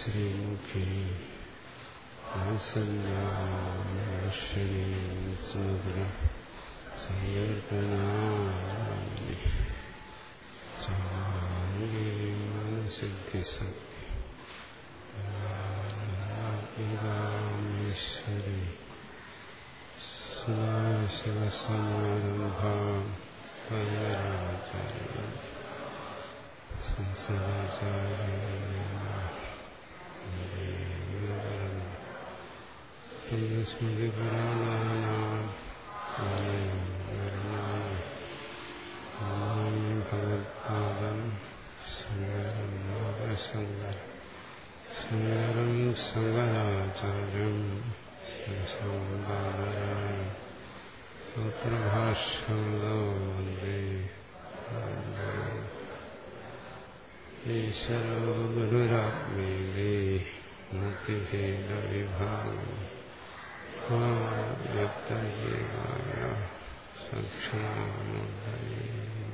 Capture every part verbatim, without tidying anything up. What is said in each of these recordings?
ശ്രീമുഖി സ്മൃതി സങ്കീർത്തനാനി സിദ്ധി സത്യേശ്വരി ശിവസമാരംഭാം പരമാചാര്യ സംസാരാചാര്യ സ്മൃതി പുരാണാനാം ഭഗവത്പാദം ശങ്കരം ശങ്കരം ശങ്കരാചാര്യം ശിവസംബാദരായ സൂത്രഭാഷ്യോ വന്ദേ ഈശ്വരോ ഗുരുരാത്മേവേ മതിഭേദവിഭാഗം വ്യക്തേകായ സക്ഷാമൂർത്തയേ.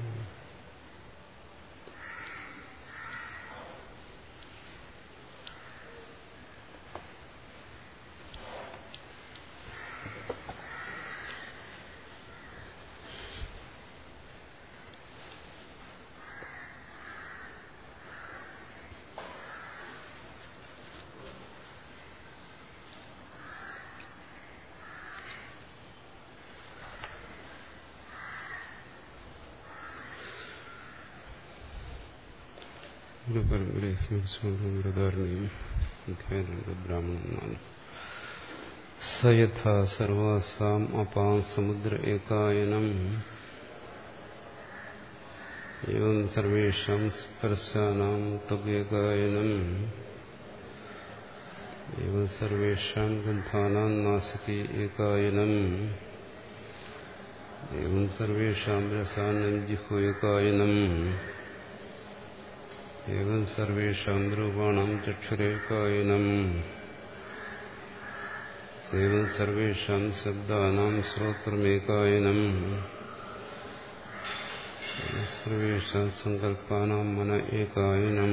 പരമ്പരയെ സ്മരിച്ചുകൊണ്ടും അധ്യായമുണ്ട്. ബ്രാഹ്മണനാണ് സയഥാ സർവാസാം അപാം സമുദ്ര ഏകായനം ഏവം സർവേഷാം സ്പർശാനാം ത്വഗേകായനം ഏവം സർവേഷാം ഗന്ധാനാം നാസികേ ഏകായനം ഏവം സർവേഷാം രസാനാം ജിഹ്വൈകായനം ഏവം സർവേഷാം രൂപാണാം ചക്ഷുരേകായനം ഏവം സർവേഷാം ശബ്ദാനാം ശ്രോത്രമേകായനം സർവേഷാം സങ്കല്പാനാം മന ഏകായനം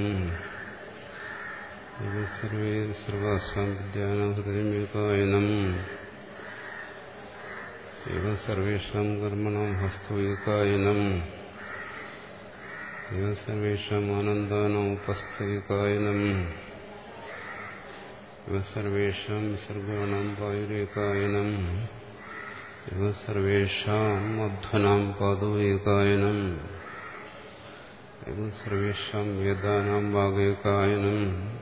ഏവം സർവേ സർവാസാം വിദ്യാനാം ഹൃദയമേകായനം ഏവം സർവേഷാം കർമ്മണാം ഹസ്തോ ഏകായനം ഏവം സർവേഷാം ആനന്ദാനാം ഉപസ്ഥൈകായനം ഏവം സർവേഷാം വിസർഗാണാം വായുരേകായനം ഏവം സർവേഷാം മധ്വനാം പാദോ ഏകായനം ഏവം സർവേഷാം വേദാനാം വാഗേകായനം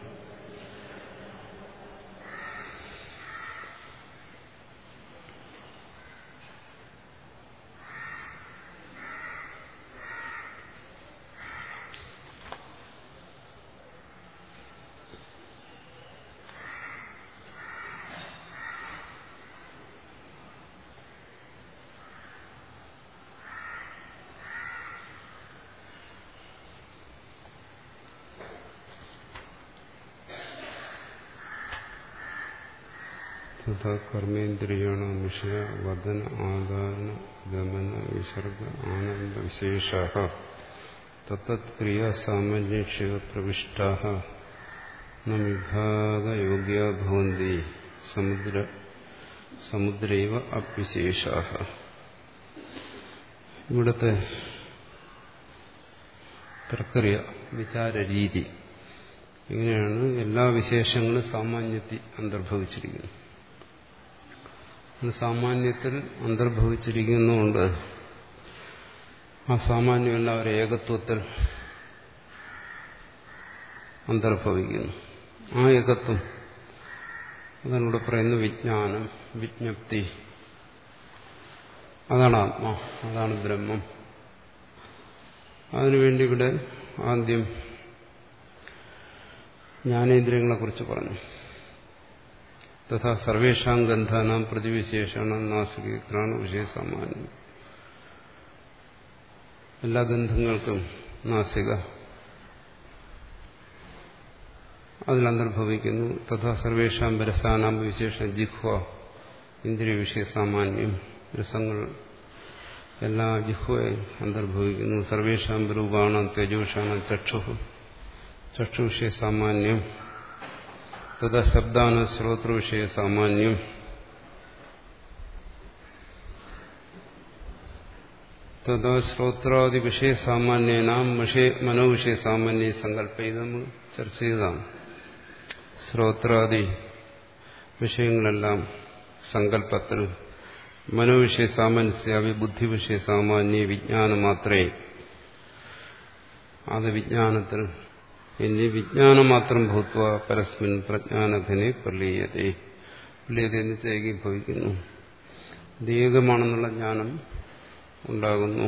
കർമ്മേന്ദ്രിയാണാം വിഷയ വദന ആദാന ഗമന വിസർഗ ആനന്ദ വിശേഷാഃ തത്തത്ക്രിയാ സാമന്യേഷു പ്രവിഷ്ടാഃ ന വിഭാഗയോഗ്യാ ഭവന്തി സമുദ്ര സമുദ്രൈവ അവിശേഷാഃ. ഇവിടുത്തെ പ്രക്രിയ വിചാരരീതി ഇങ്ങനെയാണ്. എല്ലാ വിശേഷങ്ങളും സാമാന്യത്തിൽ അന്തർഭവിച്ചിരിക്കുന്നു. സാമാന്യത്തിൽ അന്തർഭവിച്ചിരിക്കുന്നതുകൊണ്ട് ആ സാമാന്യം എല്ലാവരും ഏകത്വത്തിൽ അന്തർഭവിക്കുന്നു. ആ ഏകത്വം അതാണ് ഇവിടെ പറയുന്ന വിജ്ഞാനം, വിജ്ഞപ്തി. അതാണ് ആത്മാ, അതാണ് ബ്രഹ്മം. അതിനുവേണ്ടി ഇവിടെ ആദ്യം ജ്ഞാനേന്ദ്രിയങ്ങളെക്കുറിച്ച് പറഞ്ഞു. തഥാ സർവേഷാം ഗന്ധാനാം പ്രതിവിശേഷാണാം നാസികേ ഘ്രാണ വിഷയ സാമാന്യം. എല്ലാ ഗന്ധങ്ങൾക്കും നാസിക അതിലന്തർഭവിക്കുന്നു. തഥാ സർവേഷാം രസാനാം വിശേഷ ജിഹ്വ ഇന്ദ്രിയ വിഷയ സാമാന്യം. രസങ്ങൾ എല്ലാ ജിഹ്വയെ അന്തർഭവിക്കുന്നു. സർവേഷാം രൂപാണാം തേജോഷാണാം ചക്ഷു ചക്ഷുവിഷയ സാമാന്യം. തഥാ ശബ്ദാന ശ്രോതൃവിഷയ സാമാന്യം തഥാ ശ്രോത്രാദി വിഷയ സാമാന്യനാം മനോവിഷയ സാമാന്യ സങ്കല്പ ഇത് നമ്മൾ ചർച്ച ചെയ്തതാണ്. ശ്രോത്രാദി വിഷയങ്ങളെല്ലാം സങ്കല്പത്തിൽ മനോവിഷയ സാമാന്യ ബുദ്ധിവിഷയ സാമാന്യ വിജ്ഞാനം മാത്രമേ അത് വിജ്ഞാനത്തിൽ ഇനി വിജ്ഞാനം മാത്രം ഭൂത്വ പരസ്മിൻ പ്രജ്ഞാനഘനെ പ്രലീയതേ പ്രലീയത എന്ന് ഏകീഭവിക്കുന്നു. ഇത് ഏകമാണെന്നുള്ള ജ്ഞാനം ഉണ്ടാകുന്നു.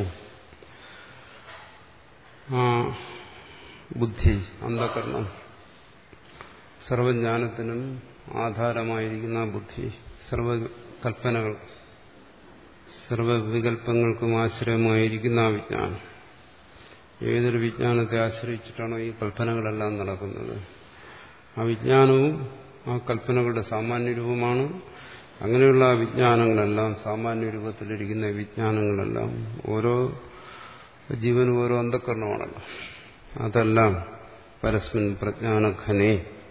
ആ ബുദ്ധി അന്ധകരണം സർവജ്ഞാനത്തിനും ആധാരമായിരിക്കുന്ന ആ ബുദ്ധി സർവകൽപ്പനകൾ സർവവികല്പങ്ങൾക്കും ആശ്രയമായിരിക്കുന്ന ആ വിജ്ഞാനം ഏതൊരു വിജ്ഞാനത്തെ ആശ്രയിച്ചിട്ടാണോ ഈ കൽപ്പനകളെല്ലാം നടക്കുന്നത് ആ വിജ്ഞാനവും ആ കൽപ്പനകളുടെ സാമാന്യ രൂപമാണ്. അങ്ങനെയുള്ള ആ വിജ്ഞാനങ്ങളെല്ലാം സാമാന്യ രൂപത്തിലിരിക്കുന്ന വിജ്ഞാനങ്ങളെല്ലാം ഓരോ ജീവനും ഓരോ അന്ധകരണമാണല്ലോ. അതെല്ലാം പരസ്മിൻ പ്രജ്ഞാനഘനെ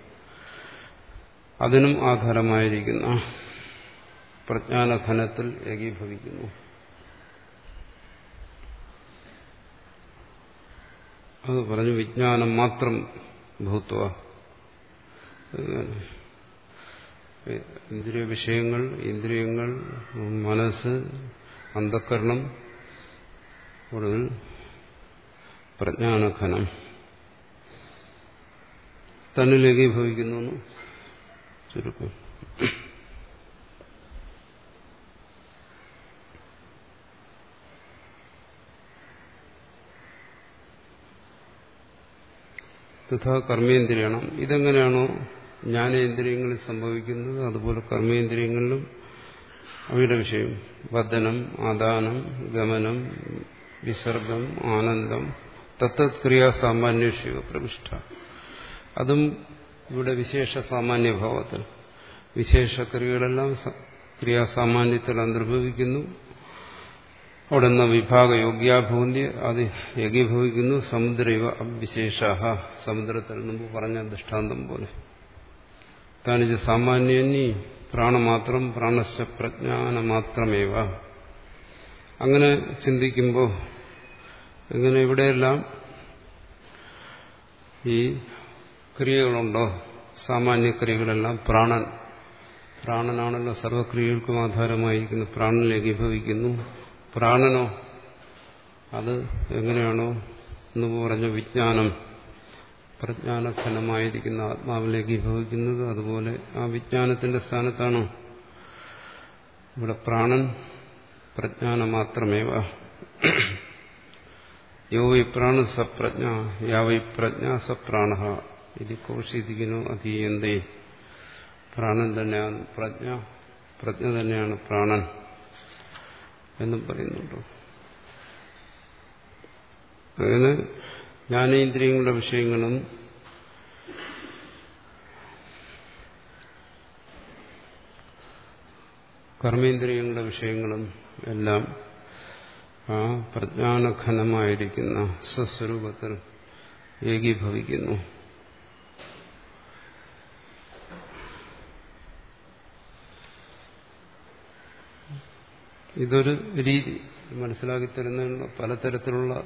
അതിനും ആധാരമായിരിക്കുന്ന പ്രജ്ഞാനഘനത്തിൽ ഏകീഭവിക്കുന്നു. അത് പറഞ്ഞു വിജ്ഞാനം മാത്രം ഭൂത്വ ഇന്ദ്രിയ വിഷയങ്ങൾ ഇന്ദ്രിയങ്ങൾ മനസ്സ് അന്ധകരണം ഒടുവിൽ പ്രജ്ഞാനഘനം തന്നിൽ ഏകീഭവിക്കുന്നു എന്ന് ചുരുക്കം. തഥാ കർമ്മേന്ദ്രിയണം ഇതെങ്ങനെയാണോ ജ്ഞാനേന്ദ്രിയങ്ങളിൽ സംഭവിക്കുന്നത് അതുപോലെ കർമ്മേന്ദ്രിയങ്ങളിലും അവയുടെ വിഷയം വദനം ആദാനം ഗമനം വിസർഗം ആനന്ദം തത്തത് ക്രിയാ സാമാന്യ പ്രവിഷ്ട അതും ഇവിടെ വിശേഷ സാമാന്യഭാവത്തിൽ വിശേഷ ക്രിയകളെല്ലാം ക്രിയാസാമാന്യത്തിൽ അന്തർഭവിക്കുന്നു. അവിടെ നിന്ന് വിഭാഗയോഗ്യാഭവന്തി അത് ഏകീഭവിക്കുന്നു. സമുദ്ര ഇവ അവിശേഷ സമുദ്രത്തിൽ മുമ്പ് പറഞ്ഞ ദൃഷ്ടാന്തം പോലെ താനിത് സാമാന്യന്നി പ്രാണമാത്രം പ്രാണശ പ്രജ്ഞാനമാത്രമേവ. അങ്ങനെ ചിന്തിക്കുമ്പോൾ ഇങ്ങനെ ഇവിടെയെല്ലാം ഈ ക്രിയകളുണ്ടോ സാമാന്യ ക്രിയകളെല്ലാം പ്രാണൻ പ്രാണനാണല്ലോ സർവക്രിയകൾക്കും ആധാരമായിരിക്കുന്നു. പ്രാണനിൽ ഏകീഭവിക്കുന്നു. പ്രാണനോ അത് എങ്ങനെയാണോ എന്ന് പറഞ്ഞ വിജ്ഞാനം പ്രജ്ഞാനഘനമായിരിക്കുന്ന ആത്മാവിലേക്ക് ഭവിക്കുന്നത് അതുപോലെ ആ വിജ്ഞാനത്തിന്റെ സ്ഥാനത്താണോ ഇവിടെ പ്രാണൻ പ്രജ്ഞാനം മാത്രമേവ. യോ വൈ പ്രാണ സപ്രജ്ഞ യാവൈ പ്രജ്ഞ സപ്രാണ ഇത് കോശിതിക്കുന്നു അധീയന്തേ. പ്രാണൻ തന്നെയാണ് പ്രജ്ഞ പ്രജ്ഞ തന്നെയാണ് പ്രാണൻ എന്നും പറയുന്നുണ്ടോ. അങ്ങനെ ജ്ഞാനേന്ദ്രിയങ്ങളുടെ വിഷയങ്ങളും കർമ്മേന്ദ്രിയങ്ങളുടെ വിഷയങ്ങളും എല്ലാം ആ പ്രജ്ഞാനഘനമായിരിക്കുന്ന സ്വസ്വരൂപത്തിൽ ഏകീഭവിക്കുന്നു. ഇതൊരു രീതി മനസ്സിലാക്കി തരുന്ന പലതരത്തിലുള്ള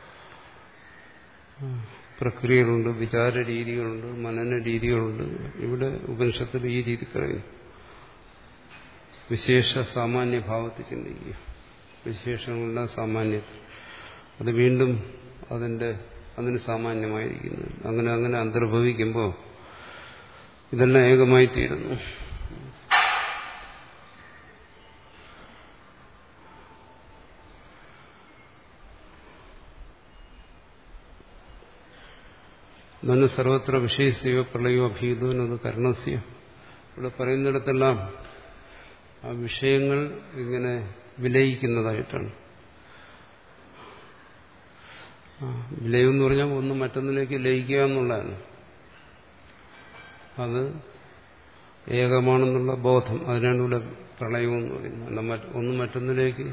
പ്രക്രിയകളുണ്ട്, വിചാര രീതികളുണ്ട്, മനന രീതികളുണ്ട്. ഇവിടെ ഉപനിഷത്തിൽ ഈ രീതി പറയുന്നു. വിശേഷ സാമാന്യ ഭാവത്തിൽ ചിന്തിക്കുക. വിശേഷങ്ങളുടെ സാമാന്യത്തിൽ അത് വീണ്ടും അതിന്റെ അതിന് സാമാന്യമായിരിക്കുന്നത് അങ്ങനെ അങ്ങനെ അന്തർഭവിക്കുമ്പോൾ ഇതെല്ലാം ഏകമായി തീരുന്നു. നന്നു സർവത്ര വിഷയസ്യോ പ്രളയോ അഭീതോ എന്നത് കർണസ്യ. ഇവിടെ പറയുന്നിടത്തെല്ലാം ആ വിഷയങ്ങൾ ഇങ്ങനെ വിലയിക്കുന്നതായിട്ടാണ്. വിലയം എന്ന് പറഞ്ഞാൽ ഒന്ന് മറ്റൊന്നിലേക്ക് ലയിക്കുക എന്നുള്ളതാണ്. അത് ഏകമാണെന്നുള്ള ബോധം, അതിനാണ് ഇവിടെ പ്രളയം എന്ന് പറയുന്നത്. ഒന്ന് മറ്റൊന്നിലേക്ക്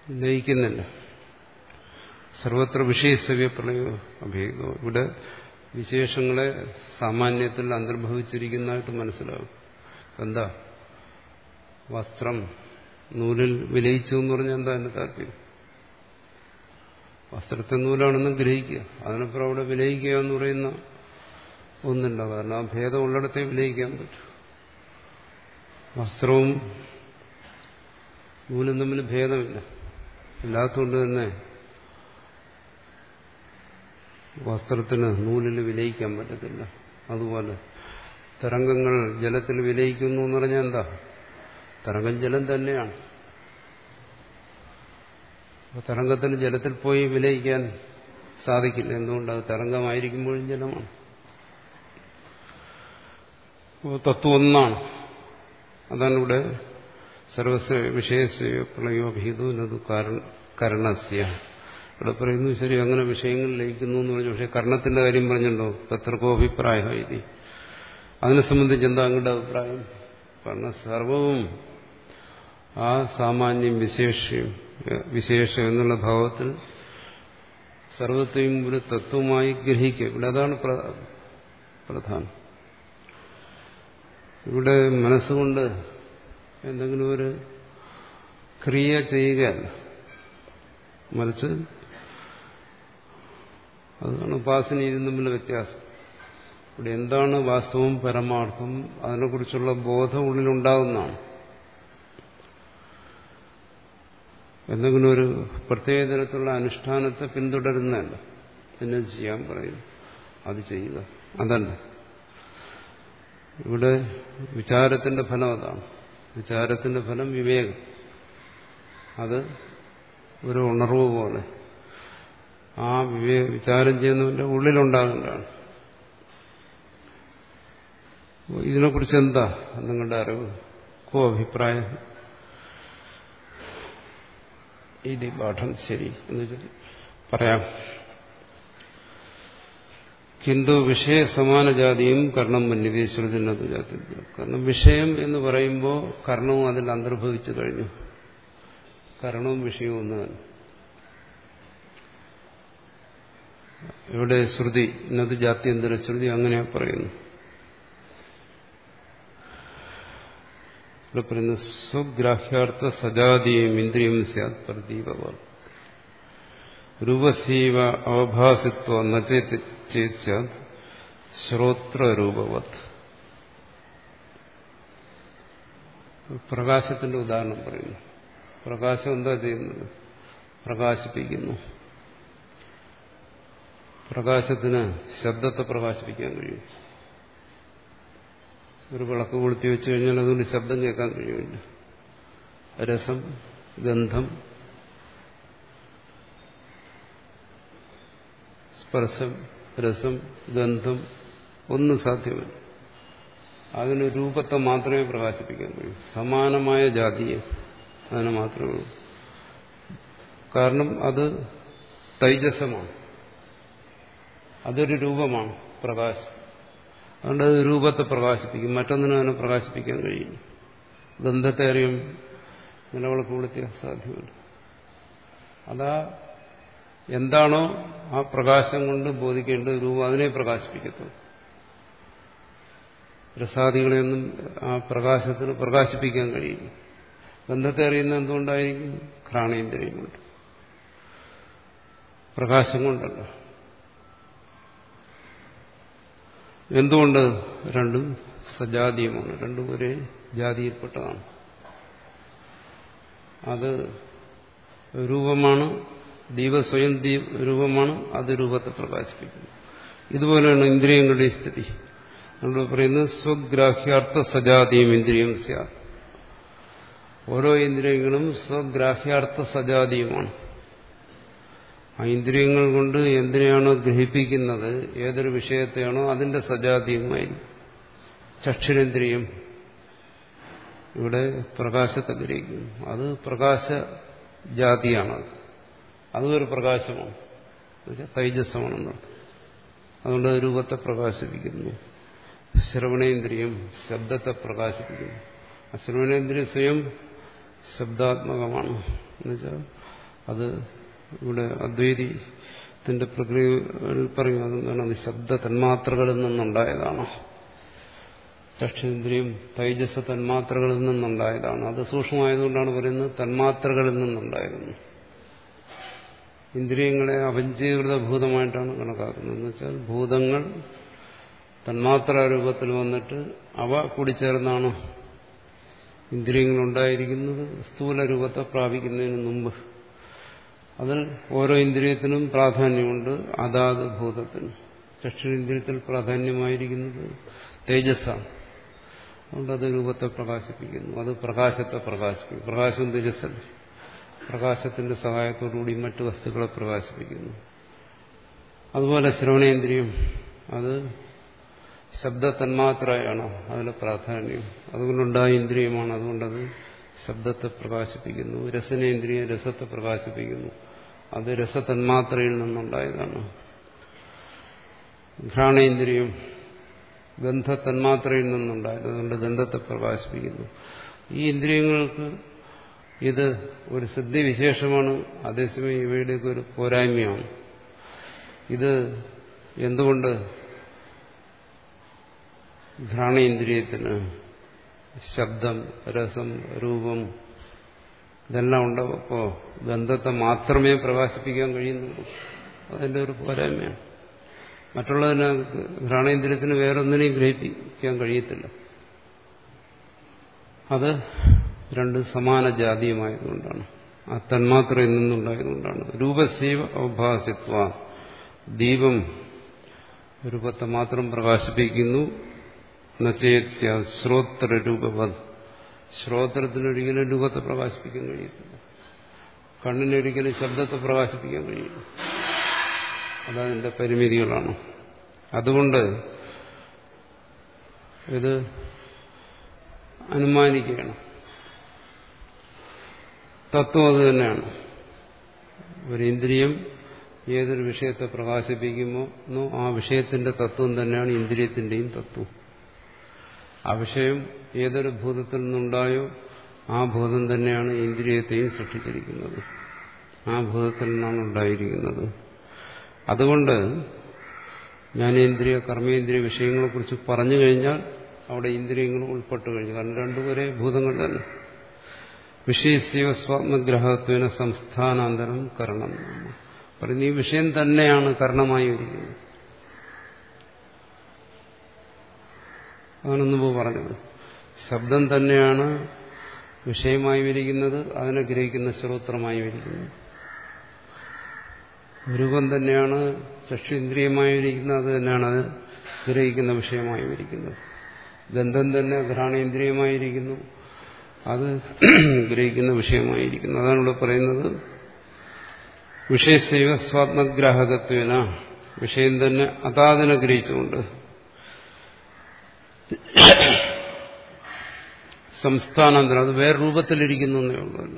ലയിക്കുന്നില്ല. സർവത്ര വിഷയസവ്യ പ്രളയോ അഭേദോ. ഇവിടെ വിശേഷങ്ങളെ സാമാന്യത്തിൽ അന്തർഭവിച്ചിരിക്കുന്നതായിട്ട് മനസ്സിലാവും. എന്താ വസ്ത്രം നൂലിൽ വിലയിച്ചു എന്ന് പറഞ്ഞാൽ എന്താ എന്റെ താല്പര്യം? വസ്ത്രത്തെ നൂലാണെന്ന് ഗ്രഹിക്കുക, അതിനപ്പുറം അവിടെ വിലയിക്കുക എന്ന് പറയുന്ന ഒന്നില്ല. കാരണം ആ ഭേദം ഉള്ളിടത്തെ വിലയിക്കാൻ പറ്റും. വസ്ത്രവും നൂലും തമ്മിൽ ഭേദമില്ല. ഇല്ലാത്തതുകൊണ്ട് തന്നെ വസ്ത്രത്തിന് നൂലിൽ വിലയിക്കാൻ പറ്റത്തില്ല. അതുപോലെ തരംഗങ്ങൾ ജലത്തിൽ വിലയിക്കുന്നു എന്ന് പറഞ്ഞാൽ എന്താ? തരംഗം ജലം തന്നെയാണ്. തരംഗത്തിന് ജലത്തിൽ പോയി വിലയിക്കാൻ സാധിക്കില്ല. എന്തുകൊണ്ട്? അത് തരംഗമായിരിക്കുമ്പോഴും ജലമാണ്. തത്വം ഒന്നാണ്. അതാണ് ഇവിടെ സർവസ്വ വിഷയസ്യ പ്രളയോഭീതോ നതു കരണസ്യ. ഇവിടെ പറയുന്നു ശരി അങ്ങനെ വിഷയങ്ങൾ ലയിക്കുന്നു എന്ന് പറഞ്ഞു. പക്ഷെ കർണത്തിന്റെ കാര്യം പറഞ്ഞല്ലോ. തത്രകോഭിപ്രായ ഇതി. അതിനെ സംബന്ധിച്ച് എന്താ അങ്ങയുടെ അഭിപ്രായം? കാരണം സർവവും ആ സാമാന്യം വിശേഷ്യം വിശേഷം എന്നുള്ള ഭാവത്തിൽ സർവത്തെയും ഒരു തത്വമായി ഗ്രഹിക്കുക. ഇവിടെ അതാണ് പ്രധാനം. ഇവിടെ മനസ്സുകൊണ്ട് എന്തെങ്കിലും ഒരു ക്രിയ ചെയ്യുകയല്ല, മറിച്ച് അതാണ് ഉപാസന ഇതിൽ തമ്മിലുള്ള വ്യത്യാസം. ഇവിടെ എന്താണ് വാസ്തവം പരമാർത്ഥം അതിനെക്കുറിച്ചുള്ള ബോധം ഉള്ളിലുണ്ടാകുന്നതാണ്. എന്തെങ്കിലും ഒരു പ്രത്യേക തരത്തിലുള്ള അനുഷ്ഠാനത്തെ പിന്തുടരുന്നതല്ല. പിന്നെ ചെയ്യാൻ പറയും, അത് ചെയ്യുക, അതല്ല. ഇവിടെ വിചാരത്തിന്റെ ഫലം അതാണ്. വിചാരത്തിന്റെ ഫലം വിവേകം. അത് ഒരു ഉണർവ് പോലെ ആ വിവേ വിചാരം ചെയ്യുന്നവന്റെ ഉള്ളിലുണ്ടാകേണ്ടതാണ്. ഇതിനെക്കുറിച്ച് എന്താ നിങ്ങളുടെ അറിവ്? കോ അഭിപ്രായം? ഇത് പാഠം ശരി എന്ന് പറയാം. കിന്തു വിഷയ സമാന ജാതിയും കർണം മന്യതേ ശ്രുതിനതു ജാതി. കാരണം വിഷയം എന്ന് പറയുമ്പോൾ കർണവും അതിൽ അന്തർഭവിച്ചു കഴിഞ്ഞു. കർണവും വിഷയവും ഒന്ന് തന്നെ. ഇവിടെ ശ്രുതി നതു ജാത്യന്തര ശ്രുതി അങ്ങനെ പറയുന്നു. ഇവിടെ പറയുന്നു സ്വഗ്രാഹ്യാർത്ഥ സജാതീയം ഇന്ദ്രിയം സ്യാത് പ്രതീപവത് രൂപസീവ അവഭാസിത്വ നചേത് ചേത് ശ്രോത്രരൂപവത്. പ്രകാശത്തിന്റെ ഉദാഹരണം പറയുന്നു. പ്രകാശം എന്താ ചെയ്യുന്നത്? പ്രകാശിപ്പിക്കുന്നു. പ്രകാശത്തിന് ശബ്ദത്തെ പ്രകാശിപ്പിക്കാൻ കഴിയും. ഒരു വിളക്ക് കൊളുത്തി വെച്ച് കഴിഞ്ഞാൽ അതുകൊണ്ട് ശബ്ദം കേൾക്കാൻ കഴിയുമില്ല. രസം, ഗന്ധം, സ്പർശം, രസം, ഗന്ധം ഒന്നും സാധ്യമല്ല. അതിന് രൂപത്തെ മാത്രമേ പ്രകാശിപ്പിക്കാൻ കഴിയൂ. സമാനമായ ജാതിയെ അതിനെ മാത്രമേ ഉള്ളൂ. കാരണം അത് തൈജസമാണ്, അതൊരു രൂപമാണ് പ്രകാശം. അതുകൊണ്ട് അത് രൂപത്തെ പ്രകാശിപ്പിക്കും. മറ്റൊന്നിനും അതിനെ പ്രകാശിപ്പിക്കാൻ കഴിയും. ഗന്ധത്തെ അറിയും നിലവിളക്ക് കൊളുത്തിയാൽ സാധ്യമല്ല. അതാ എന്താണോ ആ പ്രകാശം കൊണ്ട് ബോധിക്കേണ്ട രൂപം അതിനെ പ്രകാശിപ്പിക്കത്തുള്ളൂ. രസാദികളെയൊന്നും ആ പ്രകാശത്തിന് പ്രകാശിപ്പിക്കാൻ കഴിയും. ഗന്ധത്തെ അറിയുന്ന എന്തുകൊണ്ടായിരിക്കും? ഘ്രാണേന്ദ്രിയം കൊണ്ട്, പ്രകാശം കൊണ്ടല്ല. എന്തുകൊണ്ട്? രണ്ടും സജാതീയമാണ്, രണ്ടും ഒരേ ജാതിയിൽപ്പെട്ടതാണ്. അത് രൂപമാണ്, ദീപ സ്വയം രൂപമാണ്, അത് രൂപത്തെ പ്രകാശിപ്പിക്കുന്നു. ഇതുപോലെയാണ് ഇന്ദ്രിയങ്ങളുടെ സ്ഥിതി. നമ്മൾ പറയുന്നത് സ്വഗ്രാഹ്യാർത്ഥ സജാതീയം ഇന്ദ്രിയം സ്യാത്. ഓരോ ഇന്ദ്രിയങ്ങളും സ്വഗ്രാഹ്യാർത്ഥ സജാതീയമാണ്. ആ ഇന്ദ്രിയങ്ങൾ കൊണ്ട് എന്തിനെയാണോ ഗ്രഹിപ്പിക്കുന്നത്, ഏതൊരു വിഷയത്തെയാണോ അതിന്റെ സജാതീയമായി. ചക്ഷുരേന്ദ്രിയം ഇവിടെ പ്രകാശത്തെ ഗ്രഹിക്കുന്നു. അത് പ്രകാശജാതിയാണ്. അതൊരു പ്രകാശമാണ്, തൈജസ്സമാണെന്നർത്ഥം. അതുകൊണ്ട് രൂപത്തെ പ്രകാശിപ്പിക്കുന്നു. ശ്രവണേന്ദ്രിയം ശബ്ദത്തെ പ്രകാശിപ്പിക്കുന്നു. ആ ശ്രവണേന്ദ്രിയം സ്വയം ശബ്ദാത്മകമാണ്. എന്നുവെച്ചാൽ അത് ഇവിടെ അദ്വൈതി ത്തിന്റെ പ്രക്രിയയിൽ പറയും അതെന്താണ്, അത് ശബ്ദ തന്മാത്രകളിൽ നിന്നുണ്ടായതാണ്. ചക്ഷുന്ദ്രിയം തൈജസ് തന്മാത്രകളിൽ നിന്നുണ്ടായതാണ്. അത് സൂക്ഷ്മമായതുകൊണ്ടാണ് പറയുന്നത് തന്മാത്രകളിൽ നിന്നുണ്ടായിരുന്നു. ഇന്ദ്രിയങ്ങളെ അപഞ്ചീകൃത ഭൂതമായിട്ടാണ് കണക്കാക്കുന്നത്. എന്ന് വെച്ചാൽ ഭൂതങ്ങൾ തന്മാത്രാ രൂപത്തിൽ വന്നിട്ട് അവ കൂടിച്ചേർന്നാണ് ഇന്ദ്രിയങ്ങളുണ്ടായിരിക്കുന്നത് സ്ഥൂല രൂപത്തെ പ്രാപിക്കുന്നതിന് മുമ്പ്. അതിൽ ഓരോ ഇന്ദ്രിയത്തിനും പ്രാധാന്യമുണ്ട്. അതാത് ഭൂതത്തിന് ചക്ഷുരേന്ദ്രിയത്തിൽ പ്രാധാന്യമായിരിക്കുന്നത് തേജസ്സാണ്. അതുകൊണ്ട് അത് രൂപത്തെ പ്രകാശിപ്പിക്കുന്നു. അത് പ്രകാശത്തെ പ്രകാശിപ്പിക്കും. പ്രകാശം തേജസ്സല്ല. പ്രകാശത്തിന്റെ സഹായത്തോടുകൂടി മറ്റു വസ്തുക്കളെ പ്രകാശിപ്പിക്കുന്നു. അതുപോലെ ശ്രവണേന്ദ്രിയം അത് ശബ്ദ തന്മാത്രയാണ്, അതിന് പ്രാധാന്യം. അതുകൊണ്ടുണ്ടായ ഇന്ദ്രിയമാണ്. അതുകൊണ്ടത് ശബ്ദത്തെ പ്രകാശിപ്പിക്കുന്നു. രസനേന്ദ്രിയം രസത്തെ പ്രകാശിപ്പിക്കുന്നു. അത് രസതന്മാത്രയിൽ നിന്നുണ്ടായതാണ്. ഘ്രാണേന്ദ്രിയം ഗന്ധതന്മാത്രയിൽ നിന്നുണ്ടായത്. അതുകൊണ്ട് ഗന്ധത്തെ പ്രകാശിപ്പിക്കുന്നു. ഈ ഇന്ദ്രിയങ്ങൾക്ക് ഇത് ഒരു സിദ്ധിവിശേഷമാണ്. അതേസമയം ഇവയുടെയൊക്കെ ഒരു പോരായ്മയാണ്. ഇത് എന്തുകൊണ്ട് ഘ്രാണേന്ദ്രിയത്തിന് ശബ്ദം, രസം, രൂപം ഇതെല്ലാം ഉണ്ടാവുമ്പോൾ ഗന്ധത്തെ മാത്രമേ പ്രകാശിപ്പിക്കാൻ കഴിയുന്നുള്ളൂ. അതിൻ്റെ ഒരു പോരായ്മയാണ്. മറ്റുള്ളതിന് ഘ്രാണേന്ദ്രിയത്തിന് വേറൊന്നിനെയും ഗ്രഹിപ്പിക്കാൻ കഴിയത്തില്ല. അത് രണ്ട് സമാന ജാതീയമായതുകൊണ്ടാണ്, ആ തന്മാത്രയിൽ നിന്നുണ്ടായതുകൊണ്ടാണ്. രൂപസേവ ഔഭാസിത്വ ദീപം രൂപത്തെ മാത്രം പ്രകാശിപ്പിക്കുന്നു. നചേത്യ ശ്രോത്ര രൂപവത് ശ്രോത്രത്തിനൊരിക്കലും രൂപത്തെ പ്രകാശിപ്പിക്കാൻ കഴിയത്തില്ല. കണ്ണിനൊരിക്കലും ശബ്ദത്തെ പ്രകാശിപ്പിക്കാൻ കഴിയില്ല. അതതിന്റെ പരിമിതികളാണ്. അതുകൊണ്ട് ഇത് അനുമാനിക്കുകയാണ്. തത്വം അത് തന്നെയാണ്. ഒരു ഇന്ദ്രിയം ഏതൊരു വിഷയത്തെ പ്രകാശിപ്പിക്കുമോ ആ വിഷയത്തിന്റെ തത്വം തന്നെയാണ് ഇന്ദ്രിയത്തിന്റെയും തത്വം. ആ വിഷയം ഏതൊരു ഭൂതത്തിൽ നിന്നുണ്ടായോ ആ ഭൂതം തന്നെയാണ് ഇന്ദ്രിയത്തെയും സൃഷ്ടിച്ചിരിക്കുന്നത്. ആ ഭൂതത്തിൽ നിന്നാണ് ഉണ്ടായിരിക്കുന്നത്. അതുകൊണ്ട് ജ്ഞാനേന്ദ്രിയ കർമ്മേന്ദ്രിയ വിഷയങ്ങളെക്കുറിച്ച് പറഞ്ഞു കഴിഞ്ഞാൽ അവിടെ ഇന്ദ്രിയങ്ങൾ ഉൾപ്പെട്ടു കഴിഞ്ഞു. കാരണം രണ്ടുപേരെ ഭൂതങ്ങൾ തന്നെ. വിഷയസ്യ സ്വാത്മഗ്രഹത്വേന സംസ്ഥാനാന്തരം കരണം പറയുന്ന ഈ വിഷയം തന്നെയാണ് കരണമായി ഇരിക്കുന്നത്. അതാണ് മുമ്പ് പറഞ്ഞത്. ശബ്ദം തന്നെയാണ് വിഷയമായി വരിക്കുന്നത്, അതിനെ ഗ്രഹിക്കുന്ന ശ്രോത്രമായി വരിക്കുന്നത്. രൂപം തന്നെയാണ് ചക്ഷുന്ദ്രിയമായി വരിക്കുന്നത്, അത് തന്നെയാണ് അത് ഗ്രഹിക്കുന്ന വിഷയമായി വരിക്കുന്നത്. ഗന്ധം തന്നെ ഘ്രാണേന്ദ്രിയമായിരിക്കുന്നു, അത് ഗ്രഹിക്കുന്ന വിഷയമായിരിക്കുന്നു. അതാണ് ഇവിടെ പറയുന്നത്. വിഷയസൈവ സ്വാത്മഗ്രാഹകത്വേന വിഷയം തന്നെ അതാതിനെ ഗ്രഹിച്ചുകൊണ്ട് സംസ്ഥാനാന്തരം അത് വേറെ രൂപത്തിലിരിക്കുന്നു എന്നേ ഉള്ളൂ.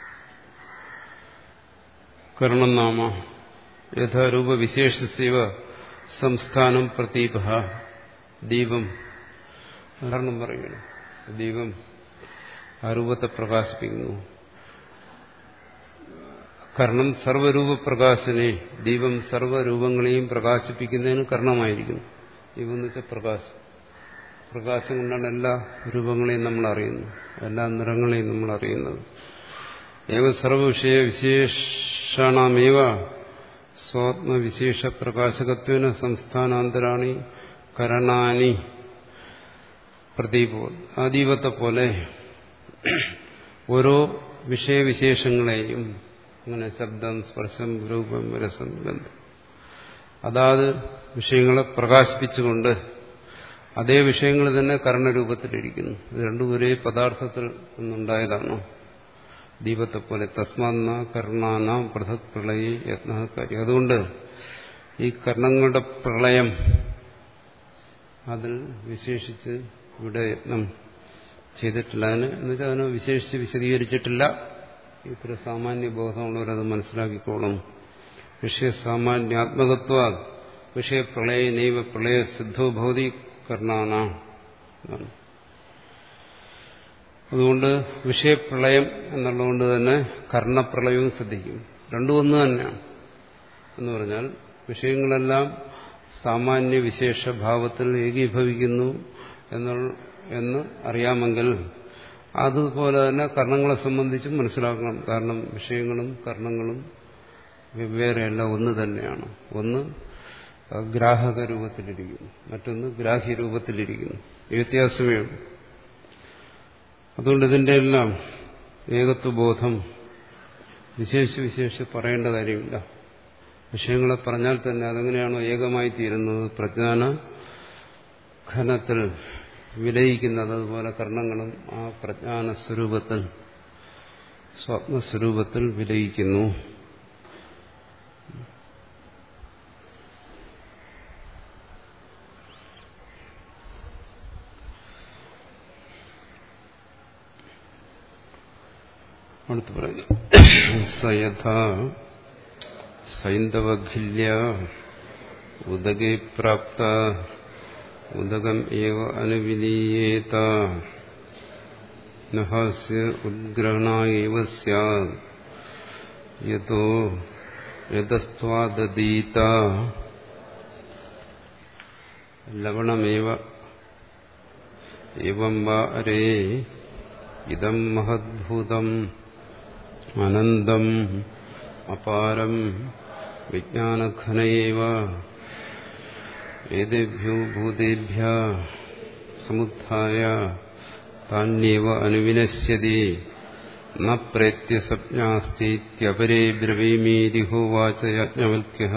കരണം നാമ യഥാരൂപവിശേഷസൈവ സംസ്ഥാനം പ്രതീപ ദീപം ഉദാഹരണം പറയുകയാണ്. ദീപം ആ രൂപത്തെ പ്രകാശിപ്പിക്കുന്നു. കർണം സർവരൂപപ്രകാശനെ ദീപം സർവരൂപങ്ങളെയും പ്രകാശിപ്പിക്കുന്നതിന് കർണമായിരിക്കുന്നു. ദീപം എന്ന് വെച്ചാൽ പ്രകാശം. പ്രകാശം കൊണ്ടാണ് എല്ലാ രൂപങ്ങളെയും നമ്മൾ അറിയുന്നത്, എല്ലാ നിറങ്ങളെയും നമ്മൾ അറിയുന്നത്. ഏവ സർവവിഷയ വിശേഷണമേവ സ്വാത്മവിശേഷ പ്രകാശകത്വേന സംസ്ഥാനാന്തരാണി കരണാനി പ്രതീപോ. ആ ദീപത്തെ പോലെ ഓരോ വിഷയവിശേഷങ്ങളെയും അങ്ങനെ ശബ്ദം, സ്പർശം, രൂപം, രസം, ഗന്ധം അതാത് വിഷയങ്ങളെ പ്രകാശിപ്പിച്ചുകൊണ്ട് അതേ വിഷയങ്ങൾ തന്നെ കർണരൂപത്തിലിരിക്കുന്നു. ഇത് രണ്ടും ഒരേ പദാർത്ഥത്തിൽ നിന്നുണ്ടായതാണ്. ദീപത്തെ പോലെ തസ്മാന്ന കർണാനാം പൃഥക് പ്രളയേ യത്ന കാര്യം. അതുകൊണ്ട് ഈ കർണങ്ങളുടെ പ്രളയം അതിൽ വിശേഷിച്ച് ഇവിടെ യത്നം ചെയ്തിട്ടില്ല. അതിന് എന്നുവെച്ചാൽ അതിനെ വിശേഷിച്ച് വിശദീകരിച്ചിട്ടില്ല. ഇത്ര സാമാന്യ ബോധമുള്ളവരത് മനസ്സിലാക്കിക്കോളും. വിഷയസാമാന്യാത്മകത്വ വിഷയപ്രളയ നൈവ പ്രളയ സിദ്ധോ ഭവതി കർണാന. അതുകൊണ്ട് വിഷയപ്രളയം എന്നുള്ളതുകൊണ്ട് തന്നെ കർണപ്രളയവും സിദ്ധിക്കും. രണ്ടും ഒന്ന് തന്നെയാണ്. എന്ന് പറഞ്ഞാൽ വിഷയങ്ങളെല്ലാം സാമാന്യ വിശേഷഭാവത്തിൽ ഏകീഭവിക്കുന്നു എന്ന് അറിയാമെങ്കിൽ അതുപോലെ തന്നെ കർണങ്ങളെ സംബന്ധിച്ചും മനസ്സിലാക്കണം. കാരണം വിഷയങ്ങളും കർണങ്ങളും വെവ്വേറെയല്ല, ഒന്ന് തന്നെയാണ്. ഒന്ന് ഗ്രാഹക രൂപത്തിലിരിക്കുന്നു, മറ്റൊന്ന് ഗ്രാഹ്യ രൂപത്തിലിരിക്കുന്നു. ഈ വ്യത്യാസമേ ഉള്ളൂ. അതുകൊണ്ട് ഇതിന്റെ എല്ലാം ഏകത്വബോധം വിശേഷ വിശേഷ പറയേണ്ട കാര്യമില്ല. വിഷയങ്ങളെ പറഞ്ഞാൽ തന്നെ അതെങ്ങനെയാണോ ഏകമായി തീരുന്നത്, പ്രജ്ഞാന ഘനത്തിൽ വിലയിക്കുന്നത്, അതുപോലെ കർണങ്ങളും ആ പ്രജ്ഞാന സ്വരൂപത്തിൽ സ്വാത്മസ്വരൂപത്തിൽ വിലയിക്കുന്നു. അടുത്ത് പറയുന്നു, സയഥാ സൈന്ധവഖില്യ ഉദകേ പ്രാപ്ത ഉദകം ഏവ അനുവിലീയേത നഹാസ്യ ഉദ്ഗ്രഹണ ഏവ സ്യാത് യതോ യതസ്ത്വാദീത ലവണമേവ ഏവം വാ അരേ ഇദം മഹദ്ഭൂതം അനന്തം അപാരം വിജ്ഞാനഘനയേവ ഏതേഭ്യോ ഭൂതേഭ്യ സമുത്ഥായ താന്യേവ അനുവിനശ്യതി ന പ്രേത്യസജ്ഞാസ്തീത്യപരേ ബ്രവീമീതി ഹോവാച യാജ്ഞവൽക്യഃ.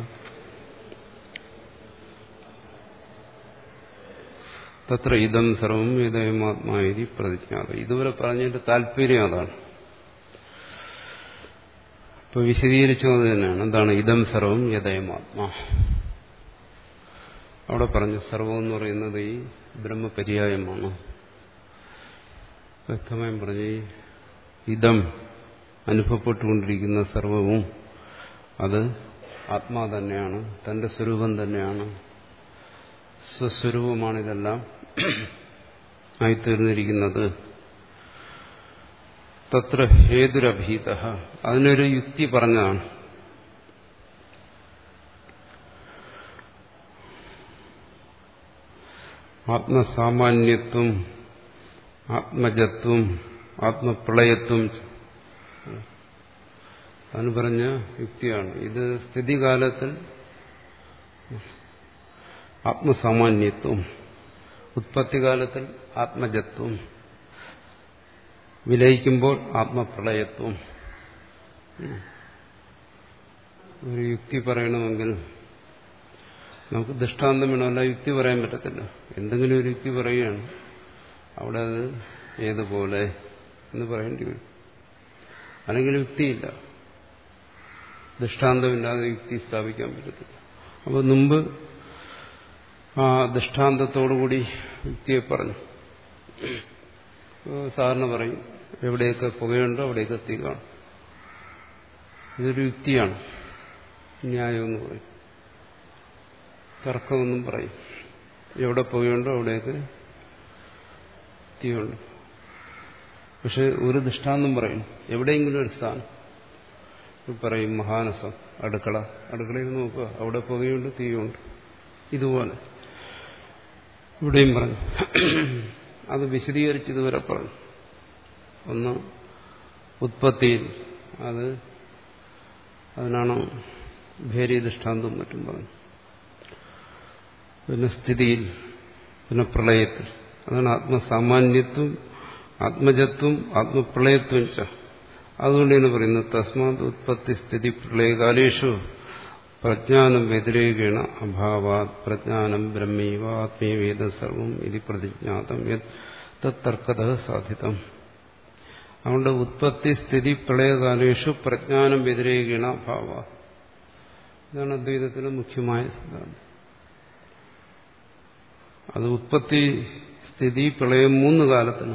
തത്ര ഇദം സർവം യദയമാത്മാ ഇതി പ്രതിജ്ഞാത. ഇതുവരെ പറഞ്ഞതിന്റെ താല്പര്യം അതാണ്. ഇപ്പൊ വിശദീകരിച്ചത് തന്നെയാണ്. എന്താണ് ഇദം സർവം യദയമാത്മാ? അവിടെ പറഞ്ഞു സർവം എന്ന് പറയുന്നത് ഈ ബ്രഹ്മപര്യായമാണ്. വ്യക്തമായും പറഞ്ഞു ഇദം അനുഭവപ്പെട്ടുകൊണ്ടിരിക്കുന്ന സർവവും അത് ആത്മാ തന്നെയാണ്, തന്റെ സ്വരൂപം തന്നെയാണ്, സ്വസ്വരൂപമാണിതെല്ലാം ആയിത്തീർന്നിരിക്കുന്നത്. തത്ര ഹേതുരഭീത, അതിനൊരു യുക്തി പറഞ്ഞാണ്. ആത്മസാമാന്യത്വം, ആത്മജത്വം, ആത്മപ്രളയത്വം അതിന് പറഞ്ഞ യുക്തിയാണ്. ഇത് സ്ഥിതികാലത്തിൽ ആത്മസാമാന്യത്വം, ഉത്പത്തികാലത്തിൽ ആത്മജത്വം, വിലയിക്കുമ്പോൾ ആത്മപ്രളയത്വം. ഒരു യുക്തി പറയണമെങ്കിൽ നമുക്ക് ദൃഷ്ടാന്തം വേണമല്ല, യുക്തി പറയാൻ പറ്റത്തില്ല. എന്തെങ്കിലും ഒരു യുക്തി പറയുകയാണ്, അവിടെ അത് ഏതുപോലെ എന്ന് പറയേണ്ടി വരും. അല്ലെങ്കിൽ യുക്തിയില്ല, ദൃഷ്ടാന്തമില്ലാതെ യുക്തി സ്ഥാപിക്കാൻ പറ്റത്തില്ല. അപ്പോൾ മുമ്പ് ആ ദൃഷ്ടാന്തത്തോടുകൂടി യുക്തിയെ പറഞ്ഞു. സാധാരണ പറയും എവിടെയൊക്കെ പുകയുണ്ടോ അവിടെയൊക്കെ തീ കാണും. ഇതൊരു യുക്തിയാണ്, ന്യായമെന്ന് പറയും. തർക്കമെന്നും പറയും. എവിടെ പുകയുണ്ടോ അവിടെയൊക്കെ തീയുണ്ട്. പക്ഷെ ഒരു ദൃഷ്ടാന്തം പറയും, എവിടെയെങ്കിലും ഒരു സ്ഥാനം പറയും. മഹാനസം, അടുക്കള, അടുക്കളയിൽ നോക്കുക, അവിടെ പുകയുണ്ട് തീയുണ്ട്. ഇതുപോലെ ഇവിടെയും പറഞ്ഞു. അത് വിശദീകരിച്ച് ഇതുവരെ പറഞ്ഞു. ഒന്ന് ഉത്പത്തിയിൽ, അത് അതിനാണ് ഭേരി ദൃഷ്ടാന്തവും മറ്റും പറഞ്ഞു. പിന്നെ സ്ഥിതിയിൽ, പിന്നെ പ്രളയത്തിൽ, അതാണ് ആത്മസാമാന്യത്വം, ആത്മജത്വം, ആത്മപ്രളയത്വം ച. അതുകൊണ്ട് തന്നെ പറയുന്നത് തസ്മാത് ഉത്പത്തി സ്ഥിതി പ്രളയകാലേഷു പ്രജ്ഞാനം വ്യതിരേകേണ അഭാവാത് പ്രജ്ഞാനം ബ്രഹ്മൈവ ആത്മീയവേദ സർവം ഇത് പ്രതിജ്ഞാതം തർക്കത സാധിതം. അതുകൊണ്ട് ഉത്പത്തി സ്ഥിതി പ്രളയകാലേഷു പ്രജ്ഞാനം വ്യതിരേകേണ അഭാവ, ഇതാണ് അദ്വൈതത്തിലെ മുഖ്യമായ സിദ്ധാന്തം. അത് ഉത്പത്തി സ്ഥിതി പ്രളയം മൂന്ന് കാലത്തിന്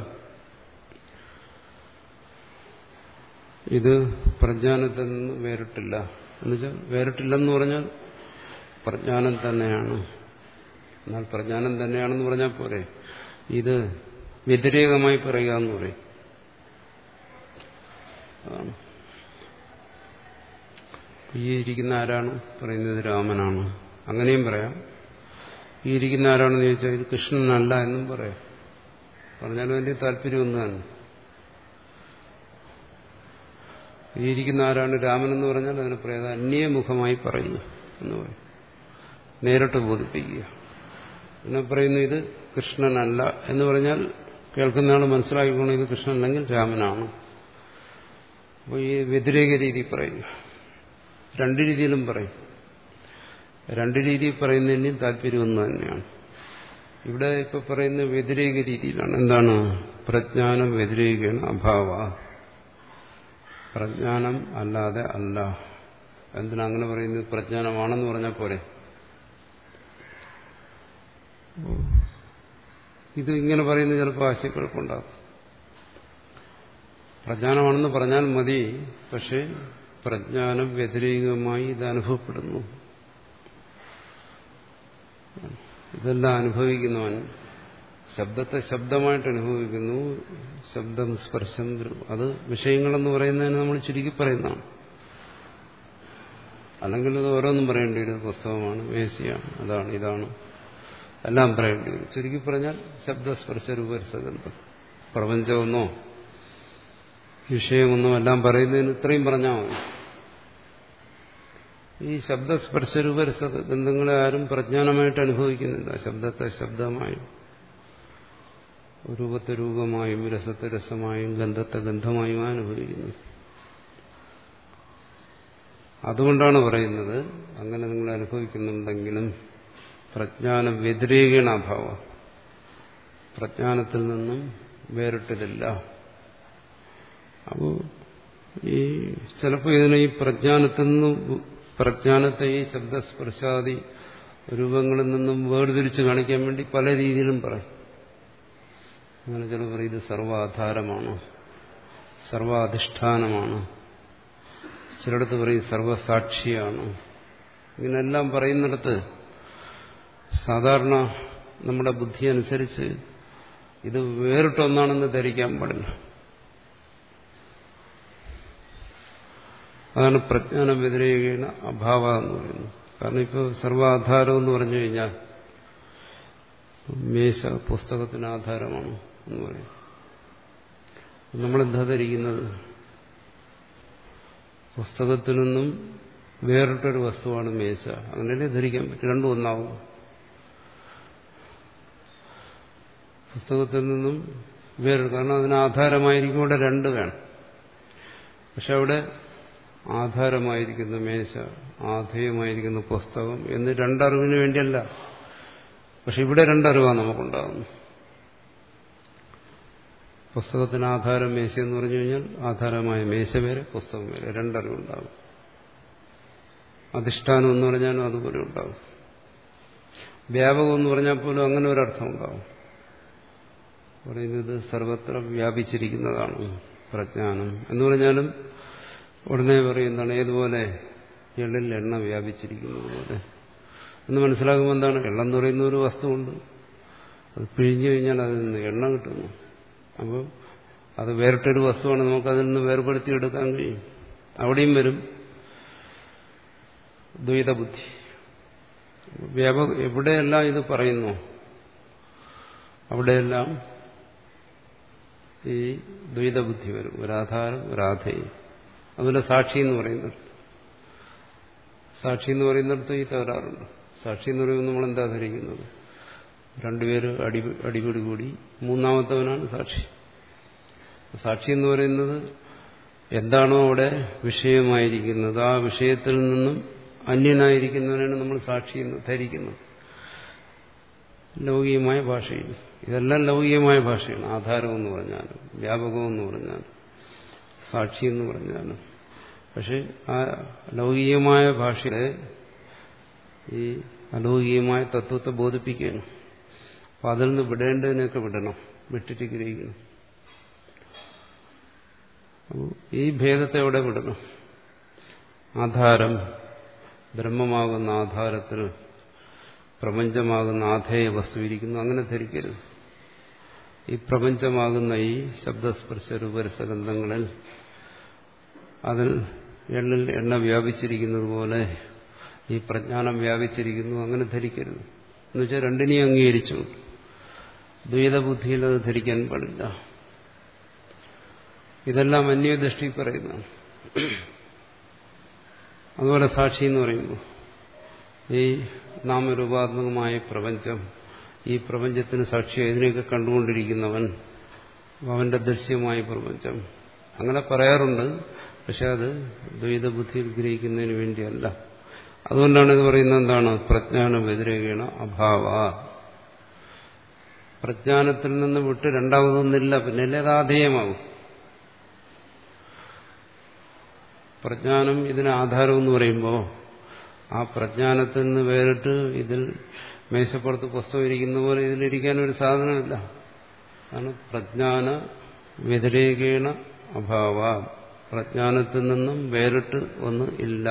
ഇത് പ്രജ്ഞാനത്തിൽ നിന്ന് വേറിട്ടില്ല. എന്നുവെച്ചാൽ വേറിട്ടില്ലെന്ന് പറഞ്ഞാൽ പ്രജ്ഞാനം തന്നെയാണ്. എന്നാൽ പ്രജ്ഞാനം തന്നെയാണെന്ന് പറഞ്ഞാൽ പോരെ, ഇത് വ്യതിരേകമായി പറയുക എന്ന് പറയും. അതാണ് ഈ ഇരിക്കുന്ന ആരാണ്? പറയുന്നത് രാമനാണ്. അങ്ങനെയും പറയാം. ഈ ഇരിക്കുന്ന ആരാണെന്ന് ചോദിച്ചാൽ ഇത് കൃഷ്ണനല്ല എന്നും പറയാം. പറഞ്ഞാലും അതിന്റെ താല്പര്യം ഒന്ന് തന്നെ. ഈ ഇരിക്കുന്ന ആരാണ്? രാമനെന്ന് പറഞ്ഞാൽ അതിനെ പറയാതെ അന്യമുഖമായി പറയുക എന്ന് പറയും. നേരിട്ട് ബോധിപ്പിക്കുക. പിന്നെ പറയുന്നു ഇത് കൃഷ്ണനല്ല എന്ന് പറഞ്ഞാൽ കേൾക്കുന്ന ആൾ മനസ്സിലാക്കിക്കൊണ്ട് ഇത് കൃഷ്ണനല്ലെങ്കിൽ രാമനാണ്. അപ്പോൾ ഈ വ്യതിരേക രീതി പറയുക. രണ്ട് രീതിയിലും പറയും. രണ്ട് രീതിയിൽ പറയുന്നതിനും താല്പര്യം ഒന്ന് തന്നെയാണ്. ഇവിടെ ഇപ്പൊ പറയുന്ന വ്യതിരേക രീതിയിലാണ്. എന്താണ്? പ്രജ്ഞാനം വ്യതിരേകേണ അഭാവ. പ്രജ്ഞാനം അല്ലാതെ അല്ല. എന്തിനാ അങ്ങനെ പറയുന്നത്? പ്രജ്ഞാനമാണെന്ന് പറഞ്ഞാൽ പോരെ. ഇത് ഇങ്ങനെ പറയുന്നത് ചിലപ്പോൾ ആശയക്കുഴപ്പമുണ്ടാകും. പ്രജ്ഞാനമാണെന്ന് പറഞ്ഞാൽ മതി, പക്ഷെ പ്രജ്ഞാനം വ്യതിരേകമായി ഇത് അനുഭവപ്പെടുന്നു. ഇതെല്ലാം അനുഭവിക്കുന്നവൻ ശബ്ദത്തെ ശബ്ദമായിട്ട് അനുഭവിക്കുന്നു. ശബ്ദം, സ്പർശം, അത് വിഷയങ്ങളെന്ന് പറയുന്നതിന് നമ്മൾ ചുരുക്കി പറയുന്നതാണ്. അല്ലെങ്കിൽ ഇത് ഓരോന്നും പറയേണ്ടി വരും. പുസ്തകമാണ്, മേശയാണ്, അതാണ്, ഇതാണ്, എല്ലാം പറയേണ്ടി വരും. ചുരുക്കി പറഞ്ഞാൽ ശബ്ദ, സ്പർശ, രൂപരസഗന്ധം, പ്രപഞ്ചമെന്നോ വിഷയമൊന്നോ എല്ലാം പറയുന്നതിന് ഇത്രയും പറഞ്ഞാൽ മതി. ഈ ശബ്ദ, സ്പർശ, രൂപരസഗന്ധങ്ങളെ ആരും പ്രജ്ഞാനമായിട്ട് അനുഭവിക്കുന്നില്ല. ശബ്ദത്തെ ശബ്ദമായും, രൂപത്തെ രൂപമായും, രസത്തെ രസമായും, ഗന്ധത്തെ ഗന്ധമായും അനുഭവിക്കുന്നു. അതുകൊണ്ടാണ് പറയുന്നത് അങ്ങനെ നിങ്ങൾ അനുഭവിക്കുന്നുണ്ടെങ്കിലും പ്രജ്ഞാന വ്യതിരേകേണ അഭാവം, പ്രജ്ഞാനത്തിൽ നിന്നും വേറിട്ടതില്ല. അപ്പോൾ ഈ ചിലപ്പോൾ ഇതിനെ ഈ പ്രജ്ഞാനത്തിൽ നിന്നും പ്രജ്ഞാനത്തെ ഈ ശബ്ദസ്പർശാദി രൂപങ്ങളിൽ നിന്നും വേർതിരിച്ച് കാണിക്കാൻ വേണ്ടി പല രീതിയിലും പറയും. അങ്ങനെ ചിലർ പറയും ഇത് സർവാധാരമാണ്, സർവാധിഷ്ഠാനമാണ്, ചിലടത്ത് പറയും സർവസാക്ഷിയാണ്. ഇങ്ങനെല്ലാം പറയുന്നിടത്ത് സാധാരണ നമ്മുടെ ബുദ്ധി അനുസരിച്ച് ഇത് വേറിട്ടൊന്നാണെന്ന് ധരിക്കാൻ പാടില്ല. അതാണ് പ്രജ്ഞാനം വ്യതിരേകേണ അഭാവ എന്ന് പറയുന്നത്. കാരണം ഇപ്പോൾ സർവാധാരം എന്ന് പറഞ്ഞു കഴിഞ്ഞാൽ മേശ പുസ്തകത്തിന് ആധാരമാണ് എന്ന് പറയും. നമ്മളെന്താ ധരിക്കുന്നത്? പുസ്തകത്തിൽ നിന്നും വേറിട്ടൊരു വസ്തുവാണ് മേശ. അങ്ങനെയല്ലേ ധരിക്കാൻ പറ്റും. രണ്ടും ഒന്നാവും. പുസ്തകത്തിൽ നിന്നും വേറെ, കാരണം അതിന് ആധാരമായിരിക്കും. ഇവിടെ രണ്ട് വേണം. പക്ഷെ അവിടെ ആധാരമായിരിക്കുന്ന മേശ, ആധേയമായിരിക്കുന്ന പുസ്തകം എന്ന് രണ്ടറിവിന് വേണ്ടിയല്ല. പക്ഷെ ഇവിടെ രണ്ടറിവാണ് നമുക്കുണ്ടാകുന്നത്. പുസ്തകത്തിന് ആധാരം മേശ എന്ന് പറഞ്ഞു കഴിഞ്ഞാൽ ആധാരമായ മേശ വേറെ, പുസ്തകം വേറെ, രണ്ടറിവുണ്ടാകും. അധിഷ്ഠാനം എന്ന് പറഞ്ഞാലും അതുപോലെ ഉണ്ടാകും. വ്യാപകം എന്ന് പറഞ്ഞാൽ പോലും അങ്ങനെ ഒരർത്ഥം ഉണ്ടാകും. പറയുന്നത് സർവത്ര വ്യാപിച്ചിരിക്കുന്നതാണ് പ്രജ്ഞാനം എന്ന് പറഞ്ഞാലും ഉടനെ പറയുന്നതാണ് ഏതുപോലെ എള്ളിൽ എണ്ണ വ്യാപിച്ചിരിക്കുന്നത് പോലെ എന്ന് മനസ്സിലാക്കുമ്പോൾ എന്താണ്? എള്ളെന്ന് പറയുന്ന ഒരു വസ്തുവുണ്ട്, അത് പിഴിഞ്ഞു കഴിഞ്ഞാൽ അതിൽ നിന്ന് എണ്ണ കിട്ടുന്നു. അപ്പോൾ അത് വേറിട്ടൊരു വസ്തുവാണ്, നമുക്കതിൽ നിന്ന് വേർപെടുത്തിയെടുക്കാൻ കഴിയും. അവിടെയും വരും ദ്വൈതബുദ്ധി. വ്യാപ എവിടെയെല്ലാം ഇത് പറയുന്നു അവിടെയെല്ലാം ഈ ദ്വൈതബുദ്ധി വരും. ഒരാധാരം, ഒരാധേയം. അതുപോലെ സാക്ഷി എന്ന് പറയുന്നത്, സാക്ഷി എന്ന് പറയുന്നിടത്ത് ഈ തകരാറുണ്ട്. സാക്ഷി എന്ന് പറയുമ്പോൾ നമ്മൾ എന്താ ധരിക്കുന്നത്? രണ്ടുപേര് അടി അടിപിടി കൂടി മൂന്നാമത്തവനാണ് സാക്ഷി. സാക്ഷി എന്ന് പറയുന്നത് എന്താണോ അവിടെ വിഷയമായിരിക്കുന്നത് ആ വിഷയത്തിൽ നിന്നും അന്യനായിരിക്കുന്നവനാണ് നമ്മൾ സാക്ഷി എന്ന് ധരിക്കുന്നത് ലൗകികമായ ഭാഷയിൽ. ഇതെല്ലാം ലൗകികമായ ഭാഷയാണ്. ആധാരം എന്ന് പറഞ്ഞാലും വ്യാപകം എന്ന് പറഞ്ഞാലും സാക്ഷി എന്ന് പറഞ്ഞാലും. പക്ഷെ ആ ലൗകികമായ ഭാഷയെ ഈ അലൗകികമായ തത്വത്തെ ബോധിപ്പിക്കുകയാണ്. അപ്പം അതിൽ നിന്ന് വിടേണ്ടതിനൊക്കെ വിടണം, വിട്ടിട്ട് ഗ്രഹിക്കണം. ഈ ഭേദത്തെ എവിടെ വിടണം? ആധാരം, ബ്രഹ്മമാകുന്ന ആധാരത്തിൽ പ്രപഞ്ചമാകുന്ന ആധേയ വസ്തു ഇരിക്കുന്നു, അങ്ങനെ ധരിക്കരുത്. ഈ പ്രപഞ്ചമാകുന്ന ഈ ശബ്ദസ്പർശ രൂപരസഗന്ധങ്ങളിൽ അതിൽ എണ്ണിൽ എണ്ണ വ്യാപിച്ചിരിക്കുന്നത് പോലെ ഈ പ്രജ്ഞാനം വ്യാപിച്ചിരിക്കുന്നു, അങ്ങനെ ധരിക്കരുത്. എന്നുവെച്ചാൽ രണ്ടിനെയും അംഗീകരിച്ചു. ദ്വൈതബുദ്ധിയിൽ അത് ധരിക്കാൻ പാടില്ല. ഇതെല്ലാം അന്യദൃഷ്ടി പറയുന്നതാണ്. അതുപോലെ സാക്ഷി എന്ന് പറയുമ്പോൾ ഈ നാമരൂപാത്മകമായ പ്രപഞ്ചം, ഈ പ്രപഞ്ചത്തിന് സാക്ഷിയായി ഇതിനെയൊക്കെ കണ്ടുകൊണ്ടിരിക്കുന്നവൻ, അവന്റെ ദൃശ്യമായ പ്രപഞ്ചം, അങ്ങനെ പറയാറുണ്ട്. പക്ഷെ അത് ദ്വൈതബുദ്ധിയിൽ ഗ്രഹിക്കുന്നതിന് വേണ്ടിയല്ല. അതുകൊണ്ടാണ് ഇത് പറയുന്നത് എന്താണ്? പ്രജ്ഞാന വ്യതിരേകേണ അഭാവ. പ്രജ്ഞാനത്തിൽ നിന്ന് വിട്ട് രണ്ടാമതൊന്നില്ല, പിന്നെ അത് ആധേയമാകും. പ്രജ്ഞാനം ഇതിന് ആധാരമെന്ന് പറയുമ്പോൾ ആ പ്രജ്ഞാനത്തിൽ നിന്ന് വേറിട്ട് ഇതിൽ മേശപ്പുറത്ത് പുസ്തകം ഇരിക്കുന്ന പോലെ ഇതിലിരിക്കാനൊരു സാധനമില്ല. അതാണ് പ്രജ്ഞാന വ്യതിരേകേണ അഭാവ. പ്രജ്ഞാനത്തിൽ നിന്നും വേറിട്ട് ഒന്ന് ഇല്ല.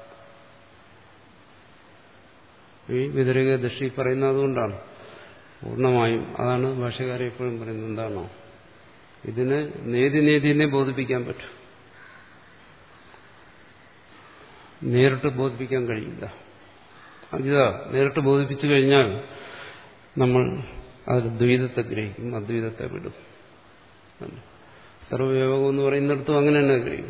ഈ വ്യതിരേക ദൃഷ്ടി പറയുന്നത് അതുകൊണ്ടാണ്. പൂർണ്ണമായും അതാണ് ഭാഷകാരെ എപ്പോഴും പറയുന്നത്. എന്താണോ ഇതിന് നേതി നേതിനെ ബോധിപ്പിക്കാൻ പറ്റും, നേരിട്ട് ബോധിപ്പിക്കാൻ കഴിയില്ല. അതിതാ നേരിട്ട് ബോധിപ്പിച്ചു കഴിഞ്ഞാൽ നമ്മൾ അത് ദ്വൈതത്തെ ഗ്രഹിക്കും, അദ്വൈതത്തെ വിടും. സർവ്വയോഗം എന്ന് പറയുന്നിടത്തും അങ്ങനെ തന്നെ കഴിയും.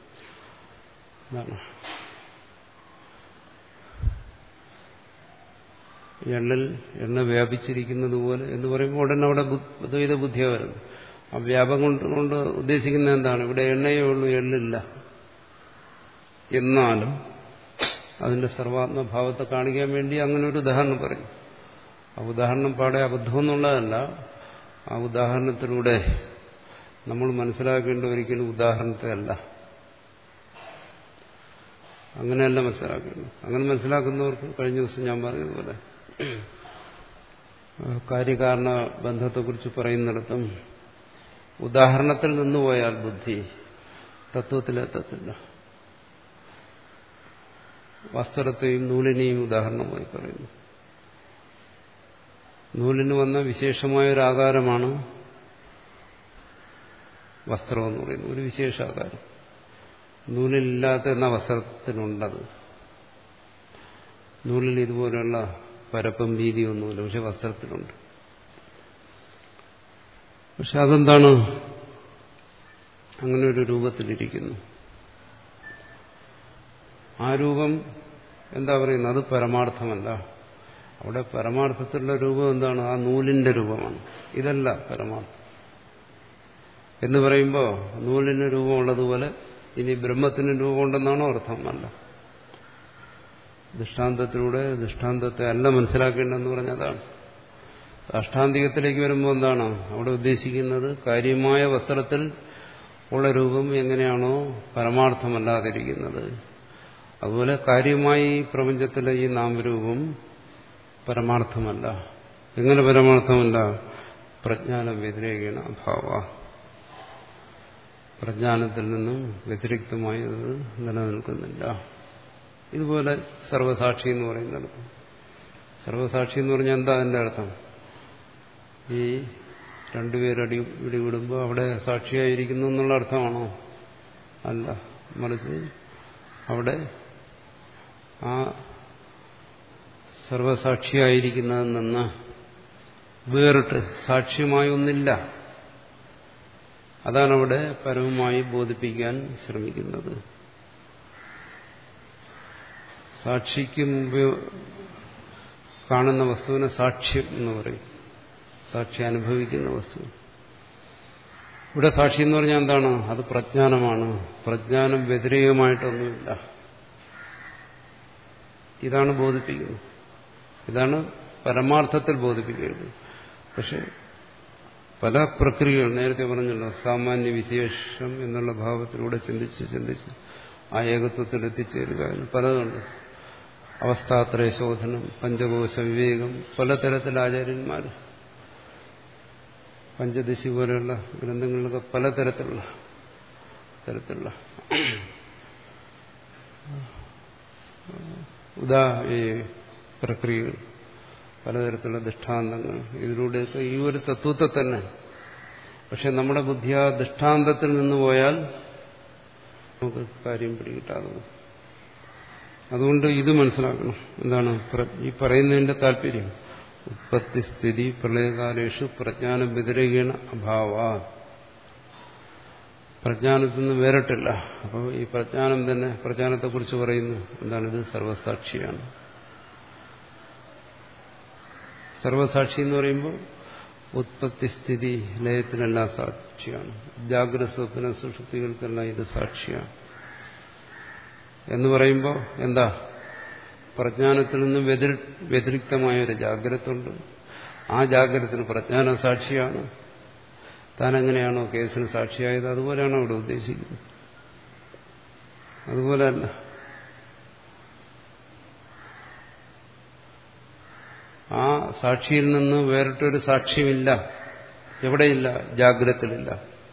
എണ്ണിൽ എണ്ണ വ്യാപിച്ചിരിക്കുന്നത് പോലെ എന്ന് പറയുമ്പോൾ ഉടനെ അവിടെ ദ്വൈത ബുദ്ധിയാണ് വരുന്നത്. ആ വ്യാപം കൊണ്ട് കൊണ്ട് ഉദ്ദേശിക്കുന്നത് എന്താണ്? ഇവിടെ എണ്ണയേ ഉള്ളൂ, എള്ളില്ല. എന്നാലും അതിന്റെ സർവാത്മഭാവത്തെ കാണിക്കാൻ വേണ്ടി അങ്ങനെ ഒരു ഉദാഹരണം പറയും. ആ ഉദാഹരണം പാടെ അബദ്ധമെന്നുള്ളതല്ല. ആ ഉദാഹരണത്തിലൂടെ നമ്മൾ മനസ്സിലാക്കേണ്ട ഒരിക്കലും ഉദാഹരണത്തെ അല്ല, അങ്ങനെയല്ല മനസ്സിലാക്കേണ്ടത്. അങ്ങനെ മനസ്സിലാക്കുന്നവർക്ക് കഴിഞ്ഞ ദിവസം ഞാൻ പറഞ്ഞതുപോലെ കാര്യകാരണ ബന്ധത്തെക്കുറിച്ച് പറയുന്നിടത്തും ഉദാഹരണത്തിൽ നിന്ന് പോയാൽ ബുദ്ധി തത്വത്തിലെത്തത്തില്ല. വസ്ത്രത്തെയും നൂലിനെയും ഉദാഹരണമായി പറയുന്നു. നൂലിന് വന്ന വിശേഷമായ ഒരു ആകാരമാണ് വസ്ത്രം എന്ന് പറയുന്നത്, ഒരു വിശേഷാകാരം. നൂലിലില്ലാത്ത എന്ന വസ്ത്രത്തിനുണ്ടത്. നൂലിൽ ഇതുപോലെയുള്ള പരപ്പും വീതിയൊന്നുമില്ല, പക്ഷെ വസ്ത്രത്തിലുണ്ട്. പക്ഷെ അതെന്താണ്? അങ്ങനെ ഒരു രൂപത്തിലിരിക്കുന്നു. ആ രൂപം എന്താ പറയുന്നത്? അത് പരമാർത്ഥമല്ല. അവിടെ പരമാർത്ഥത്തിലുള്ള രൂപം എന്താണ്? ആ നൂലിന്റെ രൂപമാണ്. ഇതല്ല പരമാർത്ഥം എന്ന് പറയുമ്പോൾ നൂലിന് രൂപമുള്ളതുപോലെ ഇനി ബ്രഹ്മത്തിന് രൂപമുണ്ടെന്നാണോ അർത്ഥം? അല്ല. ദൃഷ്ടാന്തത്തിലൂടെ ദൃഷ്ടാന്തത്തെ അല്ല മനസ്സിലാക്കേണ്ടതെന്ന് പറഞ്ഞതാണ്. അഷ്ടാന്തികത്തിലേക്ക് വരുമ്പോൾ എന്താണ് അവിടെ ഉദ്ദേശിക്കുന്നത്? കാര്യമായ വസ്ത്രത്തിൽ ഉള്ള രൂപം എങ്ങനെയാണോ പരമാർത്ഥമല്ലാതിരിക്കുന്നത്, അതുപോലെ കാര്യമായി പ്രപഞ്ചത്തിലെ ഈ നാമരൂപം പരമാർത്ഥമല്ല. എങ്ങനെ പരമാർത്ഥമല്ല? പ്രജ്ഞാന വ്യതിരേകേണ അഭാവ. പ്രജ്ഞാനത്തിൽ നിന്നും വ്യതിരിക്തമായത് നിലനിൽക്കുന്നില്ല. ഇതുപോലെ സർവസാക്ഷി എന്ന് പറയുന്നത്. സർവസാക്ഷി എന്ന് പറഞ്ഞാൽ എന്താ അതിന്റെ അർത്ഥം? ഈ രണ്ടുപേരടി ഇടിവിടുമ്പോൾ അവിടെ സാക്ഷിയായിരിക്കുന്നു എന്നുള്ള അർത്ഥമാണോ? അല്ല. മറിച്ച് അവിടെ ആ സർവസാക്ഷിയായിരിക്കുന്നതിൽ നിന്ന് വേറിട്ട് സാക്ഷ്യമായി ഒന്നില്ല. അതാണ് അവിടെ പരമമായി ബോധിപ്പിക്കാൻ ശ്രമിക്കുന്നത്. സാക്ഷിക്ക് മുമ്പ് കാണുന്ന വസ്തുവിനെ സാക്ഷ്യം എന്ന് പറയും. സാക്ഷി അനുഭവിക്കുന്ന വസ്തു. ഇവിടെ സാക്ഷി എന്ന് പറഞ്ഞാൽ എന്താണ്? അത് പ്രജ്ഞാനമാണ്. പ്രജ്ഞാനം വ്യതിരേകമായിട്ടൊന്നുമില്ല. ഇതാണ് ബോധിപ്പിക്കുന്നത്. ഇതാണ് പരമാർത്ഥത്തിൽ ബോധിപ്പിക്കുന്നത്. പക്ഷെ പല പ്രക്രിയകൾ നേരത്തെ പറഞ്ഞല്ലോ, സാമാന്യ വിശേഷം എന്നുള്ള ഭാവത്തിലൂടെ ചിന്തിച്ച് ചിന്തിച്ച് ആ ഏകത്വത്തിൽ എത്തിച്ചേരുക. അതിന് പലതുണ്ട്. അവസ്ഥാത്രയ ശോധനം, പഞ്ചകോശ വിവേകം, പലതരത്തിൽ ആചാര്യന്മാർ പഞ്ചദശി പോലെയുള്ള ഗ്രന്ഥങ്ങളിലൊക്കെ പലതരത്തിലുള്ള തരത്തിലുള്ള ഉദാ ഈ പ്രക്രിയകൾ, പലതരത്തിലുള്ള ദൃഷ്ടാന്തങ്ങൾ, ഇതിലൂടെയൊക്കെ ഈ ഒരു തത്വത്തെ തന്നെ. പക്ഷെ നമ്മുടെ ബുദ്ധി ആ ദൃഷ്ടാന്തത്തിൽ നിന്ന് പോയാൽ നമുക്ക് കാര്യം പിടികിട്ടാതെ. അതുകൊണ്ട് ഇത് മനസ്സിലാക്കണം. എന്താണ് ഈ പറയുന്നതിന്റെ താല്പര്യം? ഉത്പത്തി സ്ഥിതി പ്രളയകാലേഷു പ്രജ്ഞാനം വ്യതിരേകേണ അഭാവ. പ്രജ്ഞാനത്തിൽ നിന്ന് വേറിട്ടില്ല. അപ്പോൾ ഈ പ്രജ്ഞാനം തന്നെ പ്രജ്ഞാനത്തെക്കുറിച്ച് പറയുന്നു. എന്താണ്? ഇത് സർവസാക്ഷിയാണ്. സർവസാക്ഷി എന്ന് പറയുമ്പോൾ ഉത്പത്തി സ്ഥിതി ലയത്തിനെല്ലാം സാക്ഷിയാണ്. ജാഗ്രത സ്വപ്ന സുഷുപ്തികൾക്കെല്ലാം ഇത് സാക്ഷിയാണ് എന്ന് പറയുമ്പോൾ എന്താ? പ്രജ്ഞാനത്തിൽ നിന്ന് വ്യതിരി വ്യതിരിക്തമായൊരു ജാഗ്രത ഉണ്ട്. ആ ജാഗ്രതത്തിന് പ്രജ്ഞാനം സാക്ഷിയാണ്. താൻ എങ്ങനെയാണോ കേസിന് സാക്ഷിയായത് അതുപോലെയാണോ ഇവിടെ ഉദ്ദേശിക്കുന്നത്? അതുപോലെയല്ല. ആ സാക്ഷിയിൽ നിന്ന് വേറിട്ടൊരു സാക്ഷ്യമില്ല. എവിടെയില്ല? ജാഗ്രതയിലില്ല.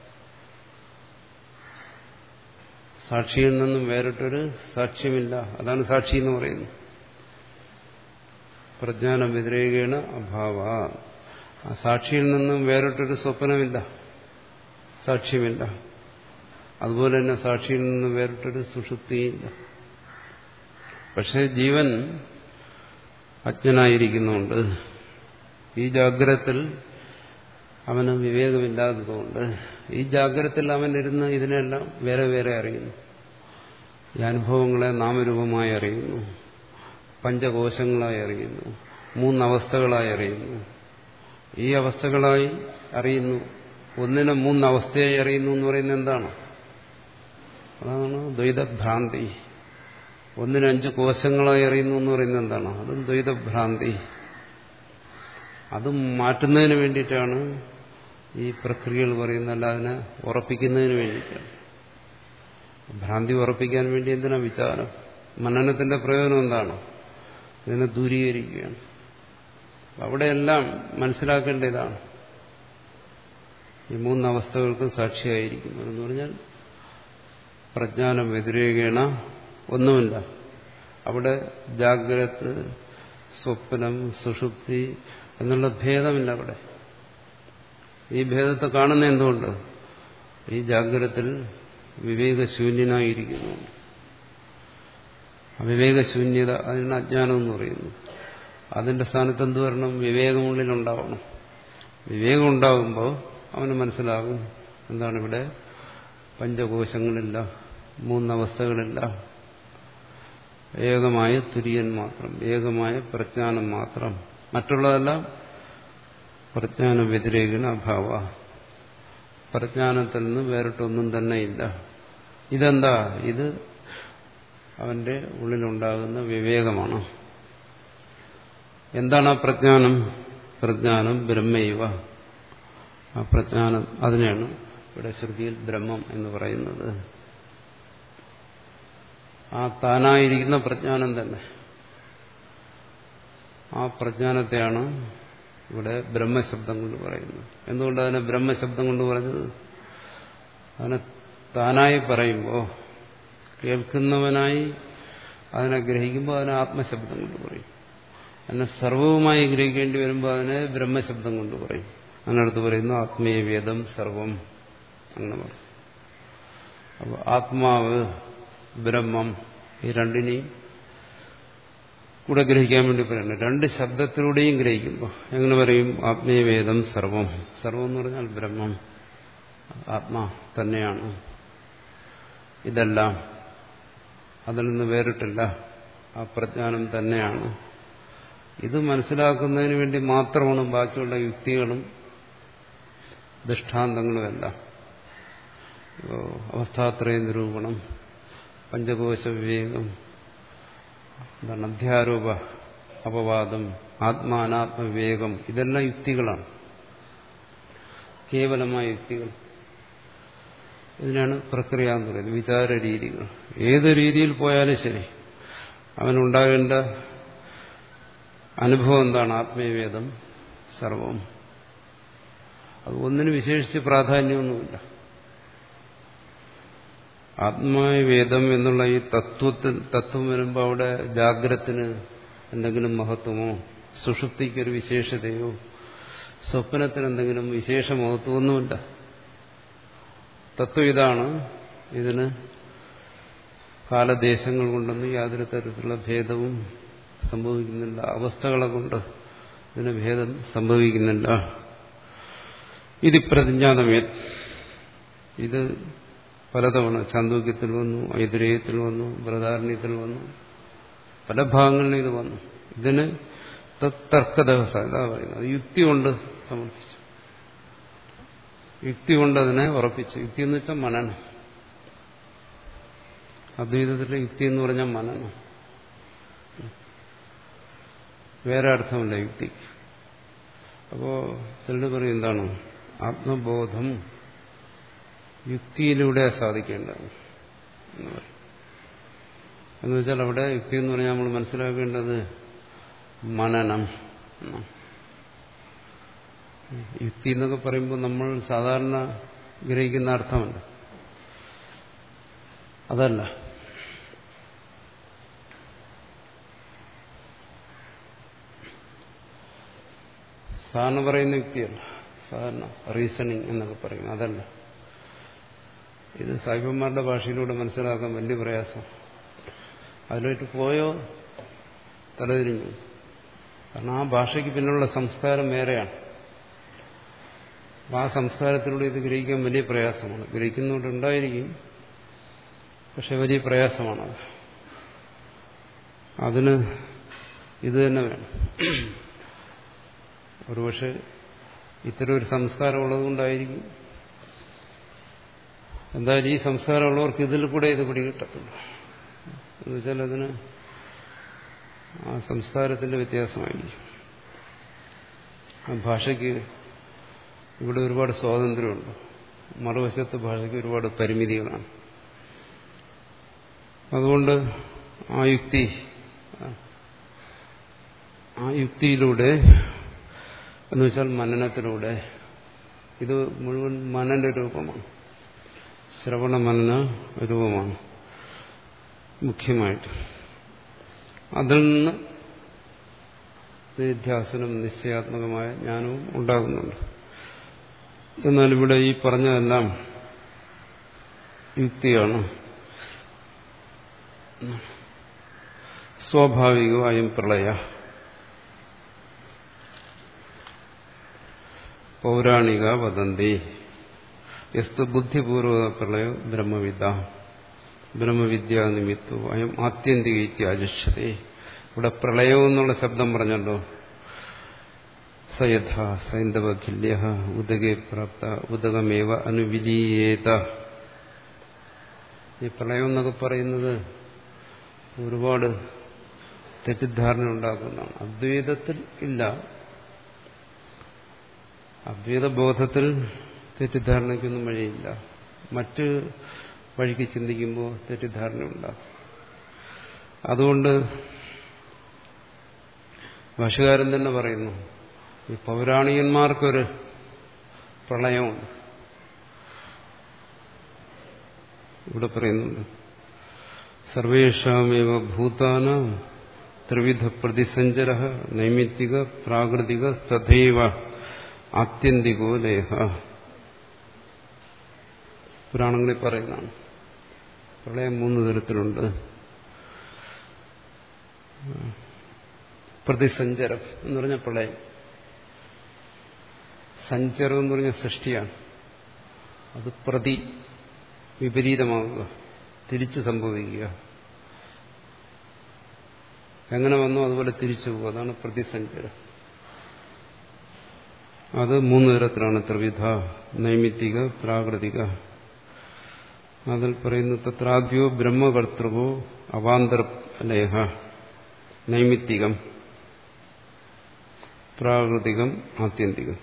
സാക്ഷിയിൽ നിന്നും വേറിട്ടൊരു സാക്ഷ്യമില്ല. അതാണ് സാക്ഷി എന്ന് പറയുന്നത്. പ്രജ്ഞാനം വ്യതിരേകേണ അഭാവ. ആ സാക്ഷിയിൽ നിന്നും വേറിട്ടൊരു സ്വപ്നമില്ല, സാക്ഷ്യമില്ല. അതുപോലെ തന്നെ സാക്ഷിയിൽ നിന്നും വേറിട്ടൊരു സുഷുപ്തിയില്ല. പക്ഷെ ജീവൻ അജ്ഞനായിരിക്കുന്നുണ്ട്. ഈ ജാഗ്രതത്തിൽ അവന് വിവേകമില്ലാത്തതുകൊണ്ട് ഈ ജാഗ്രതത്തിൽ അവൻ ഇരുന്ന് ഇതിനെല്ലാം വേറെ വേറെ അറിയുന്നു. ഈ അനുഭവങ്ങളെ നാമരൂപമായി അറിയുന്നു, പഞ്ചകോശങ്ങളായി അറിയുന്നു, മൂന്നവസ്ഥകളായി അറിയുന്നു. ഈ അവസ്ഥകളായി അറിയുന്നു. ഒന്നിനെ മൂന്നവസ്ഥയായി അറിയുന്നു എന്ന് പറയുന്നത് എന്താണ്? അതാണ് ദ്വൈതഭ്രാന്തി. ഒന്നിന് അഞ്ച് കോശങ്ങളായി അറിയുന്നു എന്ന് പറയുന്നത് എന്താണ്? അതും ദ്വൈതഭ്രാന്തി. അതും മാറ്റുന്നതിന് വേണ്ടിയിട്ടാണ് ഈ പ്രക്രിയകൾ പറയുന്നത്, അല്ല അതിനെ ഉറപ്പിക്കുന്നതിന് വേണ്ടിയിട്ടാണ്. ഭ്രാന്തി ഉറപ്പിക്കാൻ വേണ്ടി എന്തിനാ വിചാരം? മനനത്തിന്റെ പ്രയോജനം എന്താണ്? ഇതിനെ ദൂരീകരിക്കുകയാണ്. അവിടെയെല്ലാം മനസ്സിലാക്കേണ്ടതാണ്. ഈ മൂന്നവസ്ഥകൾക്കും സാക്ഷിയായിരിക്കുന്നു എന്ന് പറഞ്ഞാൽ പ്രജ്ഞാനം വ്യതിരേകേണ ഒന്നുമില്ല. അവിടെ ജാഗ്രത, സ്വപ്നം, സുഷുപ്തി എന്നുള്ള ഭേദമില്ല. അവിടെ ഈ ഭേദത്തെ കാണുന്ന എന്തുകൊണ്ട്? ഈ ജാഗ്രതത്തിൽ വിവേകശൂന്യനായിരിക്കുന്നു. വിവേകശൂന്യത, അതിനാണ് അജ്ഞാനം എന്ന് പറയുന്നത്. അതിന്റെ സ്ഥാനത്ത് എന്ത് വരണം? വിവേകമുള്ളിലുണ്ടാവണം. വിവേകം ഉണ്ടാകുമ്പോൾ അവന് മനസ്സിലാകും എന്താണ് ഇവിടെ പഞ്ചകോശങ്ങളില്ല, മൂന്നവസ്ഥകളില്ല, ഏകമായ തുര്യൻ മാത്രം, ഏകമായ പ്രജ്ഞാനം മാത്രം. മറ്റുള്ളതെല്ലാം പ്രജ്ഞാന വ്യതിരേകണ അഭാവ. പ്രജ്ഞാനത്തിൽ നിന്ന് വേറിട്ടൊന്നും തന്നെ ഇല്ല. ഇതെന്താ? ഇത് അവന്റെ ഉള്ളിലുണ്ടാകുന്ന വിവേകമാണ്. എന്താണ് ആ പ്രജ്ഞാനം? പ്രജ്ഞാനം ബ്രഹ്മൈവ. ആ പ്രജ്ഞാനം, അതിനെയാണ് ഇവിടെ ശ്രുതിയിൽ ബ്രഹ്മം എന്ന് പറയുന്നത്. ആ താനായിരിക്കുന്ന പ്രജ്ഞാനം തന്നെ. ആ പ്രജ്ഞാനത്തെയാണ് ഇവിടെ ബ്രഹ്മശബ്ദം കൊണ്ട് പറയുന്നത്. എന്തുകൊണ്ട് അതിനെ ബ്രഹ്മശബ്ദം കൊണ്ട് പറഞ്ഞത്? അതിനെ താനായി പറയുമ്പോൾ, കേൾക്കുന്നവനായി അതിനെ ഗ്രഹിക്കുമ്പോൾ അതിനെ ആത്മശബ്ദം കൊണ്ട് പറയും. അതിനെ സർവവുമായി ഗ്രഹിക്കേണ്ടി വരുമ്പോൾ അതിനെ ബ്രഹ്മശബ്ദം കൊണ്ട് പറയും. അതിനടുത്ത് പറയുന്നു ആത്മീയവേദം സർവം, അങ്ങനെ പറയും. അപ്പോൾ ആത്മാവ്, ബ്രഹ്മം, ഈ രണ്ടിനെയും കൂടെ ഗ്രഹിക്കാൻ വേണ്ടി പറയുന്നത്. രണ്ട് ശബ്ദത്തിലൂടെയും ഗ്രഹിക്കുമ്പോൾ എങ്ങനെ പറയും? ആത്മീയവേദം സർവം. സർവം എന്ന് പറഞ്ഞാൽ ബ്രഹ്മം, ആത്മാ തന്നെയാണ്. ഇതെല്ലാം അതിൽ നിന്ന് വേറിട്ടില്ല, ആ പ്രജ്ഞാനം തന്നെയാണ്. ഇത് മനസ്സിലാക്കുന്നതിന് വേണ്ടി മാത്രമാണ് ബാക്കിയുള്ള യുക്തികളും ദൃഷ്ടാന്തങ്ങളുമെല്ലാം. അവസ്ഥാത്രയ നിരൂപണം, പഞ്ചകോശ വിവേകം, എന്താണ് അധ്യാരോപ അപവാദം, ആത്മാനാത്മ വിവേകം, ഇതെല്ലാം യുക്തികളാണ്, കേവലമായ യുക്തികൾ. ഇതിനാണ് പ്രക്രിയ എന്ന് പറയുന്നത്, വിചാര രീതികൾ. ഏത് രീതിയിൽ പോയാലും ശരി അവനുണ്ടാകേണ്ട അനുഭവം എന്താണ്? ആത്മീയവേദം സർവം. അത് ഒന്നിന് വിശേഷിച്ച് പ്രാധാന്യമൊന്നുമില്ല. ആത്മവേദം എന്നുള്ള ഈ തത്വത്തിൽ തത്വം വരുമ്പോൾ അവിടെ ജാഗ്രത്തിന് എന്തെങ്കിലും മഹത്വമോ, സുഷുപ്തിക്കൊരു വിശേഷതയോ, സ്വപ്നത്തിന് എന്തെങ്കിലും വിശേഷ മഹത്വമൊന്നുമില്ല. തത്വം ഇതാണ്. ഇതിന് കാലദേശങ്ങൾ കൊണ്ടൊന്നും യാതൊരു തരത്തിലുള്ള ഭേദവും സംഭവിക്കുന്നില്ല. അവസ്ഥകളെ കൊണ്ട് ഇതിന് ഭേദം സംഭവിക്കുന്നില്ല. ഇത് പ്രതിജ്ഞാതമേ, ഇത് പലതവണ ചാന്തോക്യത്തിൽ വന്നു, ഐതിരേയത്തിൽ വന്നു, ബൃഹദാരണ്യത്തിൽ വന്നു, പല ഭാഗങ്ങളിലും ഇത് വന്നു. ഇതിന് തർക്കദഹസ ഇതാ പറയുന്നത്, യുക്തി കൊണ്ട് സമർത്ഥിച്ചു, യുക്തി കൊണ്ട് അതിനെ ഉറപ്പിച്ചു. യുക്തി എന്ന് വെച്ചാൽ മനനം. അദ്വൈതത്തിലെ യുക്തി എന്ന് പറഞ്ഞാൽ മനനം, വേറെ അർത്ഥമല്ല യുക്തി. അപ്പോ ചിലർ പറയും എന്താണ് ആത്മബോധം യുക്തിയിലൂടെ സാധിക്കേണ്ടത് എന്ന് പറയും. എന്ന് വെച്ചാൽ അവിടെ യുക്തി എന്ന് പറഞ്ഞാൽ നമ്മൾ മനസ്സിലാക്കേണ്ടത് മനനം. യുക്തി എന്നൊക്കെ പറയുമ്പോൾ നമ്മൾ സാധാരണ ഗ്രഹിക്കുന്ന അർത്ഥമല്ല, അതല്ല. സാധാരണ പറയുന്ന യുക്തിയല്ല, സാധാരണ റീസണിങ് എന്നൊക്കെ പറയുന്നത് അതല്ല. ഇത് സായിപ്പന്മാരുടെ ഭാഷയിലൂടെ മനസ്സിലാക്കാൻ വലിയ പ്രയാസം. അതിലോട്ട് പോയോ തലതിരിഞ്ഞു. കാരണം ആ ഭാഷയ്ക്ക് പിന്നുള്ള സംസ്കാരം വേറെയാണ്. ആ സംസ്കാരത്തിലൂടെ ഇത് ഗ്രഹിക്കാൻ വലിയ പ്രയാസമാണ്. ഗ്രഹിക്കുന്നതുകൊണ്ടുണ്ടായിരിക്കും, പക്ഷെ വലിയ പ്രയാസമാണത്. അതിന് ഇത് തന്നെ വേണം. ഒരുപക്ഷെ ഇത്തരം ഒരു സംസ്കാരം ഉള്ളതുകൊണ്ടായിരിക്കും. എന്തായാലും ഈ സംസ്കാരമുള്ളവർക്ക് ഇതിൽ കൂടെ ഇത് പിടികിട്ടത്തില്ല. എന്ന് വെച്ചാൽ അതിന് ആ സംസ്കാരത്തിന്റെ വ്യത്യാസമായിരിക്കും. ആ ഭാഷയ്ക്ക് ഇവിടെ ഒരുപാട് സ്വാതന്ത്ര്യമുണ്ട്, മറുവശത്ത് ഭാഷയ്ക്ക് ഒരുപാട് പരിമിതികളാണ്. അതുകൊണ്ട് ആ യുക്തി ആ യുക്തിയിലൂടെ എന്ന് വെച്ചാൽ മനനത്തിലൂടെ, ഇത് മുഴുവൻ മനന രൂപമാണ്, ശ്രവണ മനന രൂപമാണ് മുഖ്യമായിട്ട്. അതിൽ നിന്ന് നിധ്യാസനം നിശ്ചയാത്മകമായ ജ്ഞാനവും ഉണ്ടാകുന്നുണ്ട്. എന്നാൽ ഇവിടെ ഈ പറഞ്ഞതെല്ലാം യുക്തിയാണ്. സ്വാഭാവികമായും പ്രളയ പൗരാണിക വദന്തി യസ്തു ബുദ്ധിപൂർവക പ്രളയോ ബ്രഹ്മവിദ്യ ബ്രഹ്മവിദ്യാ നിമിത്തോ അയം ആത്യന്തിക ഇത്യാചക്ഷതേ. ഇവിടെ പ്രളയം എന്നുള്ള ശബ്ദം പറഞ്ഞല്ലോ. സയഥ സൈന്ധവഖില്യ ഉദകേ പ്രാപ്ത ഉദകമേവ അനുവിലീയേത. ഈ പ്രളയം എന്നൊക്കെ പറയുന്നത് ഒരുപാട് തെറ്റിദ്ധാരണ ഉണ്ടാക്കുന്നതാണ്. അദ്വൈതത്തിൽ ഇല്ല, അദ്വൈത ബോധത്തിൽ തെറ്റിദ്ധാരണയ്ക്കൊന്നും വഴിയില്ല. മറ്റ് വഴിക്ക് ചിന്തിക്കുമ്പോൾ തെറ്റിദ്ധാരണ ഉണ്ടാകും. അതുകൊണ്ട് ഭാഷകാരൻ തന്നെ പറയുന്നു, ഈ പൗരാണികന്മാർക്കൊരു പ്രളയമുണ്ട്. ഇവിടെ പറയുന്നുണ്ട്, സർവേഷാമേവ ഭൂതാനാം ത്രിവിധ പ്രതിസഞ്ചര നൈമിത്തിക പ്രാകൃതിക തഥൈവ ആത്യന്തികോ ലേഹ. പുരാണങ്ങളിൽ പറയുന്നതാണ്. പ്രളയം മൂന്ന് തരത്തിലുണ്ട്. പ്രതിസഞ്ചരം എന്ന് പറഞ്ഞ പ്രളയം, സഞ്ചരം എന്ന് പറഞ്ഞ സൃഷ്ടിയാണ്. അത് പ്രതി വിപരീതമാകുക, തിരിച്ചു സംഭവിക്കുക. എങ്ങനെ വന്നോ അതുപോലെ തിരിച്ചു പോകുക, അതാണ് പ്രതിസഞ്ചരം. അത് മൂന്ന് തരത്തിലാണ്. ത്രിവിധ, നൈമിത്തിക, പ്രാകൃതിക. അതിൽ പറയുന്നു തത്രാദ്യോ ബ്രഹ്മകർത്തൃകോ അവാന്തരലേഹ. നൈമിത്തികം, പ്രാകൃതികം, ആത്യന്തികം.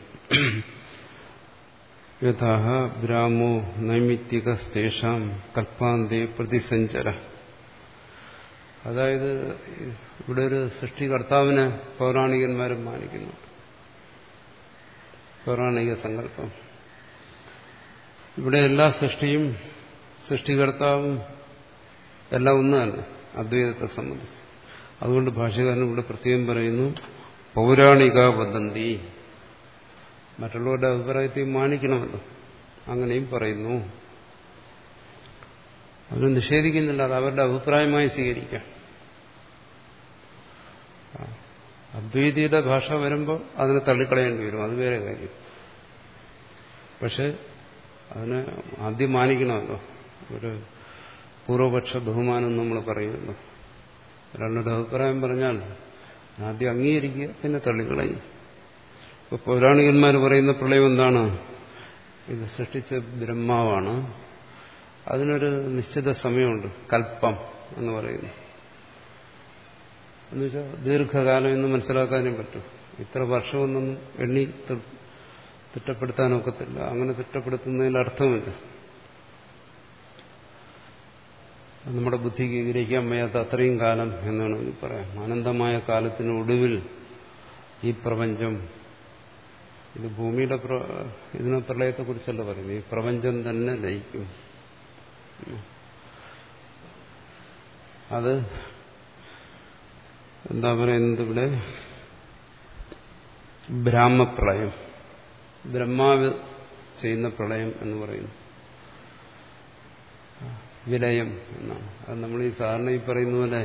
യഥാഹ ബ്രാഹ്മോ നൈമിത്തികസ്തേഷാം കൽപ്പാന്തേ പ്രതിസഞ്ചര. അതായത് ഇവിടെ ഒരു സൃഷ്ടികർത്താവിനെ പൗരാണികന്മാരും മാനിക്കുന്നു. പൗരാണിക സങ്കല്പം. ഇവിടെ എല്ലാ സൃഷ്ടിയും സൃഷ്ടികർത്താവും എല്ലാം ഒന്ന് തന്നെ അദ്വൈതത്തെ സംബന്ധിച്ച്. അതുകൊണ്ട് ഭാഷ്യകാരൻ ഇവിടെ പ്രത്യേകം പറയുന്നു പൗരാണിക വദന്തി. മറ്റുള്ളവരുടെ അഭിപ്രായത്തെ മാനിക്കണമല്ലോ, അങ്ങനെയും പറയുന്നു. അതിനെ നിഷേധിക്കുന്നില്ല, അത് അവരുടെ അഭിപ്രായമായി സ്വീകരിക്കാം. അദ്വൈതിയുടെ ഭാഷ വരുമ്പോൾ അതിനെ തള്ളിക്കളയേണ്ടി വരും, അത് വേറെ കാര്യം. പക്ഷെ അതിനെ ആദ്യം മാനിക്കണമല്ലോ. ഒരു പൂർവപക്ഷ ബഹുമാനം നമ്മൾ പറയുമല്ലോ. ഒരാളുടെ അഭിപ്രായം പറഞ്ഞാൽ ആദ്യം അംഗീകരിക്കുക, പിന്നെ തള്ളിക്കളയും. ഇപ്പൊ പൗരാണികന്മാർ പറയുന്ന പ്രളയം എന്താണ്? ഇത് സൃഷ്ടിച്ച ബ്രഹ്മാവാണ്, അതിനൊരു നിശ്ചിത സമയമുണ്ട്, കൽപ്പം എന്ന് പറയുന്നു. എന്നുവെച്ചാൽ ദീർഘകാലം എന്ന് മനസ്സിലാക്കാനും പറ്റും. ഇത്ര വർഷമൊന്നും എണ്ണി തിട്ടപ്പെടുത്താനൊക്കത്തില്ല. അങ്ങനെ തിട്ടപ്പെടുത്തുന്നതിൽ അർത്ഥമില്ല. നമ്മുടെ ബുദ്ധിക്ക് ഗ്രഹിക്കാൻ വയ്യാത്ത അത്രയും കാലം എന്നാണ് പറയാം. അനന്തമായ കാലത്തിന് ഒടുവിൽ ഈ പ്രപഞ്ചം, ഇത് ഭൂമിയുടെ ഇതിനെ പ്രളയത്തെക്കുറിച്ചല്ല പറയുന്നത്, ഈ പ്രപഞ്ചം തന്നെ ലയിക്കും. അത് എന്താ പറയുന്നത് ഇവിടെ? ബ്രാഹ്മപ്രളയം, ബ്രഹ്മാവ് ചെയ്യുന്ന പ്രളയം എന്ന് പറയുന്നു. വിലയം എന്നാണ്. അത് നമ്മൾ ഈ സാധാരണ ഈ പറയുന്ന പോലെ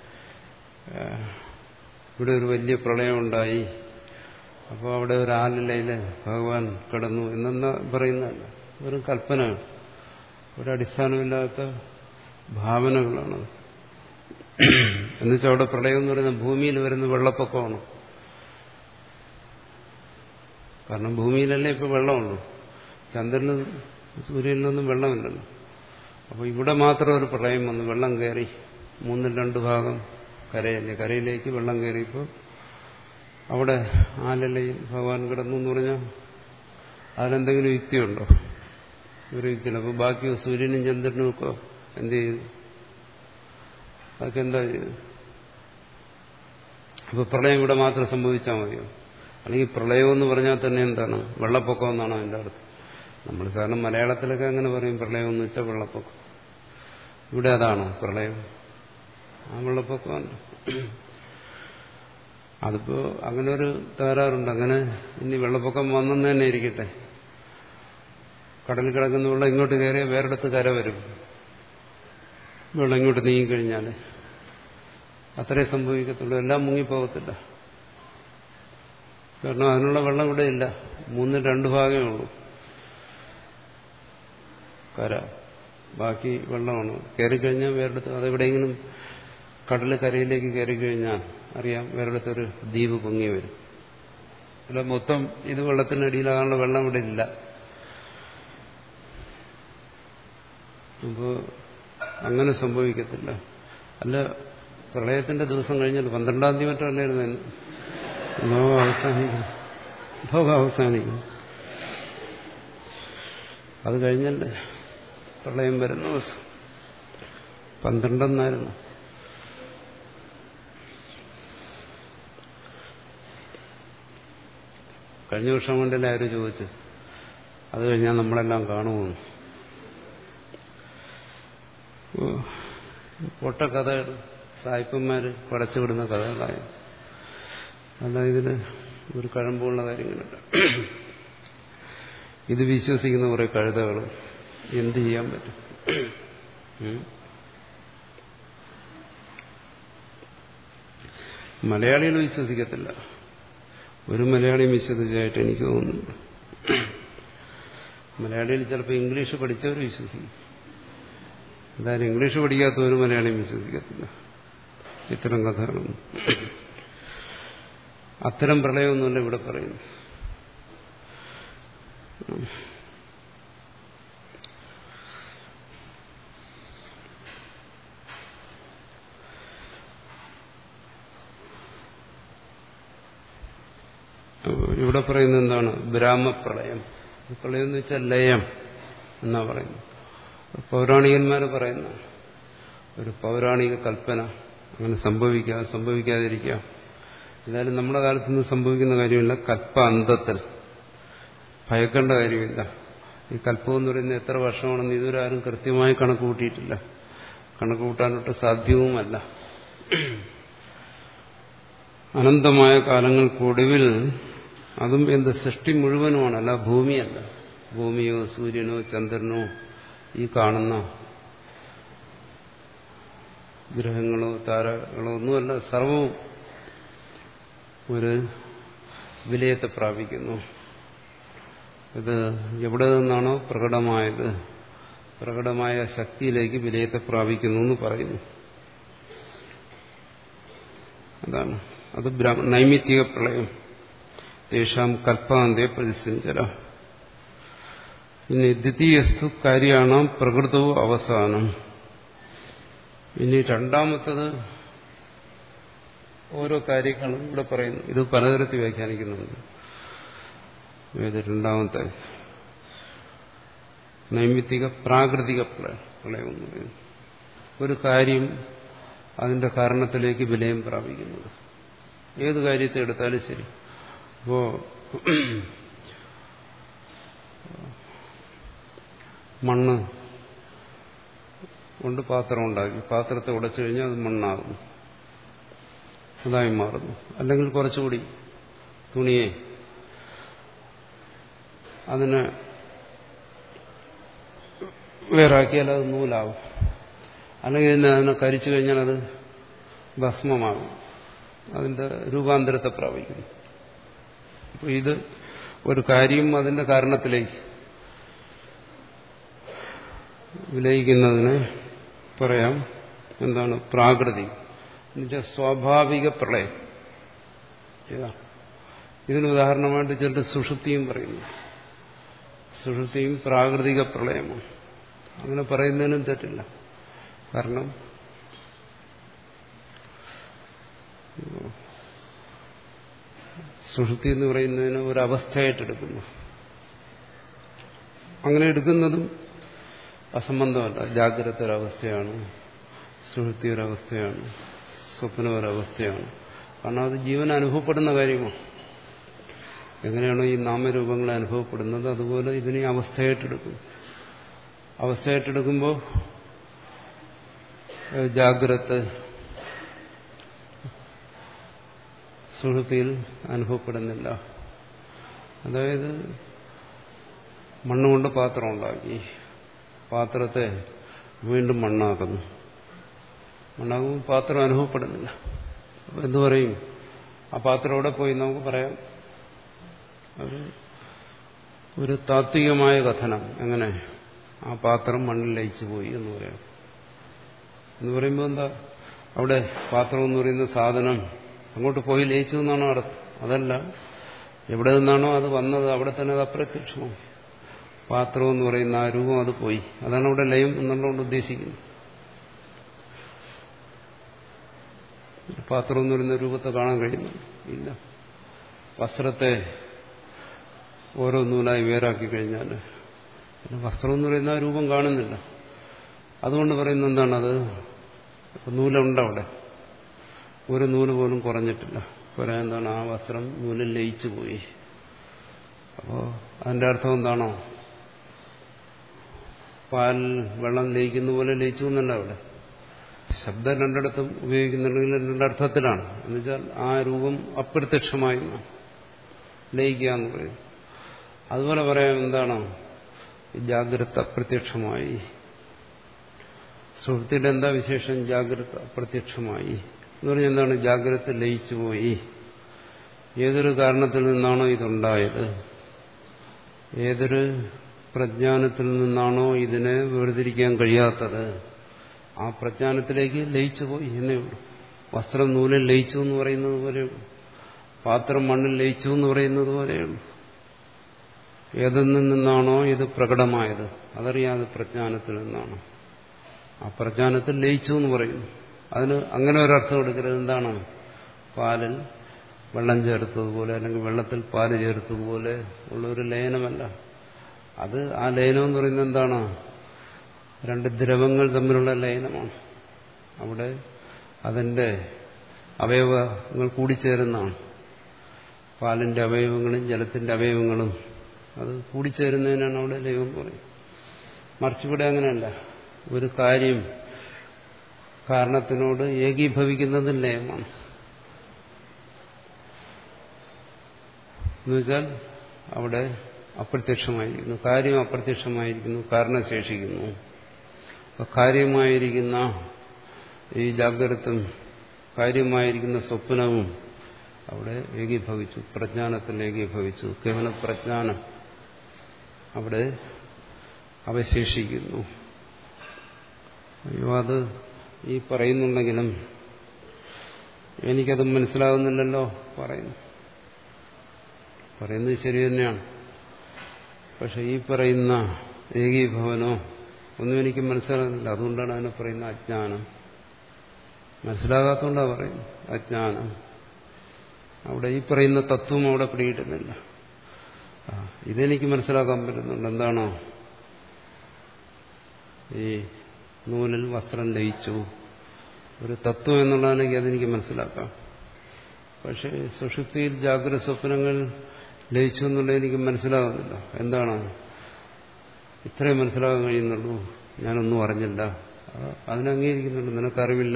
ഇവിടെ ഒരു വലിയ പ്രളയം ഉണ്ടായി, അപ്പോൾ അവിടെ ഒരു ആലിലയിൽ ഭഗവാൻ കിടന്നു എന്നെന്നാ പറയുന്നതല്ല. വെറും കൽപ്പനയാണ്, ഒരടിസ്ഥാനമില്ലാത്ത ഭാവനകളാണ്. എന്നുവെച്ചാൽ അവിടെ പ്രളയം എന്ന് പറയുന്നത് ഭൂമിയിൽ വരുന്ന വെള്ളപ്പൊക്കമാണ്. കാരണം ഭൂമിയിലല്ലേ ഇപ്പോൾ വെള്ളമുള്ളൂ, ചന്ദ്രന് സൂര്യനിലൊന്നും വെള്ളമില്ലല്ലോ. അപ്പോൾ ഇവിടെ മാത്രം ഒരു പ്രളയം വന്നു, വെള്ളം കയറി, മൂന്നിൽ രണ്ട് ഭാഗം കരയല്ലേ, കരയിലേക്ക് വെള്ളം കയറിയപ്പോൾ അവിടെ ആലലയിൽ ഭഗവാൻ കിടന്നു എന്ന് പറഞ്ഞാൽ അതിലെന്തെങ്കിലും യുക്തിയുണ്ടോ? ഒരു യുക്തിയില്ല. അപ്പോൾ ബാക്കി സൂര്യനും ചന്ദ്രനും ഒക്കെ എന്ത് ചെയ്തു? അതൊക്കെ എന്താ ചെയ്തു? അപ്പോൾ പ്രളയം ഇവിടെ മാത്രം സംഭവിച്ചാൽ മതിയോ? അല്ലെങ്കിൽ പ്രളയം എന്ന് പറഞ്ഞാൽ തന്നെ എന്താണ്? വെള്ളപ്പൊക്കം എന്നാണോ അതിൻ്റെ അർത്ഥം? നമ്മൾ സാധാരണ മലയാളത്തിലൊക്കെ അങ്ങനെ പറയും, പ്രളയം എന്ന് വെച്ചാൽ വെള്ളപ്പൊക്കം. ഇവിടെ അതാണോ പ്രളയം? ആ വെള്ളപ്പൊക്കമല്ല. അതിപ്പോ അങ്ങനെ ഒരു തകരാറുണ്ട്. അങ്ങനെ ഇനി വെള്ളപ്പൊക്കം വന്നെന്ന് തന്നെ ഇരിക്കട്ടെ, കടലിൽ കിടക്കുന്ന വെള്ളം ഇങ്ങോട്ട് കയറിയാൽ വേറെടുത്ത് കര വരും. വെള്ളം ഇങ്ങോട്ട് നീങ്ങിക്കഴിഞ്ഞാൽ അത്രേ സംഭവിക്കത്തുള്ളൂ, എല്ലാം മുങ്ങിപ്പോകത്തില്ല. കാരണം അതിനുള്ള വെള്ളം ഇവിടെ ഇല്ല, മൂന്നിൽ രണ്ട് ഭാഗമേ ഉള്ളൂ കര, ബാക്കി വെള്ളമാണ്. കയറിക്കഴിഞ്ഞാൽ വേറെടുത്ത് അതെവിടെയെങ്കിലും കടൽ കരയിലേക്ക് കയറിക്കഴിഞ്ഞാൽ അറിയാം വേറെടുത്തൊരു ദ്വീപ് പൊങ്ങി വരും. അല്ല, മൊത്തം ഇത് വെള്ളത്തിനടിയിലാകാനുള്ള വെള്ളം ഇവിടെ ഇല്ല. അപ്പോൾ അങ്ങനെ സംഭവിക്കത്തില്ല. അല്ല, പ്രളയത്തിന്റെ ദിവസം കഴിഞ്ഞാൽ പന്ത്രണ്ടാം തീയതി മറ്റോ അല്ലായിരുന്നു ലോകം അവസാനിക്കും, ലോകം അവസാനിക്കും. അത് കഴിഞ്ഞല്ലേ പ്രളയം വരുന്ന ദിവസം, പന്ത്രണ്ടെന്നായിരുന്നു. കഴിഞ്ഞ വർഷം കൊണ്ടല്ലേ ആരും ചോദിച്ചു അത് കഴിഞ്ഞാൽ നമ്മളെല്ലാം കാണുമെന്ന്. പൊട്ടക്കഥകൾ സായിപ്പന്മാർ പടച്ചുവിടുന്ന കഥകളായി, അല്ല ഇതിന് ഒരു കഴമ്പുള്ള കാര്യങ്ങളുണ്ട്. ഇത് വിശ്വസിക്കുന്ന കുറെ കഴുതകൾ എന്ത് ചെയ്യാൻ പറ്റും? മലയാളികൾ വിശ്വസിക്കത്തില്ല, ഒരു മലയാളിയും വിശ്വസിച്ചായിട്ട് എനിക്ക് തോന്നുന്നു. മലയാളിയിൽ ചിലപ്പോൾ ഇംഗ്ലീഷ് പഠിച്ചവർ വിശ്വസിക്കും, എന്തായാലും ഇംഗ്ലീഷ് പഠിക്കാത്ത ഒരു മലയാളിയും വിശ്വസിക്കത്തില്ല ഇത്തരം കഥകളൊന്നും. അത്തരം പ്രളയമൊന്നുമല്ല ഇവിടെ പറയുന്നു. ഇവിടെ പറയുന്നത് എന്താണ്? ബ്രാഹ്മപ്രളയം. പ്രളയം എന്ന് വെച്ചാൽ ലയം എന്നാ പറയുന്നത്. പൗരാണികന്മാർ പറയുന്ന ഒരു പൗരാണിക കൽപ്പന, അങ്ങനെ സംഭവിക്കുക സംഭവിക്കാതിരിക്കുക. എന്നാലും നമ്മുടെ കാലത്തൊന്നും സംഭവിക്കുന്ന കാര്യമില്ല. കൽപ്പ അന്തത്തിൽ ഭയക്കേണ്ട കാര്യമില്ല. ഈ കൽപ്പം എന്ന് പറയുന്നത് എത്ര വർഷമാണെന്ന് ഇതുവരെ ആരും കൃത്യമായി കണക്ക് കൂട്ടിയിട്ടില്ല, കണക്ക് കൂട്ടാനൊട്ട് സാധ്യവുമല്ല. അനന്തമായ കാലങ്ങൾക്കൊടുവിൽ, അതും എന്ത് സൃഷ്ടി മുഴുവനുമാണ്, അല്ല ഭൂമിയല്ല. ഭൂമിയോ സൂര്യനോ ചന്ദ്രനോ ഈ കാണുന്ന ഗ്രഹങ്ങളോ താരകളോ ഒന്നുമല്ല, സർവവും ഒരു വിലയത്തെ പ്രാപിക്കുന്നു. ഇത് എവിടെ നിന്നാണോ പ്രകടമായത്, പ്രകടമായ ശക്തിയിലേക്ക് വിലയത്തെ പ്രാപിക്കുന്നു എന്ന് പറയുന്നു. അതാണ് അത് നൈമിത്തിക പ്രളയം. തേഷാം കൽപ്പാന്തേ പ്രതിസഞ്ചര. ഇനി ദ്വിതീയസ്തു കാര്യാണാം പ്രകൃതവും അവസാനം. ഇനി രണ്ടാമത്തത് ഓരോ കാര്യങ്ങളും ഇവിടെ പറയുന്നു. ഇത് പലതരത്തിൽ വ്യാഖ്യാനിക്കുന്നുണ്ട്. ഇത് രണ്ടാമത്തെ നൈമിത്തിക പ്രാകൃതിക പ്രളയം എന്ന് പറയുന്നു. ഒരു കാര്യം അതിന്റെ കാരണത്തിലേക്ക് വിലയം പ്രാപിക്കുന്നത്. ഏത് കാര്യത്തെ എടുത്താലും ശരി. അപ്പോ മണ്ണ് കൊണ്ട് പാത്രം ഉണ്ടാക്കി, പാത്രത്തെ ഉടച്ചു കഴിഞ്ഞാൽ അത് മണ്ണാകുന്നു, അതായി മാറുന്നു. അല്ലെങ്കിൽ കുറച്ചുകൂടി തുണിയെ അതിനെ വേറാക്കിയാൽ അത് നൂലാവും. അല്ലെങ്കിൽ ഇതിനെ അതിനെ കരിച്ചു കഴിഞ്ഞാൽ അത് ഭസ്മമാകും, അതിന്റെ രൂപാന്തരത്തെ പ്രാപിക്കുന്നു. അപ്പോൾ ഇത് ഒരു കാര്യം അതിന്റെ കാരണത്തിലേക്ക് വിലയിക്കുന്നതിനെ പറയാം എന്താണ്? പ്രാകൃതി, എന്നുവെച്ചാൽ സ്വാഭാവിക പ്രളയം. ഇതിന് ഉദാഹരണമായിട്ട് ചിലർ സുഷുപ്തിയും പറയുന്നു. സുഷുപ്തിയും പ്രാകൃതിക പ്രളയമാണ്. അങ്ങനെ പറയുന്നതിനും തെറ്റില്ല. കാരണം സുഷുപ്തി എന്ന് പറയുന്നതിന് ഒരവസ്ഥയായിട്ടെടുക്കുന്നു. അങ്ങനെ എടുക്കുന്നതും അസംബന്ധമല്ല. ജാഗ്രത ഒരവസ്ഥയാണ്, സുഷുപ്തി ഒരവസ്ഥയാണ്, സ്വപ്നം ഒരവസ്ഥയാണ്. കാരണം അത് ജീവൻ അനുഭവപ്പെടുന്ന കാര്യമാണ്. എങ്ങനെയാണോ ഈ നാമരൂപങ്ങൾ അനുഭവപ്പെടുന്നത് അതുപോലെ ഇതിനെ അവസ്ഥയായിട്ടെടുക്കും. അവസ്ഥയായിട്ടെടുക്കുമ്പോൾ ജാഗ്രത സുഷുപ്തിയിൽ അനുഭവപ്പെടുന്നില്ല. അതായത് മണ്ണുകൊണ്ട് പാത്രം ഉണ്ടാക്കി, പാത്രത്തെ വീണ്ടും മണ്ണാക്കുന്നു. മണ്ണാകുമ്പോൾ പാത്രം അനുഭവപ്പെടുന്നില്ല. അപ്പോൾ എന്തു പറയും? ആ പാത്രം അവിടെ പോയി നമുക്ക് പറയാം. അത് ഒരു താത്വികമായ കഥനം. എങ്ങനെ? ആ പാത്രം മണ്ണിൽ ലയിച്ചു പോയി എന്ന് പറയാം. എന്ന് പറയുമ്പോൾ എന്താ? അവിടെ പാത്രം എന്ന് പറയുന്ന സാധനം അങ്ങോട്ട് പോയി ലയിച്ചു എന്നാണോ അർത്ഥം? അതല്ല. എവിടെ നിന്നാണോ അത് വന്നത് അവിടെ തന്നെ അത് അപ്രത്യക്ഷമായി. പാത്രം എന്ന് പറയുന്ന ആ രൂപം അത് പോയി. അതാണ് അവിടെ ലയം എന്നുള്ളതുകൊണ്ട് ഉദ്ദേശിക്കുന്നത്. പാത്രം എന്ന് പറയുന്ന രൂപത്തെ കാണാൻ കഴിയുന്നു ഇല്ല. വസ്ത്രത്തെ ഓരോ നൂലായി വേറാക്കി കഴിഞ്ഞാൽ വസ്ത്രം എന്ന് പറയുന്ന ആ രൂപം കാണുന്നില്ല. അതുകൊണ്ട് പറയുന്നത് എന്താണത്? നൂലുണ്ട് അവിടെ, ഒരു നൂല് പോലും കുറഞ്ഞിട്ടില്ല. പറയാൻ എന്താണ്? ആ വസ്ത്രം നൂലിൽ ലയിച്ചു പോയി. അപ്പോൾ അതിന്റെ അർത്ഥം എന്താണോ? പാൽ വെള്ളം ലയിക്കുന്ന പോലെ ലയിച്ചു എന്നല്ല അവിടെ. ശബ്ദം രണ്ടിടത്തും ഉപയോഗിക്കുന്നുണ്ടെങ്കിൽ രണ്ടർത്ഥത്തിലാണ്. എന്നുവെച്ചാൽ ആ രൂപം അപ്രത്യക്ഷമായി ലയിക്കുക എന്ന് പറയും. അതുപോലെ പറയാം എന്താണോ? ജാഗ്രത അപ്രത്യക്ഷമായി. സുഹൃത്തിയുടെ എന്താ വിശേഷം? ജാഗ്രത അപ്രത്യക്ഷമായി എന്ന് പറഞ്ഞാൽ എന്താണ്? ജാഗ്രത ലയിച്ചു പോയി. ഏതൊരു കാരണത്തിൽ നിന്നാണോ ഇതുണ്ടായത്, ഏതൊരു പ്രജ്ഞാനത്തിൽ നിന്നാണോ ഇതിനെ വേർതിരിക്കാൻ കഴിയാത്തത്, ആ പ്രജ്ഞാനത്തിലേക്ക് ലയിച്ചു പോയി എന്നേ ഉള്ളൂ. വസ്ത്രം നൂലിൽ ലയിച്ചു എന്ന് പറയുന്നത് പോലെയുള്ളൂ. പാത്രം മണ്ണിൽ ലയിച്ചു എന്ന് പറയുന്നത് പോലെയുള്ളൂ. ഏതെന്നിൽ നിന്നാണോ ഇത് പ്രകടമായത് അതറിയാതെ പ്രജ്ഞാനത്തിൽ നിന്നാണ്. ആ പ്രജ്ഞാനത്തിൽ ലയിച്ചു എന്ന് പറയുന്നു. അതിന് അങ്ങനെ ഒരർത്ഥം എടുക്കരുത്. എന്താണ്? പാലിൽ വെള്ളം ചേർത്തതുപോലെ അല്ലെങ്കിൽ വെള്ളത്തിൽ പാല് ചേർത്തതുപോലെ ഉള്ളൊരു ലയനമല്ല അത്. ആ ലയനം എന്ന് പറയുന്നത് എന്താണ്? രണ്ട് ദ്രവങ്ങൾ തമ്മിലുള്ള ലയനമാണ്. അവിടെ അതിന്റെ അവയവങ്ങൾ കൂടിച്ചേരുന്നതാണ്. പാലിന്റെ അവയവങ്ങളും ജലത്തിന്റെ അവയവങ്ങളും അത് കൂടിച്ചേരുന്നതിനാണ് അവിടെ ലയം എന്ന് പറയുന്നത്. മറിച്ചിവിടെ അങ്ങനെയല്ല. ഒരു കാര്യം കാരണത്തിനോട് ഏകീഭവിക്കുന്നത് ലയമാണ്. എന്നുവെച്ചാൽ അവിടെ അപ്രത്യക്ഷമായിരിക്കുന്നു, കാര്യം അപ്രത്യക്ഷമായിരിക്കുന്നു, കാരണം ശേഷിക്കുന്നു. കാര്യമായിരിക്കുന്ന ഈ ജാഗ്രതും കാര്യമായിരിക്കുന്ന സ്വപ്നവും അവിടെ ഏകീഭവിച്ചു, പ്രജ്ഞാനത്തിൽ ഏകീഭവിച്ചു. കേവല പ്രജ്ഞാനം അവിടെ അവശേഷിക്കുന്നു. അയ്യോ, അത് ഈ പറയുന്നുണ്ടെങ്കിലും എനിക്കത് മനസ്സിലാകുന്നില്ലല്ലോ. പറയുന്നു പറയുന്നത് ശരി തന്നെയാണ്. പക്ഷെ ഈ പറയുന്ന ഏകീഭവനോ ഒന്നും എനിക്ക് മനസ്സിലാകുന്നില്ല. അതുകൊണ്ടാണ് അതിനെ പറയുന്ന അജ്ഞാനം. മനസ്സിലാകാത്തതുകൊണ്ടാണ് പറയുന്നത് അജ്ഞാനം. അവിടെ ഈ പറയുന്ന തത്വം അവിടെ പിടികിട്ടുന്നില്ല. ഇതെനിക്ക് മനസ്സിലാക്കാൻ പറ്റുന്നുണ്ട്. എന്താണോ ഈ നൂലിൽ വസ്ത്രം ലയിച്ചു, ഒരു തത്വം എന്നുള്ളതാണെങ്കിൽ അതെനിക്ക് മനസ്സിലാക്കാം. പക്ഷേ സുഷുപ്തിയിൽ ജാഗ്രത സ്വപ്നങ്ങൾ ലയിച്ചു എന്നുള്ളത് എനിക്ക് മനസ്സിലാകുന്നില്ല. എന്താണ് ഇത്രയും മനസ്സിലാകാൻ കഴിയുന്നുള്ളൂ, ഞാനൊന്നും അറിഞ്ഞില്ല. അതിനെ അംഗീകരിക്കുന്നുണ്ട്. നിനക്കറിവില്ല,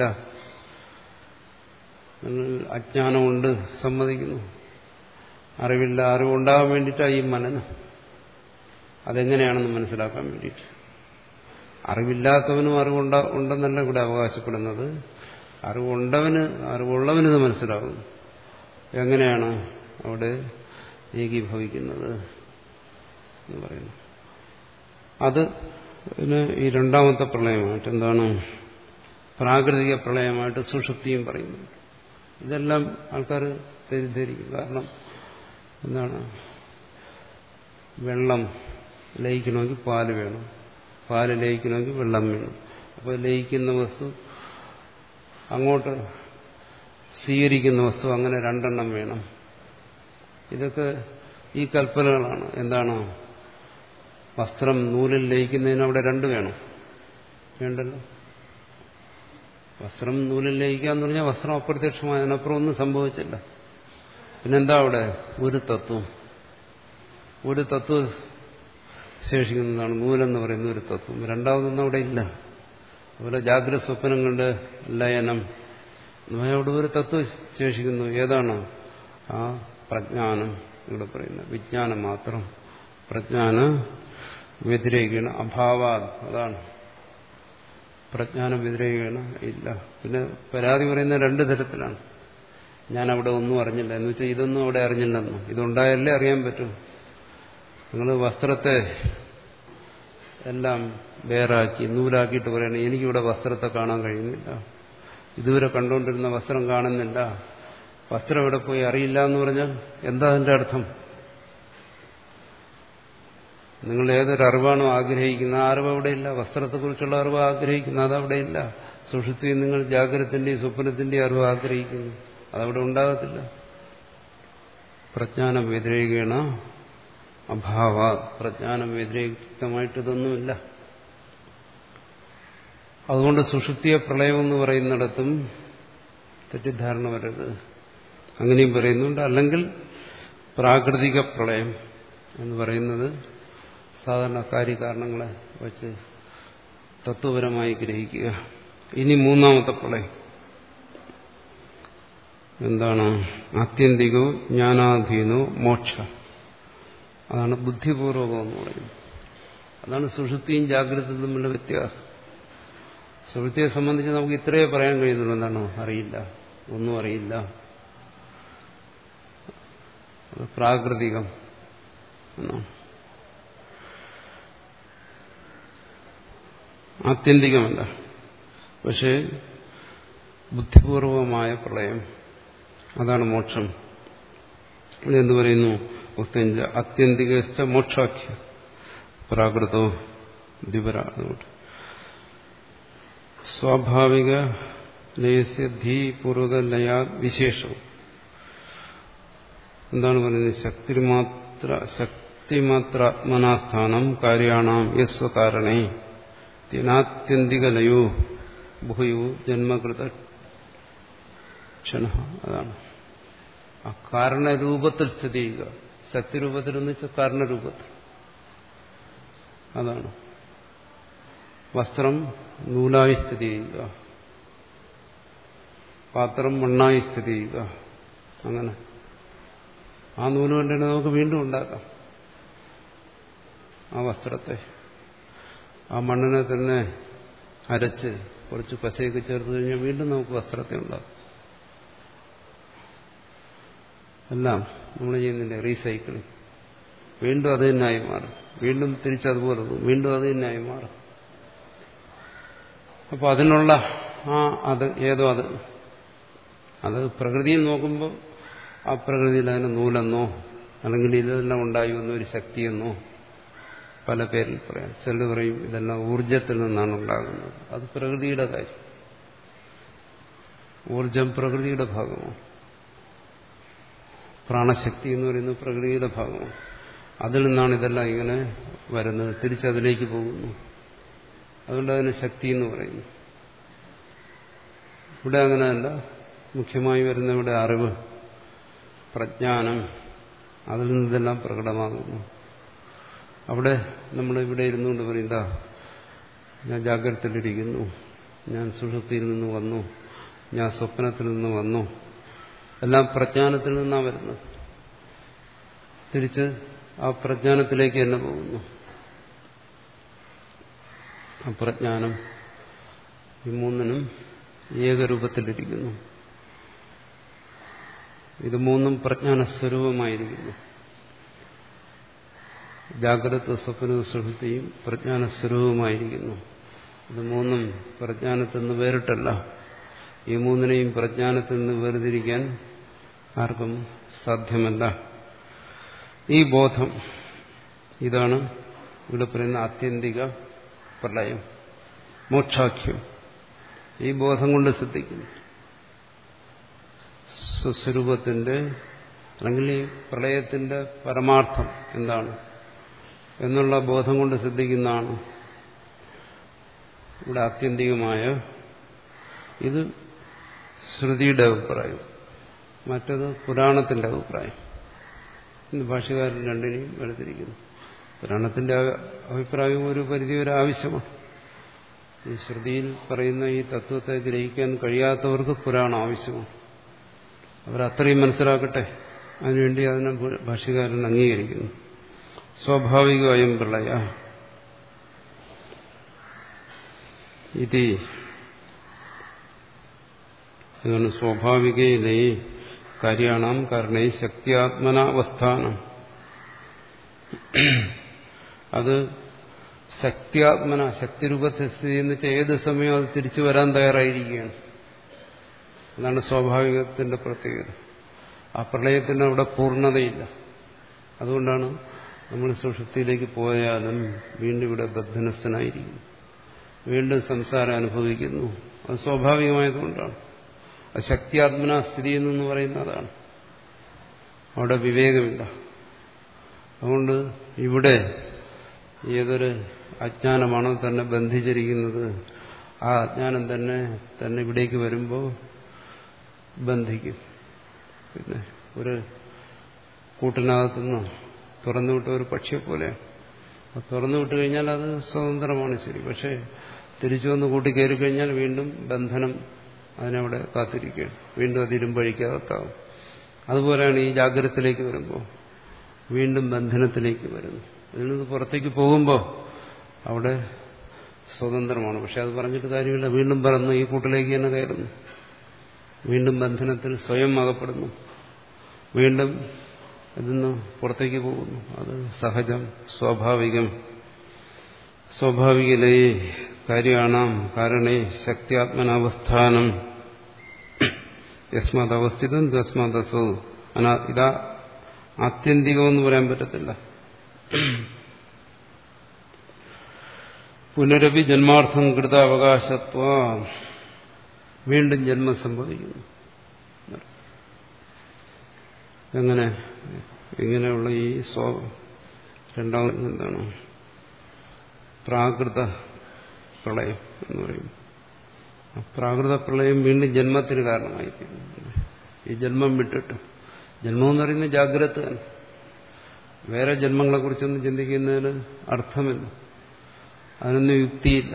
നിങ്ങൾ അജ്ഞാനമുണ്ട്, സമ്മതിക്കുന്നു. അറിവില്ല, അറിവുണ്ടാകാൻ വേണ്ടിയിട്ടാണ് ഈ മനനം. അതെങ്ങനെയാണെന്ന് മനസ്സിലാക്കാൻ വേണ്ടിയിട്ട്. അറിവില്ലാത്തവനും അറിവുണ്ടാ ഉണ്ടെന്നല്ല ഇവിടെ അവകാശപ്പെടുന്നത്. അറിവുണ്ടവന് അറിവുള്ളവനിത് മനസ്സിലാകും. എങ്ങനെയാണ് അവിടെ ഏകീഭവിക്കുന്നത് എന്ന് പറയുന്നു. അത് പിന്നെ ഈ രണ്ടാമത്തെ പ്രളയമായിട്ട് എന്താണ് പ്രാകൃതിക പ്രളയമായിട്ട് സുഷുപ്തിയും പറയുന്നു. ഇതെല്ലാം ആൾക്കാർ തെറ്റിദ്ധരിക്കും. കാരണം എന്താണ്, വെള്ളം ലയിക്കണമെങ്കിൽ പാല് വേണം, പാല് ലയിക്കണമെങ്കിൽ വെള്ളം വേണം. അപ്പോൾ ലയിക്കുന്ന വസ്തു അങ്ങോട്ട് സ്വീകരിക്കുന്ന വസ്തു അങ്ങനെ രണ്ടെണ്ണം വേണം. ഇതൊക്കെ ഈ കൽപ്പനകളാണ്. എന്താണ്, വസ്ത്രം നൂലിൽ ലയിക്കുന്നതിന് അവിടെ രണ്ട് വേണം, വേണ്ടല്ലോ. വസ്ത്രം നൂലിൽ ലയിക്കാന്ന് പറഞ്ഞാൽ വസ്ത്രം അപ്രത്യക്ഷമായ, അതിനപ്പുറം ഒന്നും സംഭവിച്ചില്ല. പിന്നെന്താ അവിടെ ഒരു തത്വം, ഒരു തത്വം ശേഷിക്കുന്നതാണ് നൂലെന്ന് പറയുന്ന ഒരു തത്വം. രണ്ടാമതൊന്നും അവിടെ ഇല്ല. അതുപോലെ ജാഗ്രത സ്വപ്നങ്ങളുടെ ലയനം അവിടെ ഒരു തത്വം ശേഷിക്കുന്നു. ഏതാണ്? ആ പ്രജ്ഞാനം. ഇവിടെ പറയുന്ന വിജ്ഞാനം മാത്രം. പ്രജ്ഞാന വ്യതിരേകേണ അഭാവാത്. അതാണ് പ്രജ്ഞാനം വ്യതിരേകേണ ഇല്ല. പിന്നെ പരാതി പറയുന്ന രണ്ട് തരത്തിലാണ്. ഞാനവിടെ ഒന്നും അറിഞ്ഞില്ല എന്ന് വെച്ചാൽ ഇതൊന്നും അവിടെ അറിഞ്ഞില്ലെന്നോ. ഇതുണ്ടായാലേ അറിയാൻ പറ്റും. നിങ്ങൾ വസ്ത്രത്തെ എല്ലാം വേറാക്കി നൂലാക്കിയിട്ട് പറയണേ എനിക്കിവിടെ വസ്ത്രത്തെ കാണാൻ കഴിയുന്നില്ല, ഇതുവരെ കണ്ടുകൊണ്ടിരുന്ന വസ്ത്രം കാണുന്നില്ല, വസ്ത്രം ഇവിടെ പോയി അറിയില്ല എന്ന് പറഞ്ഞാൽ എന്താ അതിന്റെ അർത്ഥം? നിങ്ങൾ ഏതൊരു അറിവാണോ ആഗ്രഹിക്കുന്നത് ആ അറിവ് അവിടെയില്ല. വസ്ത്രത്തെക്കുറിച്ചുള്ള അറിവ് ആഗ്രഹിക്കുന്നത് അതവിടെയില്ല. സുഷുപ്തിയിൽ നിങ്ങൾ ജാഗ്രതത്തിന്റെയും സ്വപ്നത്തിന്റെയും അറിവ് ആഗ്രഹിക്കുന്നു, അതവിടെ ഉണ്ടാകത്തില്ല. പ്രജ്ഞാനം വ്യതിരേകേണ അഭാവ. പ്രജ്ഞാനം വ്യതിരേകമായിട്ടിതൊന്നുമില്ല. അതുകൊണ്ട് സുഷുപ്തിയെ പ്രളയമെന്ന് പറയുന്നിടത്തും തെറ്റിദ്ധാരണ വരരുത്. അങ്ങനെയും പറയുന്നുണ്ട്. അല്ലെങ്കിൽ പ്രാകൃതിക പ്രളയം എന്ന് പറയുന്നത് സാധാരണ കാര്യകാരണങ്ങളെ വച്ച് തത്വപരമായി ഗ്രഹിക്കുക. ഇനി മൂന്നാമത്തെ പ്രളയം എന്താണ്? ആത്യന്തികോ ജ്ഞാനാധീനോ മോക്ഷ. അതാണ് ബുദ്ധിപൂർവകം എന്ന് പറയുന്നത്. അതാണ് സുഷുപ്തിയും ജാഗ്രതയും തമ്മിലുള്ള വ്യത്യാസം. സുഷുപ്തിയെ സംബന്ധിച്ച് നമുക്ക് ഇത്രയേ പറയാൻ കഴിയുന്നുള്ളൂ. എന്താണോ? അറിയില്ല, ഒന്നും അറിയില്ല. അത് പ്രാകൃതികം എന്നാണ്. ആത്യന്തികമല്ല. പക്ഷേ ബുദ്ധിപൂർവമായ പ്രളയം, അതാണ് മോക്ഷം. ഇവിടെ എന്ത് പറയുന്നു? അത്യന്തിക മോക്ഷാഖ്യ പ്രാകൃതോ ദ്വിപര. സ്വാഭാവിക ലയസ്യ ധീപൂർവക ലയാ വിശേഷവും. എന്താണ് പറയുന്നത്? ശക്തിമാത്ര ശക്തിമാത്രാത്മനാസ്ഥാനം കാര്യാണാം യസ്വകാരണേ ദിനാത്യന്തിക ലയോ ഭൂയോ ജന്മകൃത ക്ഷണ. അതാണ് ആ കാരണരൂപത്തിൽ സ്ഥിതി ചെയ്യുക. ശക്തിരൂപത്തിൽ എന്ന് വെച്ചാൽ കാരണരൂപത്തിൽ. അതാണ് വസ്ത്രം നൂലായി സ്ഥിതി ചെയ്യുക, പാത്രം മണ്ണായി സ്ഥിതി ചെയ്യുക. അങ്ങനെ ആ നൂല് കൊണ്ട് തന്നെ നമുക്ക് വീണ്ടും ഉണ്ടാക്കാം ആ വസ്ത്രത്തെ. ആ മണ്ണിനെ തന്നെ അരച്ച് കുറച്ച് പശയൊക്കെ ചേർത്ത് കഴിഞ്ഞാൽ വീണ്ടും നമുക്ക് വസ്ത്രത്തെ ഉണ്ടാകും. എല്ലാം നമ്മൾ ചെയ്യുന്നില്ല റീസൈക്ലിംഗ്. വീണ്ടും അത് തന്നെയായി മാറും, വീണ്ടും തിരിച്ചതുപോലെ വീണ്ടും അത് തന്നെയായി മാറും. അപ്പോൾ അതിനുള്ള ആ അത് ഏതോ അത് അത് പ്രകൃതിയിൽ നോക്കുമ്പോൾ ആ പ്രകൃതിയിൽ അതിന് നൂലെന്നോ അല്ലെങ്കിൽ ഇതെല്ലാം ഉണ്ടായി വന്ന ഒരു ശക്തിയെന്നോ പല പേരിൽ പറയാം. ചിലർ പറയും ഇതെല്ലാം ഊർജത്തിൽ നിന്നാണ് ഉണ്ടാകുന്നത്. അത് പ്രകൃതിയുടെ കാര്യം. ഊർജം പ്രകൃതിയുടെ ഭാഗമാണ്. പ്രാണശക്തി എന്ന് പറയുന്നത് പ്രകൃതിയുടെ ഭാഗമാണ്. അതിൽ നിന്നാണ് ഇതെല്ലാം ഇങ്ങനെ വരുന്നത്, തിരിച്ചതിലേക്ക് പോകുന്നു. അതുകൊണ്ട് അതിന് ശക്തി എന്ന് പറയുന്നു. ഇവിടെ അങ്ങനെയല്ല. മുഖ്യമായി വരുന്ന ഇവിടെ അറിവ്, പ്രജ്ഞാനം, അതിൽ നിന്നെല്ലാം പ്രകടമാകുന്നു. അവിടെ നമ്മൾ ഇവിടെ ഇരുന്നുകൊണ്ട് പറയുന്ന ഞാൻ ജാഗ്രതയിലിരിക്കുന്നു, ഞാൻ സുഷുപ്തിയിൽ നിന്ന് വന്നു, ഞാൻ സ്വപ്നത്തിൽ നിന്ന് വന്നു, എല്ലാം പ്രജ്ഞാനത്തിൽ നിന്നാണ് വരുന്നത്. തിരിച്ച് ആ പ്രജ്ഞാനത്തിലേക്ക് തന്നെ പോകുന്നു. അപ്രജ്ഞാനം ഈ മൂന്നിനും ഏകരൂപത്തിലിരിക്കുന്നു. ഇത് മൂന്നും പ്രജ്ഞാനസ്വരൂപമായിരിക്കുന്നു. ജാഗ്രത, സ്വപ്ന, സുഷുപ്തിയും പ്രജ്ഞാനസ്വരൂപമായിരിക്കുന്നു. ഇത് മൂന്നും പ്രജ്ഞാനത്തിൽ നിന്ന് വേറിട്ടല്ല. ഈ മൂന്നിനെയും പ്രജ്ഞാനത്തിൽ നിന്ന് വേർതിരിക്കാൻ ആർക്കും സാധ്യമല്ല. ഈ ബോധം, ഇതാണ് ഇവിടെ പറയുന്ന ആത്യന്തിക പ്രളയം, മോക്ഷാഖ്യം. ഈ ബോധം കൊണ്ട് സിദ്ധിക്കുന്നു. സ്വസ്വരൂപത്തിന്റെ അല്ലെങ്കിൽ ഈ പ്രളയത്തിന്റെ പരമാർത്ഥം എന്താണ് എന്നുള്ള ബോധം കൊണ്ട് സിദ്ധിക്കുന്നതാണ് ഇവിടെ ആത്യന്തികമായ. ഇത് ശ്രുതിയുടെ അഭിപ്രായം, മറ്റത് പുരാണത്തിന്റെ അഭിപ്രായം. ഇന്ന് ഭാഷകാരൻ രണ്ടിനെയും എടുത്തിരിക്കുന്നു. പുരാണത്തിന്റെ അഭിപ്രായവും ഒരു പരിധിവരെ ആവശ്യമാണ്. ഈ ശ്രുതിയിൽ പറയുന്ന ഈ തത്വത്തെ ഗ്രഹിക്കാൻ കഴിയാത്തവർക്ക് പുരാണം ആവശ്യമാണ്. അവരത്രയും മനസ്സിലാക്കട്ടെ, അതിനുവേണ്ടി അതിനെ ഭാഷകാരൻ അംഗീകരിക്കുന്നു. സ്വാഭാവികമായും പ്രളയ ഇത് ഇതാണ് സ്വാഭാവികയിലെ കാര്യാണാം കാരണേ ശക്തിയാത്മനാവസ്ഥാനം. അത് ശക്തിയാത്മന, ശക്തിരൂപത്തിൽ സ്ഥിതി എന്ന് വെച്ചാൽ ഏത് സമയം അത് തിരിച്ചു വരാൻ തയ്യാറായിരിക്കുകയാണ്. അതാണ് സ്വാഭാവികത്തിന്റെ പ്രത്യേകത. ആ പ്രളയത്തിന് അവിടെ പൂർണ്ണതയില്ല. അതുകൊണ്ടാണ് നമ്മൾ സുഷുപ്തിയിലേക്ക് പോയാലും വീണ്ടും ഇവിടെ ബദ്ധനസ്ഥനായിരിക്കുന്നു, വീണ്ടും സംസാരം അനുഭവിക്കുന്നു. അത് സ്വാഭാവികമായതുകൊണ്ടാണ്. അത് ശക്തിയാത്മന സ്ഥിതി എന്ന് പറയുന്ന അതാണ്. അവിടെ വിവേകമില്ല. അതുകൊണ്ട് ഇവിടെ ഏതൊരു അജ്ഞാനമാണോ തന്നെ ബന്ധിച്ചിരിക്കുന്നത്, ആ അജ്ഞാനം തന്നെ തന്നെ ഇവിടേക്ക് വരുമ്പോൾ ബന്ധിക്കും. പിന്നെ ഒരു കൂട്ടിനകത്തുനിന്ന് തുറന്നുവിട്ട ഒരു പക്ഷിയെ പോലെ തുറന്നു വിട്ട് കഴിഞ്ഞാൽ അത് സ്വതന്ത്രമാണ്, ശരി. പക്ഷെ തിരിച്ചു വന്ന് കൂട്ടി കയറി കഴിഞ്ഞാൽ വീണ്ടും ബന്ധനം അതിനവിടെ കാത്തിരിക്കുകയാണ്. വീണ്ടും അത് ഇരുമ്പഴിക്കകത്താവും. അതുപോലെയാണ് ഈ ജാഗ്രതത്തിലേക്ക് വരുമ്പോൾ വീണ്ടും ബന്ധനത്തിലേക്ക് വരുന്നു. അതിൽ നിന്ന് പുറത്തേക്ക് പോകുമ്പോൾ അവിടെ സ്വതന്ത്രമാണ്. പക്ഷെ അത് പറഞ്ഞിട്ട് കാര്യമില്ല. വീണ്ടും പറന്ന് ഈ കൂട്ടിലേക്ക് തന്നെ കയറുന്നു, വീണ്ടും ബന്ധനത്തിൽ സ്വയം അകപ്പെടുന്നു, വീണ്ടും ഇതിന്ന് പുറത്തേക്ക് പോകുന്നു. അത് സഹജം, സ്വാഭാവികം. സ്വാഭാവികലേ കാര്യാണാം കാരണേ ശക്തിയാത്മനാവസ്ഥാനം യസ്മാത് അവസ്ഥിതം തസ്മാതസോ. ഇതാ ആത്യന്തികമെന്ന് പറയാൻ പറ്റത്തില്ല. പുനരപി ജന്മാർത്ഥം കൃത അവകാശത്വ, വീണ്ടും ജന്മം സംഭവിക്കുന്നു. എങ്ങനെ? ഇങ്ങനെയുള്ള ഈ സ്വ രണ്ടാമത് എന്താണ് പ്രാകൃത പ്രളയം എന്ന് പറയും. പ്രാകൃത പ്രളയം വീണ്ടും ജന്മത്തിന് കാരണമായിരിക്കുന്നു. ഈ ജന്മം വിട്ടിട്ട്, ജന്മം എന്ന് പറയുന്നത് ജാഗ്രത തന്നെ. വേറെ ജന്മങ്ങളെക്കുറിച്ചൊന്നും ചിന്തിക്കുന്നതിന് അർത്ഥമില്ല, അതിനൊന്നും യുക്തിയില്ല.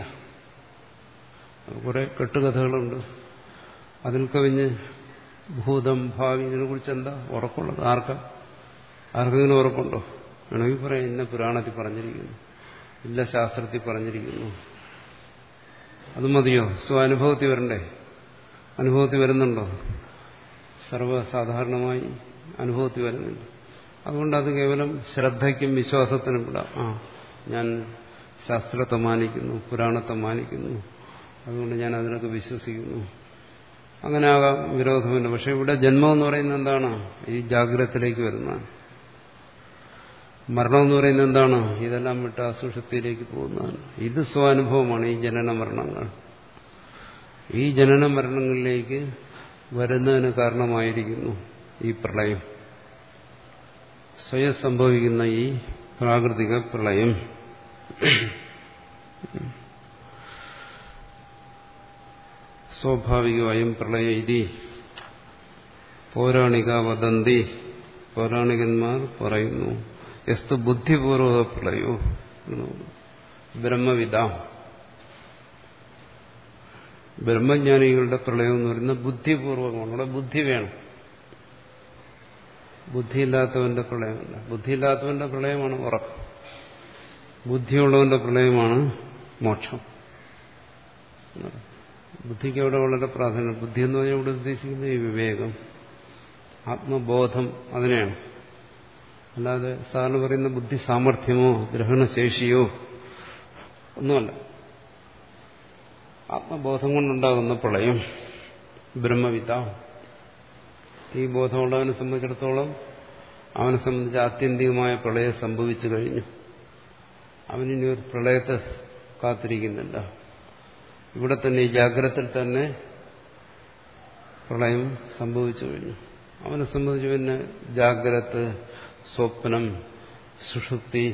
കുറെ കെട്ടുകഥകളുണ്ട്. അതിൽ കവിഞ്ഞ് ഭൂതം ഭാവി ഇതിനെക്കുറിച്ച് എന്താ ഉറപ്പുള്ളത്? ആർക്കാ ആർക്കെങ്കിലും ഉറപ്പുണ്ടോ? വേണമെങ്കിൽ പറയാം, ഇന്ന പുരാണത്തിൽ പറഞ്ഞിരിക്കുന്നു, ഇല്ല ശാസ്ത്രത്തിൽ പറഞ്ഞിരിക്കുന്നു അത് മതിയോ? സ്വാനുഭവത്തിൽ വരണ്ടേ? അനുഭവത്തിൽ വരുന്നുണ്ടോ? സർവ്വസാധാരണമായി അനുഭവത്തിൽ വരുന്നില്ല. അതുകൊണ്ട് അത് കേവലം ശ്രദ്ധയ്ക്കും വിശ്വാസത്തിനും വിടാം. ആ ഞാൻ ശാസ്ത്രത്തെ മാനിക്കുന്നു, പുരാണത്തെ മാനിക്കുന്നു, അതുകൊണ്ട് ഞാൻ അതിനൊക്കെ വിശ്വസിക്കുന്നു, അങ്ങനെ ആകാം, വിരോധമില്ല. പക്ഷെ ഇവിടെ ജന്മം എന്ന് പറയുന്നത് എന്താണ്? ഈ ജാഗ്രതത്തിലേക്ക് വരുന്നതാണ്. മരണം എന്ന് പറയുന്നത് എന്താണ്? ഇതെല്ലാം വിട്ട് അസുഷുപ്തിയിലേക്ക് പോകുന്നതാണ്. ഇത് സ്വാനുഭവമാണ്. ഈ ജനന മരണങ്ങൾ ഈ ജനന മരണങ്ങളിലേക്ക് വരുന്നതിന് കാരണമായിരിക്കുന്നു ഈ പ്രളയം, സ്വയം സംഭവിക്കുന്ന ഈ പ്രാകൃതിക പ്രളയം. സ്വാഭാവികമായും പ്രളയ ഇതി പൗരാണിക വദന്തി, പൗരാണികന്മാർ പറയുന്നു, യസ്തു ബുദ്ധിപൂർവക പ്രളയോ ബ്രഹ്മവിദ, ബ്രഹ്മജ്ഞാനികളുടെ പ്രളയം എന്ന് പറയുന്നത് ബുദ്ധിപൂർവകമാണ്. അവിടെ ബുദ്ധി വേണം. ബുദ്ധിയില്ലാത്തവന്റെ പ്രളയമല്ല. ബുദ്ധിയില്ലാത്തവന്റെ പ്രളയമാണ് ഉറക്കം. ബുദ്ധിയുള്ളവന്റെ പ്രളയമാണ് മോക്ഷം. ബുദ്ധിക്ക് അവിടെ വളരെ പ്രാധാന്യം. ബുദ്ധി എന്ന് പറഞ്ഞാൽ ഇവിടെ ഉദ്ദേശിക്കുന്നത് ഈ വിവേകം, ആത്മബോധം, അതിനെയാണ്. അല്ലാതെ സാറിന് പറയുന്ന ബുദ്ധി സാമർഥ്യമോ ഗ്രഹണശേഷിയോ ഒന്നുമല്ല. ആത്മബോധം കൊണ്ടുണ്ടാകുന്ന പ്രളയം ബ്രഹ്മവിദ. ഈ ബോധമുള്ളവനെ സംബന്ധിച്ചിടത്തോളം അവനെ സംബന്ധിച്ച് ആത്യന്തികമായ പ്രളയം സംഭവിച്ചു കഴിഞ്ഞു. അവനിനി ഒരു പ്രളയത്തെ കാത്തിരിക്കുന്നില്ല. ഇവിടെ തന്നെ ഈ ജാഗ്രതയിൽ തന്നെ പ്രളയം സംഭവിച്ചു കഴിഞ്ഞു. അവനെ സംബന്ധിച്ച് പിന്നെ ജാഗ്രത, സ്വപ്നം, സുഷുപ്തി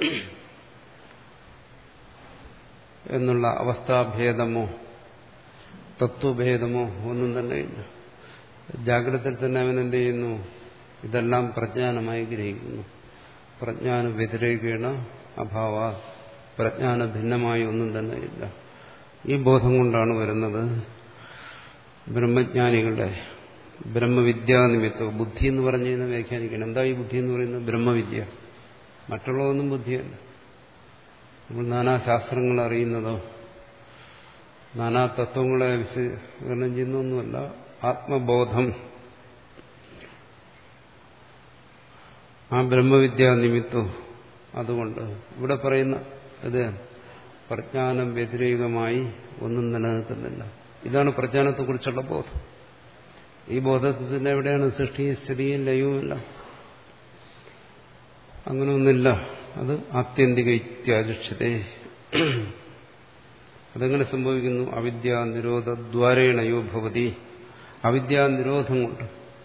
എന്നുള്ള അവസ്ഥാഭേദമോ തത്വഭേദമോ ഒന്നും തന്നെ ഇല്ല. ജാഗ്രതയിൽ തന്നെ അവൻ എന്ത് ചെയ്യുന്നു? ഇതെല്ലാം പ്രജ്ഞാനമായി ഗ്രഹിക്കുന്നു. പ്രജ്ഞാന വ്യതിരേകേണ അഭാവ, പ്രജ്ഞാന ഭിന്നമായി ഒന്നും തന്നെ ഇല്ല. ഈ ബോധം കൊണ്ടാണ് വരുന്നത് ബ്രഹ്മജ്ഞാനികളുടെ ബ്രഹ്മവിദ്യാനിമിത്തം. ബുദ്ധി എന്ന് പറഞ്ഞു കഴിഞ്ഞാൽ വ്യാഖ്യാനിക്കണം. എന്താ ഈ ബുദ്ധി എന്ന് പറയുന്നത്? ബ്രഹ്മവിദ്യ. മറ്റുള്ളതൊന്നും ബുദ്ധിയല്ല. നമ്മൾ നാനാ ശാസ്ത്രങ്ങൾ അറിയുന്നതോ നാനാ തത്വങ്ങളെ വിശകലനം ചെയ്യുന്നൊന്നുമല്ല. ആത്മബോധം, ആ ബ്രഹ്മവിദ്യാ നിമിത്തം. അതുകൊണ്ട് ഇവിടെ പറയുന്ന ഇത് പ്രജ്ഞാനം വ്യതിരേകമായി ഒന്നും നിലനിൽക്കുന്നില്ല. ഇതാണ് പ്രജ്ഞാനത്തെക്കുറിച്ചുള്ള ബോധം. ഈ ബോധത്തിന് എവിടെയാണ് സൃഷ്ടിയും സ്ഥിതിയും ലയവുമില്ല. അങ്ങനെ ഒന്നില്ല. അത് ആത്യന്തിക ഇത്യാചക്ഷതേ. അതെങ്ങനെ സംഭവിക്കുന്നു? അവിദ്യാ നിരോധ ദ്വാരേണയോ ഭവതി. അവിദ്യാ നിരോധം കൊണ്ട്,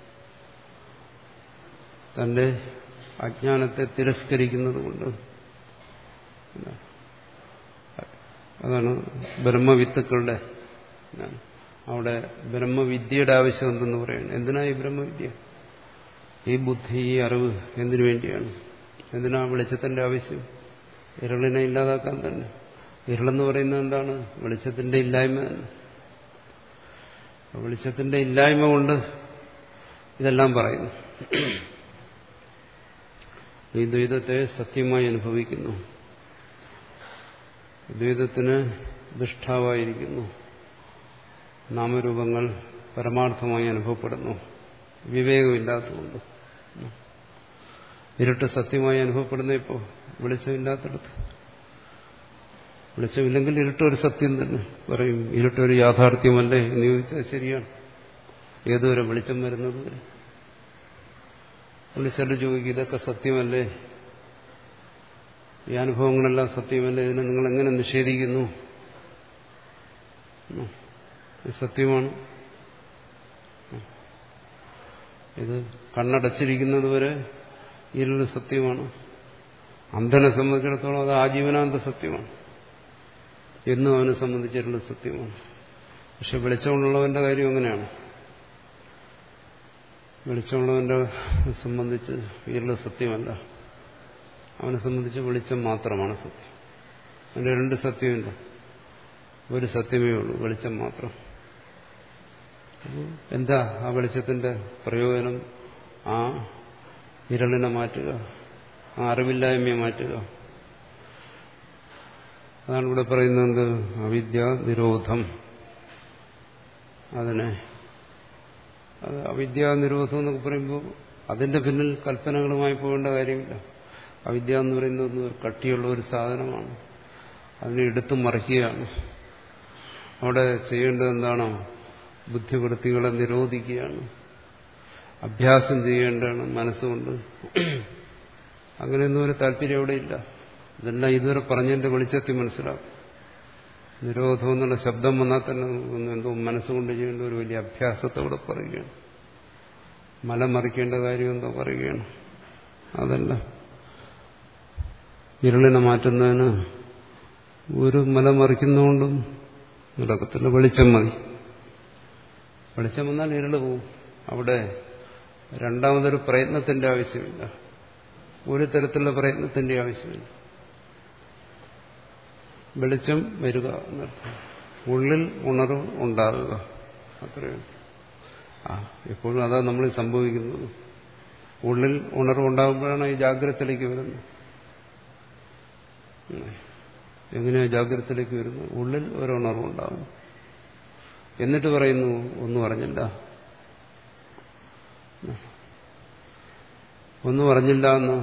തന്റെ അജ്ഞാനത്തെ തിരസ്കരിക്കുന്നത് കൊണ്ട്. അതാണ് ബ്രഹ്മവിത്തുക്കളുടെ. അവിടെ ബ്രഹ്മവിദ്യയുടെ ആവശ്യം എന്തെന്ന് പറയുന്നത്? എന്തിനാ ഈ ബ്രഹ്മവിദ്യ? ഈ ബുദ്ധി, ഈ അറിവ് എന്തിനു വേണ്ടിയാണ്? എന്തിനാ വെളിച്ചത്തിന്റെ ആവശ്യം? ഇരുളിനെ ഇല്ലാതാക്കാൻ തന്നെ. ഇരുളെന്ന് പറയുന്നത് എന്താണ്? വെളിച്ചത്തിന്റെ ഇല്ലായ്മ തന്നെ. വെളിച്ചത്തിന്റെ ഇല്ലായ്മ കൊണ്ട് ഇതെല്ലാം പറയുന്നു. ഈ ദ്വൈതത്തെ സത്യമായി അനുഭവിക്കുന്നു. ദ്വൈതത്തിന് ദുഷ്ടാവായിരിക്കുന്നു. നാമരൂപങ്ങൾ പരമാർത്ഥമായി അനുഭവപ്പെടുന്നു. വിവേകമില്ലാത്തതുകൊണ്ട്. ഇരുട്ട് സത്യമായി അനുഭവപ്പെടുന്ന ഇപ്പോൾ വെളിച്ചമില്ലാത്തടത്ത്. വെളിച്ചമില്ലെങ്കിൽ ഇരുട്ടൊരു സത്യം തന്നെ പറയും. ഇരുട്ടൊരു യാഥാർത്ഥ്യമല്ലേ എന്ന് ചോദിച്ചാൽ ശരിയാണ്. ഏതുവരെ? വെളിച്ചം വരുന്നത് വരെ. വിളിച്ചത് ചോദിക്കും, ഇതൊക്കെ സത്യമല്ലേ? ഈ അനുഭവങ്ങളെല്ലാം സത്യമല്ലേ? ഇതിനെ നിങ്ങൾ എങ്ങനെ നിഷേധിക്കുന്നു? ഇത് സത്യമാണ്. ഇത് കണ്ണടച്ചിരിക്കുന്നത് വരെ ഇരുള് സത്യമാണ്. അന്ധനെ സംബന്ധിച്ചിടത്തോളം അത് ആജീവനാന്ത സത്യമാണ്. എന്നും അവനെ സംബന്ധിച്ചിരുള്ള സത്യമാണ്. പക്ഷെ വെളിച്ചമുള്ളവന്റെ കാര്യം അങ്ങനെയാണ്. വെളിച്ചമുള്ളവന്റെ സംബന്ധിച്ച് ഇരുള് സത്യമല്ല. അവനെ സംബന്ധിച്ച് വെളിച്ചം മാത്രമാണ് സത്യം. അതിന്റെ രണ്ട് സത്യമില്ല, ഒരു സത്യമേ ഉള്ളൂ, വെളിച്ചം മാത്രം. എന്താ ആ വെളിച്ചത്തിന്റെ പ്രയോജനം? ആ ഇരുളിനെ മാറ്റുക, ആ അറിവില്ലായ്മയെ മാറ്റുക. അതാണ് ഇവിടെ പറയുന്നത് അവിദ്യാ നിരോധം. അതിനെ അത് അവിദ്യാ നിരോധം എന്നൊക്കെ പറയുമ്പോൾ അതിന്റെ പിന്നിൽ കൽപ്പനകളുമായി പോകേണ്ട കാര്യമില്ല. അവിദ്യ എന്ന് പറയുന്നത് ഒരു കട്ടിയുള്ള ഒരു സാധനമാണ്. അതിനെ എടുത്തു മറിക്കുകയാണ്. അവിടെ ചെയ്യേണ്ടത് എന്താണോ? ബുദ്ധിവൃത്തികളെ നിരോധിക്കുകയാണ്. അഭ്യാസം ചെയ്യേണ്ടതാണ് മനസ്സുകൊണ്ട്. അങ്ങനെയൊന്നും ഒരു താല്പര്യം അവിടെയില്ല. ഇതെല്ലാം ഇതുവരെ പറഞ്ഞതിന്റെ വെളിച്ചത്തിൽ മനസ്സിലാക്കും. നിരോധം എന്നുള്ള ശബ്ദം വന്നാൽ തന്നെ എന്തോ മനസ്സുകൊണ്ട് ചെയ്യേണ്ട ഒരു വലിയ അഭ്യാസത്തെ അവിടെ പറയുകയാണ്. മല മറിക്കേണ്ട കാര്യം എന്തോ പറയുകയാണ്. അതല്ല, ഇരുളിനെ മാറ്റുന്നതിന് ഒരു മല മറിക്കുന്നതുകൊണ്ടും നടക്കത്തില്ല. വെളിച്ചം മതി. വെളിച്ചം വന്നാൽ ഇരുള് പോവും. അവിടെ രണ്ടാമതൊരു പ്രയത്നത്തിന്റെ ആവശ്യമില്ല. ഒരു തരത്തിലുള്ള പ്രയത്നത്തിന്റെ ആവശ്യമില്ല. വെളിച്ചം വരിക എന്നർത്ഥം. ഉള്ളിൽ ഉണർവ് ഉണ്ടാകുക, അത്രയാണ്. ആ എപ്പോഴും അതാ നമ്മൾ സംഭവിക്കുന്നത്. ഉള്ളിൽ ഉണർവുണ്ടാകുമ്പോഴാണ് ഈ ജാഗ്രതത്തിലേക്ക് വരുന്നത്. എങ്ങനെയാ ജാഗ്രതത്തിലേക്ക് വരുന്നത്? ഉള്ളിൽ ഒരുണർവുണ്ടാകും. എന്നിട്ട് പറയുന്നു ഒന്നും അറിഞ്ഞില്ല, ഒന്നും അറിഞ്ഞില്ല എന്ന്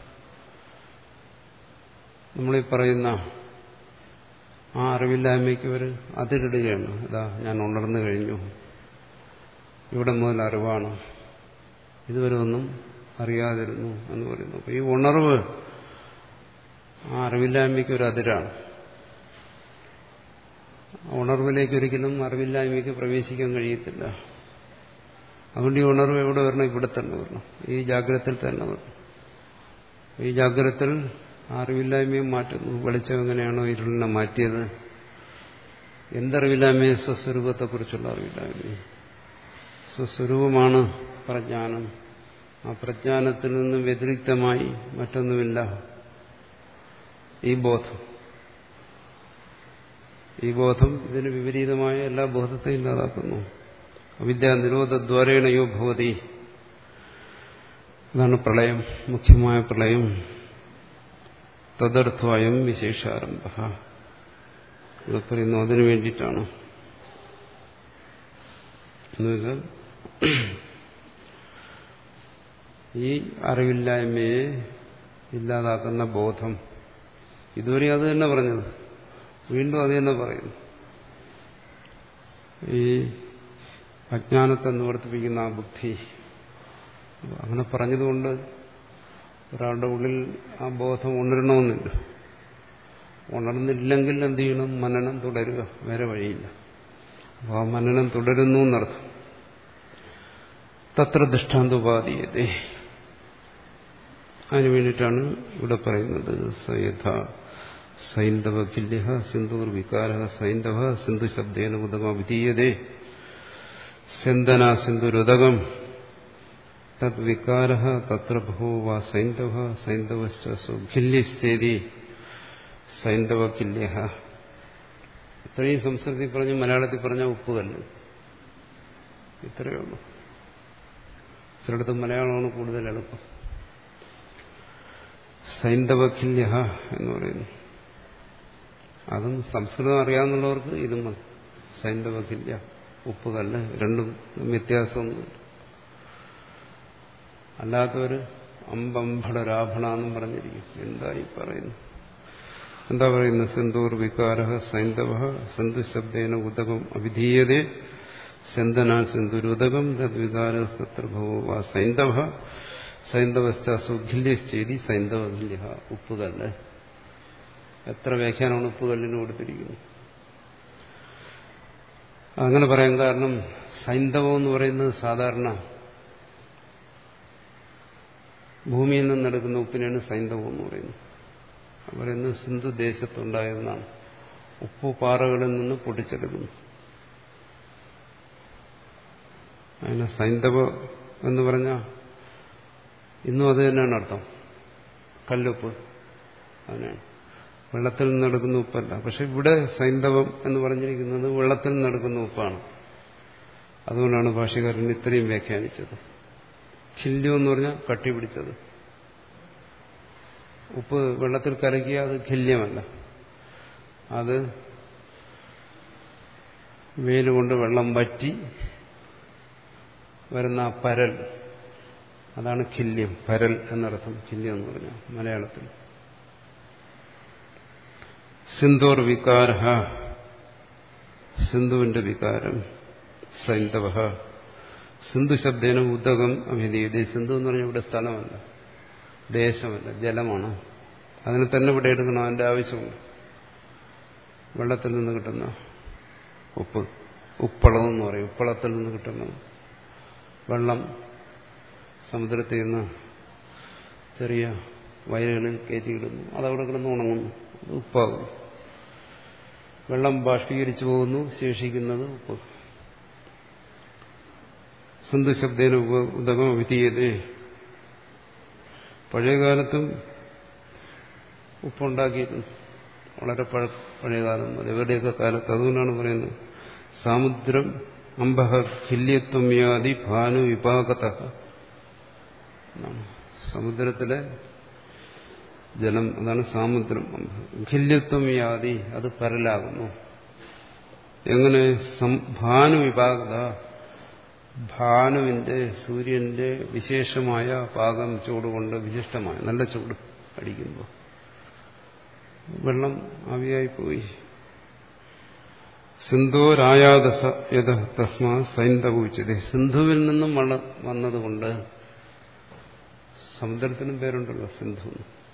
നമ്മളീ പറയുന്ന ആ അറിവില്ലായ്മയ്ക്ക് ഒരു അതിരിടുകയാണ്. ഇതാ ഞാൻ ഉണർന്നു കഴിഞ്ഞു, ഇവിടെ മുതൽ അറിവാണ്, ഇതുവരെ ഒന്നും അറിയാതിരുന്നു എന്ന് പറയുന്നു. അപ്പൊ ഈ ഉണർവ് ആ അറിവില്ലായ്മയ്ക്ക് ഒരു അതിരാണ്. ഉണർവിലേക്ക് ഒരിക്കലും അറിവില്ലായ്മയ്ക്ക് പ്രവേശിക്കാൻ കഴിയത്തില്ല. അതുകൊണ്ട് ഈ ഉണർവ് എവിടെ വരണം? ഇവിടെ തന്നെ വരണം, ഈ ജാഗ്രതത്തിൽ തന്നെ വരണം. ഈ ജാഗ്രതത്തിൽ അറിവില്ലായ്മയും മാറ്റുന്നു. വെളിച്ചം എങ്ങനെയാണോ ഇരുളിനെ മാറ്റിയത്? എന്തറിവില്ലായ്മയെ? സ്വസ്വരൂപത്തെക്കുറിച്ചുള്ള അറിവില്ലായ്മ. സ്വസ്വരൂപമാണ് പ്രജ്ഞാനം. ആ പ്രജ്ഞാനത്തിൽ നിന്ന് വ്യതിരിക്തമായി മറ്റൊന്നുമില്ല ഈ ബോധം. ഈ ബോധം ഇതിന് വിപരീതമായ എല്ലാ ബോധത്തെയും ഇല്ലാതാക്കുന്നു. അവിദ്യാ നിരോധദ്വാരേണയോ ഭവതി. അതാണ് പ്രളയം, മുഖ്യമായ പ്രളയം. തദർത്ഥം വിശേഷാരംഭ. ഇവിടെ പറയുന്നു അതിനു വേണ്ടിയിട്ടാണ്. എന്നുവെച്ചാൽ ഈ അറിവില്ലായ്മയെ ഇല്ലാതാക്കുന്ന ബോധം. ഇതുവരെ അത് തന്നെ പറഞ്ഞത്, വീണ്ടും അത് തന്നെ പറയുന്നു. ഈ അജ്ഞാനത്തെ നിവർത്തിപ്പിക്കുന്ന ആ ബുദ്ധി. അങ്ങനെ പറഞ്ഞതുകൊണ്ട് ഒരാളുടെ ഉള്ളിൽ ആ ബോധം ഉണരണമെന്നില്ല. ഉണർന്നില്ലെങ്കിൽ എന്ത് ചെയ്യണം? മനനം തുടരുക, വേറെ വഴിയില്ല. അപ്പോൾ ആ മനനം തുടരുന്നു എന്നർത്ഥം. തത്ര ദൃഷ്ടാന്തോപാധീയതേ. അതിനു വേണ്ടിയിട്ടാണ് ഇവിടെ പറയുന്നത്. സയഥ സൈന്ധവ കില്യ സിന്ധുർ വികാര സൈന്ധവ സിന്ധു ശബ്ദേന ഉദകം വിധീയതേ. സിന്ധന സിന്ധുരുദകം തദ് വികാര തത്ര ബഹുവാ സൈന്ധവ സൈന്ധവശ്ച ഖില്യശ്ചേതി സൈന്ധവ കില്യ. ഇത്രയും സംസ്കൃതത്തിൽ പറഞ്ഞു, മലയാളത്തിൽ പറഞ്ഞ ഉപ്പുകല്ല്. ഇത്രയേ ഉള്ളൂ. ചിലയിടത്ത് മലയാളമാണ് കൂടുതൽ എളുപ്പം. സൈന്ധവഖില്യ എന്ന് പറയുന്നു. അതും സംസ്കൃതം അറിയാവുന്നവർക്ക് ഇതും മതി. സൈന്ധവഖില്യ, ഉപ്പുകല്ല്, രണ്ടും വ്യത്യാസമൊന്നുമില്ല. അല്ലാത്തവര് അമ്പംഭട രാഭണ എന്നും പറഞ്ഞിരിക്കും. എന്താ ഈ പറയുന്നു? എന്താ പറയുന്നത്? സിന്ധൂർ വികാര സൈന്ധവ സിന്ധു ശബ്ദേന ഉദകം അവിധീയതേ. സിന്ധന സിന്ധുരുദകം തദ്വികാര തത്ര ഭവ സൈന്ധവ സൈന്ധവശ്ചാസു ഖില്യശ്ചേതി സൈന്ധവഖില്യ. ഉപ്പുകല്ല്. എത്ര വ്യാഖ്യാനമാണ് ഉപ്പുകല്ലിന് കൊടുത്തിരിക്കുന്നത്? അങ്ങനെ പറയാൻ കാരണം സൈന്ധവം എന്ന് പറയുന്നത് സാധാരണ ഭൂമിയിൽ നിന്നെടുക്കുന്ന ഉപ്പിനാണ് സൈന്ധവം എന്ന് പറയുന്നത്. പറയുന്നത് സിന്ധു ദേശത്തുണ്ടായതെന്നാണ്. ഉപ്പ് പാറകളിൽ നിന്ന് പൊട്ടിച്ചെടുക്കുന്നു. അതിന് സൈന്ധവ എന്ന് പറഞ്ഞാൽ ഇന്നും അത് തന്നെയാണ് അർത്ഥം. കല്ലുപ്പ്, അതിനാണ്. വെള്ളത്തിൽ നിന്നെടുക്കുന്ന ഉപ്പല്ല. പക്ഷെ ഇവിടെ സൈന്ധവം എന്ന് പറഞ്ഞിരിക്കുന്നത് വെള്ളത്തിൽ നിന്നെടുക്കുന്ന ഉപ്പാണ്. അതുകൊണ്ടാണ് ഭാഷ്യകാരൻ ഇത്രയും വ്യാഖ്യാനിച്ചത്. ഖില്യം എന്ന് പറഞ്ഞാൽ കട്ടിപിടിച്ചത്. ഉപ്പ് വെള്ളത്തിൽ കലക്കിയ അത് ഖില്യമല്ല. അത് വെയിലുകൊണ്ട് വെള്ളം വറ്റി വരുന്ന പരൽ, അതാണ് ഖില്യം. പരൽ എന്നർത്ഥം ഖില്യം എന്ന് പറഞ്ഞാൽ മലയാളത്തിൽ. സിന്ധോർ വികാര, സിന്ധുവിന്റെ വികാരം. സൈന്ധവ, സിന്ധു ശബ്ദേന ഉദകം അഭിധീയതേ. സിന്ധു എന്ന് പറഞ്ഞാൽ ഇവിടെ സ്ഥലമല്ല, ദേശമല്ല, ജലമാണ്. അതിനെ തന്നെ ഇവിടെ എടുക്കണം, അതിന്റെ ആവശ്യമുണ്ട്. വെള്ളത്തിൽ നിന്ന് കിട്ടുന്ന ഉപ്പ്, ഉപ്പളം എന്ന് പറയും. ഉപ്പളത്തിൽ നിന്ന് കിട്ടുന്നത് വെള്ളം സമുദ്രത്തിൽ നിന്ന് ചെറിയ വയലുകളിൽ കയറ്റിയിടുന്നു, അതവിടെ കിടന്ന് ഉണങ്ങുന്നു, ഉപ്പാകുന്നു. വെള്ളം ബാഷ്പീകരിച്ചു പോകുന്നു, ശേഷിക്കുന്നത് ഉപ്പ്. സിന്ധു ശബ്ദേന ഉദകം വിധീയതേ. പഴയകാലത്തും ഉപ്പുണ്ടാക്കിയിരുന്നു, വളരെ പഴയകാലം മുതൽ, എവിടെയൊക്കെ കാലത്ത്. അതുകൊണ്ടാണ് പറയുന്നത് സാമുദ്രം അംബഹ ഖില്യത്വം യാതി ഭാനു വിപാകത. സമുദ്രത്തിലെ ജലം, അതാണ് സാമുദ്രം. ഖില്യത്വം യാതി, അത് പരലാകുന്നു. എങ്ങനെ? ഭാനു വിപാകത, ഭാനുവിന്റെ, സൂര്യന്റെ വിശേഷമായ പാകം ചൂടുകൊണ്ട്, വിശിഷ്ടമായ നല്ല ചൂട് അടിക്കുമ്പോൾ വെള്ളം ആവിയായി പോയി. സിന്ധോരായാദസ യഥ തസ്മാ സൈന്ധവൂച്ചത്. സിന്ധുവിൽ നിന്നും വെള്ളം വന്നതുകൊണ്ട്, സമുദ്രത്തിനും പേരുണ്ടല്ലോ സിന്ധു.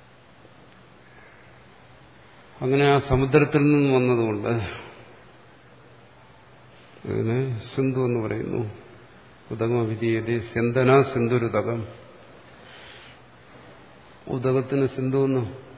അങ്ങനെ ആ സമുദ്രത്തിൽ നിന്നും വന്നതുകൊണ്ട് അതിനെ സിന്ധു എന്ന് പറയുന്നു. ഉദകമഭിധീയതേ. സ്യന്തന സിന്ധുരുദകം. ഉദകത്തിന് സിന്ധു എന്ന്,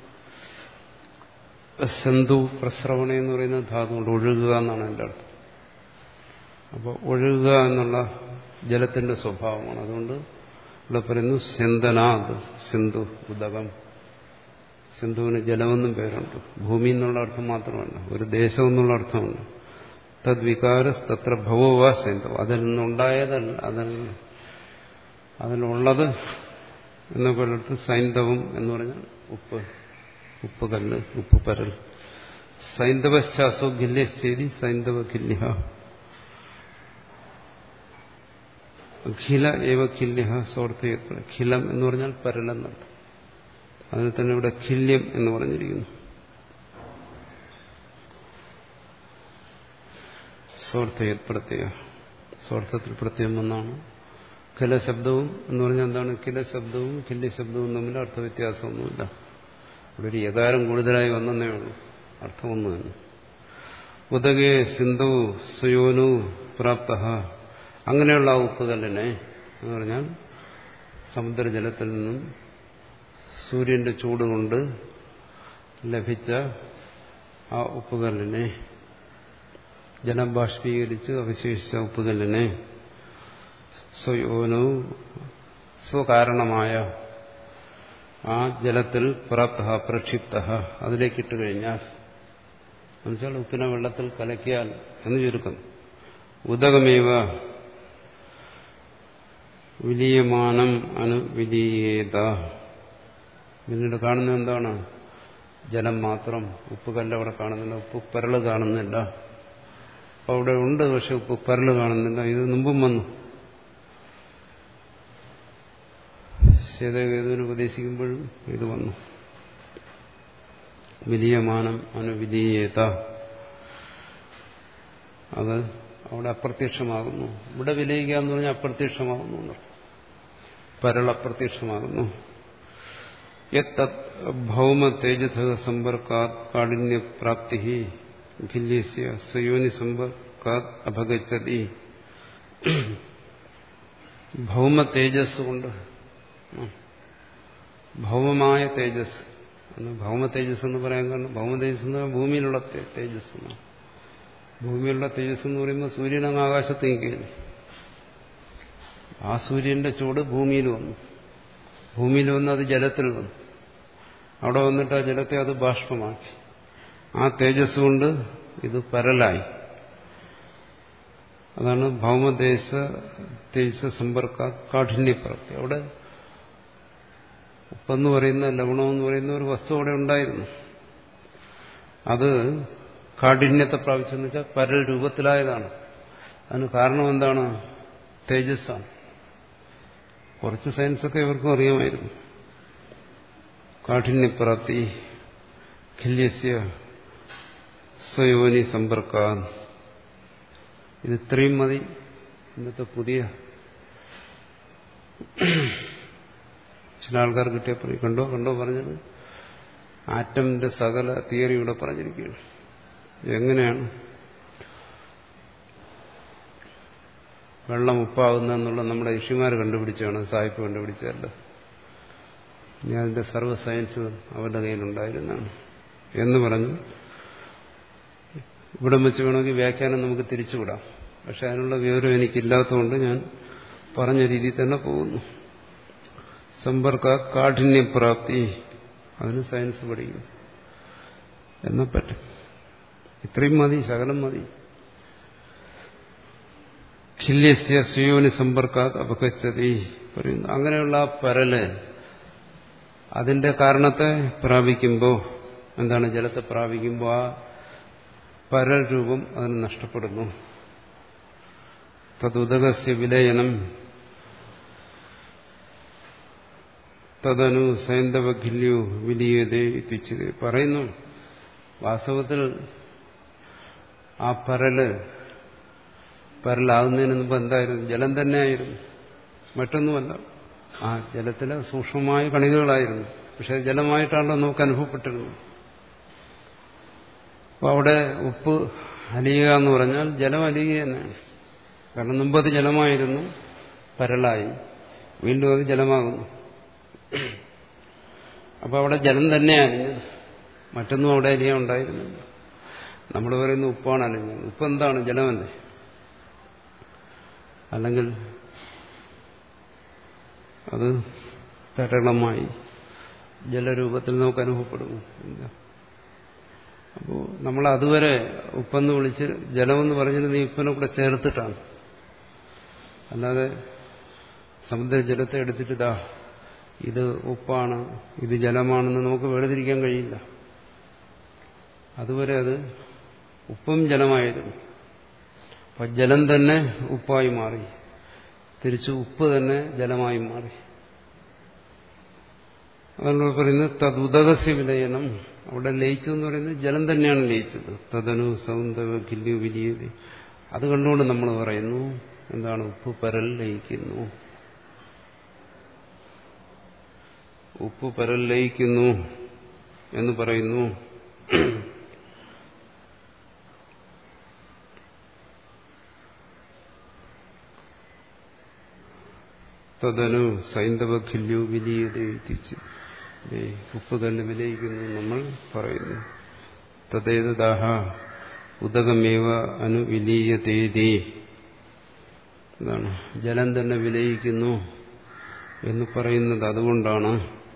സിന്ധു പ്രസ്രവണ എന്ന് പറയുന്ന ധാതു കൊണ്ട് ഒഴുകുക എന്നാണ് എൻ്റെ അർത്ഥം. അപ്പോൾ ഒഴുകുക എന്നുള്ള ജലത്തിന്റെ സ്വഭാവമാണ്. അതുകൊണ്ട് ഇവിടെ പറയുന്നു സ്യന്തനാത് സിന്ധു ഉദകം. സിന്ധുവിന് ജലമെന്നും പേരുണ്ട്. ഭൂമി എന്നുള്ള അർത്ഥം മാത്രമല്ല, ഒരു ദേശം എന്നുള്ള അർത്ഥമുണ്ട്. തദ്വികാരസ് തത്ര ഭവോവാ സിന്ധു. അതിൽ നിന്നുണ്ടായതല്ല, അതിൽ അതിലുള്ളത് എന്നൊക്കെ ഉള്ളിടത്ത് സൈന്ധവം എന്ന് പറഞ്ഞാൽ ഉപ്പ്, ഉപ്പ് കല്ല്, ഉപ്പ് പരൽ. സൈന്ധവശ്ചാസോ ഖില്യശ്ചേരി സൈന്ധവ ഖില്യ. ഖില ഏവ ഖില്യ സ്വാർത്ഥ. ഖിലം എന്ന് പറഞ്ഞാൽ പരലെന്നർത്ഥം. അതിന് തന്നെ ഇവിടെ ഖില്യം എന്ന് പറഞ്ഞിരിക്കുന്നു. സ്വാർത്ഥയത് പ്രത്യയ, സ്വാർത്ഥത്തിൽ പ്രത്യയം എന്നാണ്. ഖില ശബ്ദവും എന്ന് പറഞ്ഞാൽ എന്താണ്? ഖില ശബ്ദവും ഖില്യ ശബ്ദവും തമ്മിൽ അർത്ഥവ്യത്യാസമൊന്നുമില്ല. ഇവിടെ ഒരു യകാരം കൂടുതലായി വന്നേ ഉള്ളൂ, അർത്ഥമൊന്നു തന്നെ. ഉദകേ സിന്ധു സുയോനു പ്രാപ്ത. അങ്ങനെയുള്ള ആ ഉപ്പുകല്ലിനെ എന്ന് പറഞ്ഞാൽ സമുദ്രജലത്തിൽ നിന്നും സൂര്യന്റെ ചൂട് കൊണ്ട് ലഭിച്ച ആ ഉപ്പുകല്ലിനെ, ജലം ബാഷ്പീകരിച്ച് അവശേഷിച്ച ഉപ്പുകല്ലിനെ സ്വയോനു, സ്വകാരണമായ ആ ജലത്തിൽ പ്രാപ്ത പ്രക്ഷിപ്ത, അതിലേക്കിട്ട് കഴിഞ്ഞാൽ, എന്നുവെച്ചാൽ ഉപ്പിനെ വെള്ളത്തിൽ കലക്കിയാൽ എന്ന് ചുരുക്കം. ഉദകമേവ വിലീയമാനം അനുവിലീയേത. പിന്നീട് കാണുന്നത് എന്താണ്? ജലം മാത്രം, ഉപ്പ് കല്ല് അവിടെ കാണുന്നില്ല, ഉപ്പ് പരള് കാണുന്നില്ല. അപ്പൊ അവിടെ ഉണ്ട്, പക്ഷെ ഉപ്പ് പരള് കാണുന്നില്ല. ഇത് മുമ്പും വന്നു. ശ്വേതകേതുവിന് ഉപദേശിക്കുമ്പോഴും ഇത് വന്നു. വിലീയമാനം അനുവിധീയത, അത് അവിടെ അപ്രത്യക്ഷമാകുന്നു. ഇവിടെ വിലയിക്കുക എന്ന് പറഞ്ഞാൽ അപ്രത്യക്ഷമാകുന്നു, പരൾ അപ്രത്യക്ഷമാകുന്നു. ഭൗമ തേജസ സമ്പർക്കാത് കാഠിന്യപ്രാപ്തി ഖില്യസ്യ സ്വയോനി സമ്പർക്കാത് അപഗച്ഛതി. ഭൗമ തേജസ് കൊണ്ട്, ഭൗമമായ തേജസ്, ഭൗമ തേജസ് എന്ന് പറയാൻ കാരണം ഭൗമ തേജസ് എന്ന് പറഞ്ഞാൽ ഭൂമിയിലുള്ള തേജസ് എന്നാണ്. ഭൂമിയിലുള്ള തേജസ് എന്ന് പറയുമ്പോൾ സൂര്യനങ്ങ് ആകാശത്ത് നിൽക്കുകയില്ലേ, ആ സൂര്യന്റെ ചൂട് ഭൂമിയിൽ വന്നു. ഭൂമിയിൽ വന്ന് അത് ജലത്തിൽ വന്നു. അവിടെ വന്നിട്ട് ആ ജലത്തെ അത് ബാഷ്പമാക്കി. ആ തേജസ് കൊണ്ട് ഇത് പരലായി. അതാണ് ഭൗമദേശ തേജസ് സമ്പർക്ക കാഠിന്യപ്രാപ്തി. അവിടെ ഉപ്പെന്ന് പറയുന്ന, ലവണമെന്ന് പറയുന്ന ഒരു വസ്തു അവിടെ ഉണ്ടായിരുന്നു. അത് കാഠിന്യത്തെ പ്രാപിച്ചെന്ന് വെച്ചാൽ പരൽ രൂപത്തിലായതാണ്. അതിന് കാരണം എന്താണ്? തേജസ്സാണ്. കുറച്ച് സയൻസൊക്കെ ഇവർക്കും അറിയാമായിരുന്നു. കാഠിന്യപ്രാപ്തി ഖില്യസ്യ സ്വയോനി സമ്പർക്ക. ഇത് ഇത്രയും മതി ഇന്നത്തെ പുതിയ ചില ആൾക്കാർ കിട്ടിയപ്പോൾ കണ്ടോ കണ്ടോ പറഞ്ഞത് ആറ്റമിന്റെ സകല തിയറി ഇവിടെ പറഞ്ഞിരിക്കുകയാണ്. എങ്ങനെയാണ് വെള്ളം ഉപ്പാകുന്നതെന്നുള്ള നമ്മുടെ ഋഷിമാർ കണ്ടുപിടിച്ചാണ്, സായിപ്പ് കണ്ടുപിടിച്ചതല്ല. ഇനി അതിന്റെ സർവ്വ സയൻസ് അവരുടെ കയ്യിലുണ്ടായിരുന്നാണ് എന്ന് പറഞ്ഞു. ഇവിടെ വെച്ച് വേണമെങ്കിൽ വ്യാഖ്യാനം നമുക്ക് തിരിച്ചുവിടാം. പക്ഷെ അതിനുള്ള വിവരം എനിക്കില്ലാത്തതുകൊണ്ട് ഞാൻ പറഞ്ഞ രീതിയിൽ തന്നെ പോകുന്നു. സമ്പർക്ക കാഠിന്യപ്രാപ്തി, അതിന് സയൻസ് പഠിക്കും എന്നാ പറ്റും. ഇത്രയും മതി, ശകലം മതി. ഖില്യസ്യ സ്വയോനി സമ്പർക്കാത് അപഗച്ഛതി പറയുന്നു. അങ്ങനെയുള്ള ആ പരല് അതിന്റെ കാരണത്തെ പ്രാപിക്കുമ്പോൾ, എന്താണ്, ജലത്തെ പ്രാപിക്കുമ്പോൾ ആ പരൽ രൂപം അതിന് നഷ്ടപ്പെടുന്നു. തദുദകസ്യ വിലയനം തദനു സൈന്ധവഖില്യോ വിലീയതേ ഇത്യുച്യതേ പറയുന്നു. വാസ്തവത്തിൽ ആ പരല് പരലാകുന്നതിന് മുമ്പ് എന്തായിരുന്നു? ജലം തന്നെയായിരുന്നു, മറ്റൊന്നുമല്ല. ആ ജലത്തിലെ സൂക്ഷ്മമായ കണികകളായിരുന്നു. പക്ഷെ ജലമായിട്ടാണല്ലോ നമുക്ക് അനുഭവപ്പെട്ടിരുന്നത്. അപ്പോൾ അവിടെ ഉപ്പ് അലിയുക എന്ന് പറഞ്ഞാൽ ജലം അലിയുക തന്നെയാണ്. കാരണം മുമ്പ് അത് ജലമായിരുന്നു, പരലായി, വീണ്ടും അത് ജലമാകുന്നു. അപ്പോൾ അവിടെ ജലം തന്നെയാണ് അലിഞ്ഞത്, മറ്റൊന്നും അവിടെ അലിയാൻ ഉണ്ടായിരുന്നില്ല. നമ്മൾ പറയുന്ന ഉപ്പാണ് അലിഞ്ഞത്. ഉപ്പ് എന്താണ്? ജലമല്ലേ. അല്ലെങ്കിൽ അത് തരളമായി ജലരൂപത്തിൽ നമുക്ക് അനുഭവപ്പെടുന്നു. ഇല്ല. അപ്പോൾ നമ്മൾ അതുവരെ ഉപ്പെന്ന് വിളിച്ച് ജലമെന്ന് പറഞ്ഞിരുന്ന ഈ ഉപ്പിനെ കൂടെ ചേർത്തിട്ടാണ്. അല്ലാതെ സമുദ്രജലത്തെ എടുത്തിട്ട് ഇതാ ഇത് ഉപ്പാണ് ഇത് ജലമാണെന്ന് നമുക്ക് വേർതിരിക്കാൻ കഴിയില്ല. അതുവരെ അത് ഉപ്പും ജലമായിരുന്നു. അപ്പം ജലം തന്നെ ഉപ്പായി മാറി, തിരിച്ച് ഉപ്പ് തന്നെ ജലമായി മാറി. അതുകൊണ്ട് പറയുന്നത് തദുദകസ്യ വിലയനം. അവിടെ ലയിച്ചു എന്ന് പറയുന്നത് ജലം തന്നെയാണ് ലയിച്ചത്. തദനു സൗന്ദവ കില്യു വിലിയത്. അത് കണ്ടുകൊണ്ട് നമ്മൾ പറയുന്നു എന്താണ്? ഉപ്പ് പരൽ ലയിക്കുന്നു, ഉപ്പ് പരൽ ലയിക്കുന്നു എന്ന് പറയുന്നു. തദനു സൈന്ധവഖില്യു വിലീയതേ. ഉപ്പ് തന്നെ വിലയിക്കുന്നു നമ്മൾ പറയുന്നു. തദ്ദേതദാഹ ഉദകമേവ അനുവിലീയതേതി. എന്താണ്? ജലം തന്നെ വിലയിക്കുന്നു എന്ന് പറയുന്നത് അതുകൊണ്ടാണ്.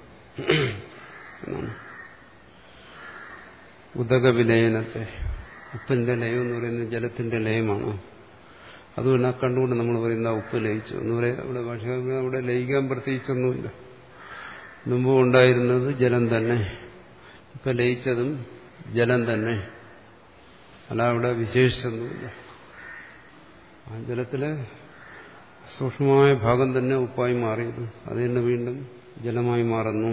ഉദകവിലയനത്തെ, ഉപ്പിന്റെ ലയം എന്ന് പറയുന്നത് ജലത്തിന്റെ ലയമാണ്. അതുകൊണ്ട് ആ കണ്ടുകൊണ്ട് നമ്മൾ പറയുന്ന ഉപ്പ് ലയിച്ചു എന്ന് പറയാം. അവിടെ പക്ഷേ അവിടെ ലയിക്കാൻ പ്രത്യേകിച്ചൊന്നുമില്ല. മുമ്പ് ഉണ്ടായിരുന്നത് ജലം തന്നെ, ഇപ്പം ലയിച്ചതും ജലം തന്നെ, അല്ല അവിടെ വിശേഷിച്ചൊന്നുമില്ല. ആ ജലത്തിലെ സൂക്ഷ്മമായ ഭാഗം തന്നെ ഉപ്പായി മാറിയത് അത് തന്നെ വീണ്ടും ജലമായി മാറുന്നു.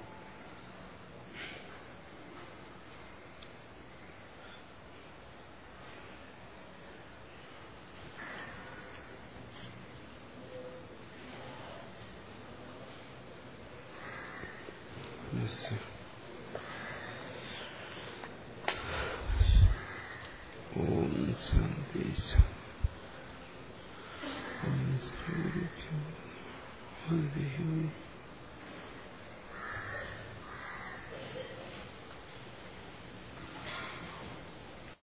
ഓം ശാന്തി ശാന്തി.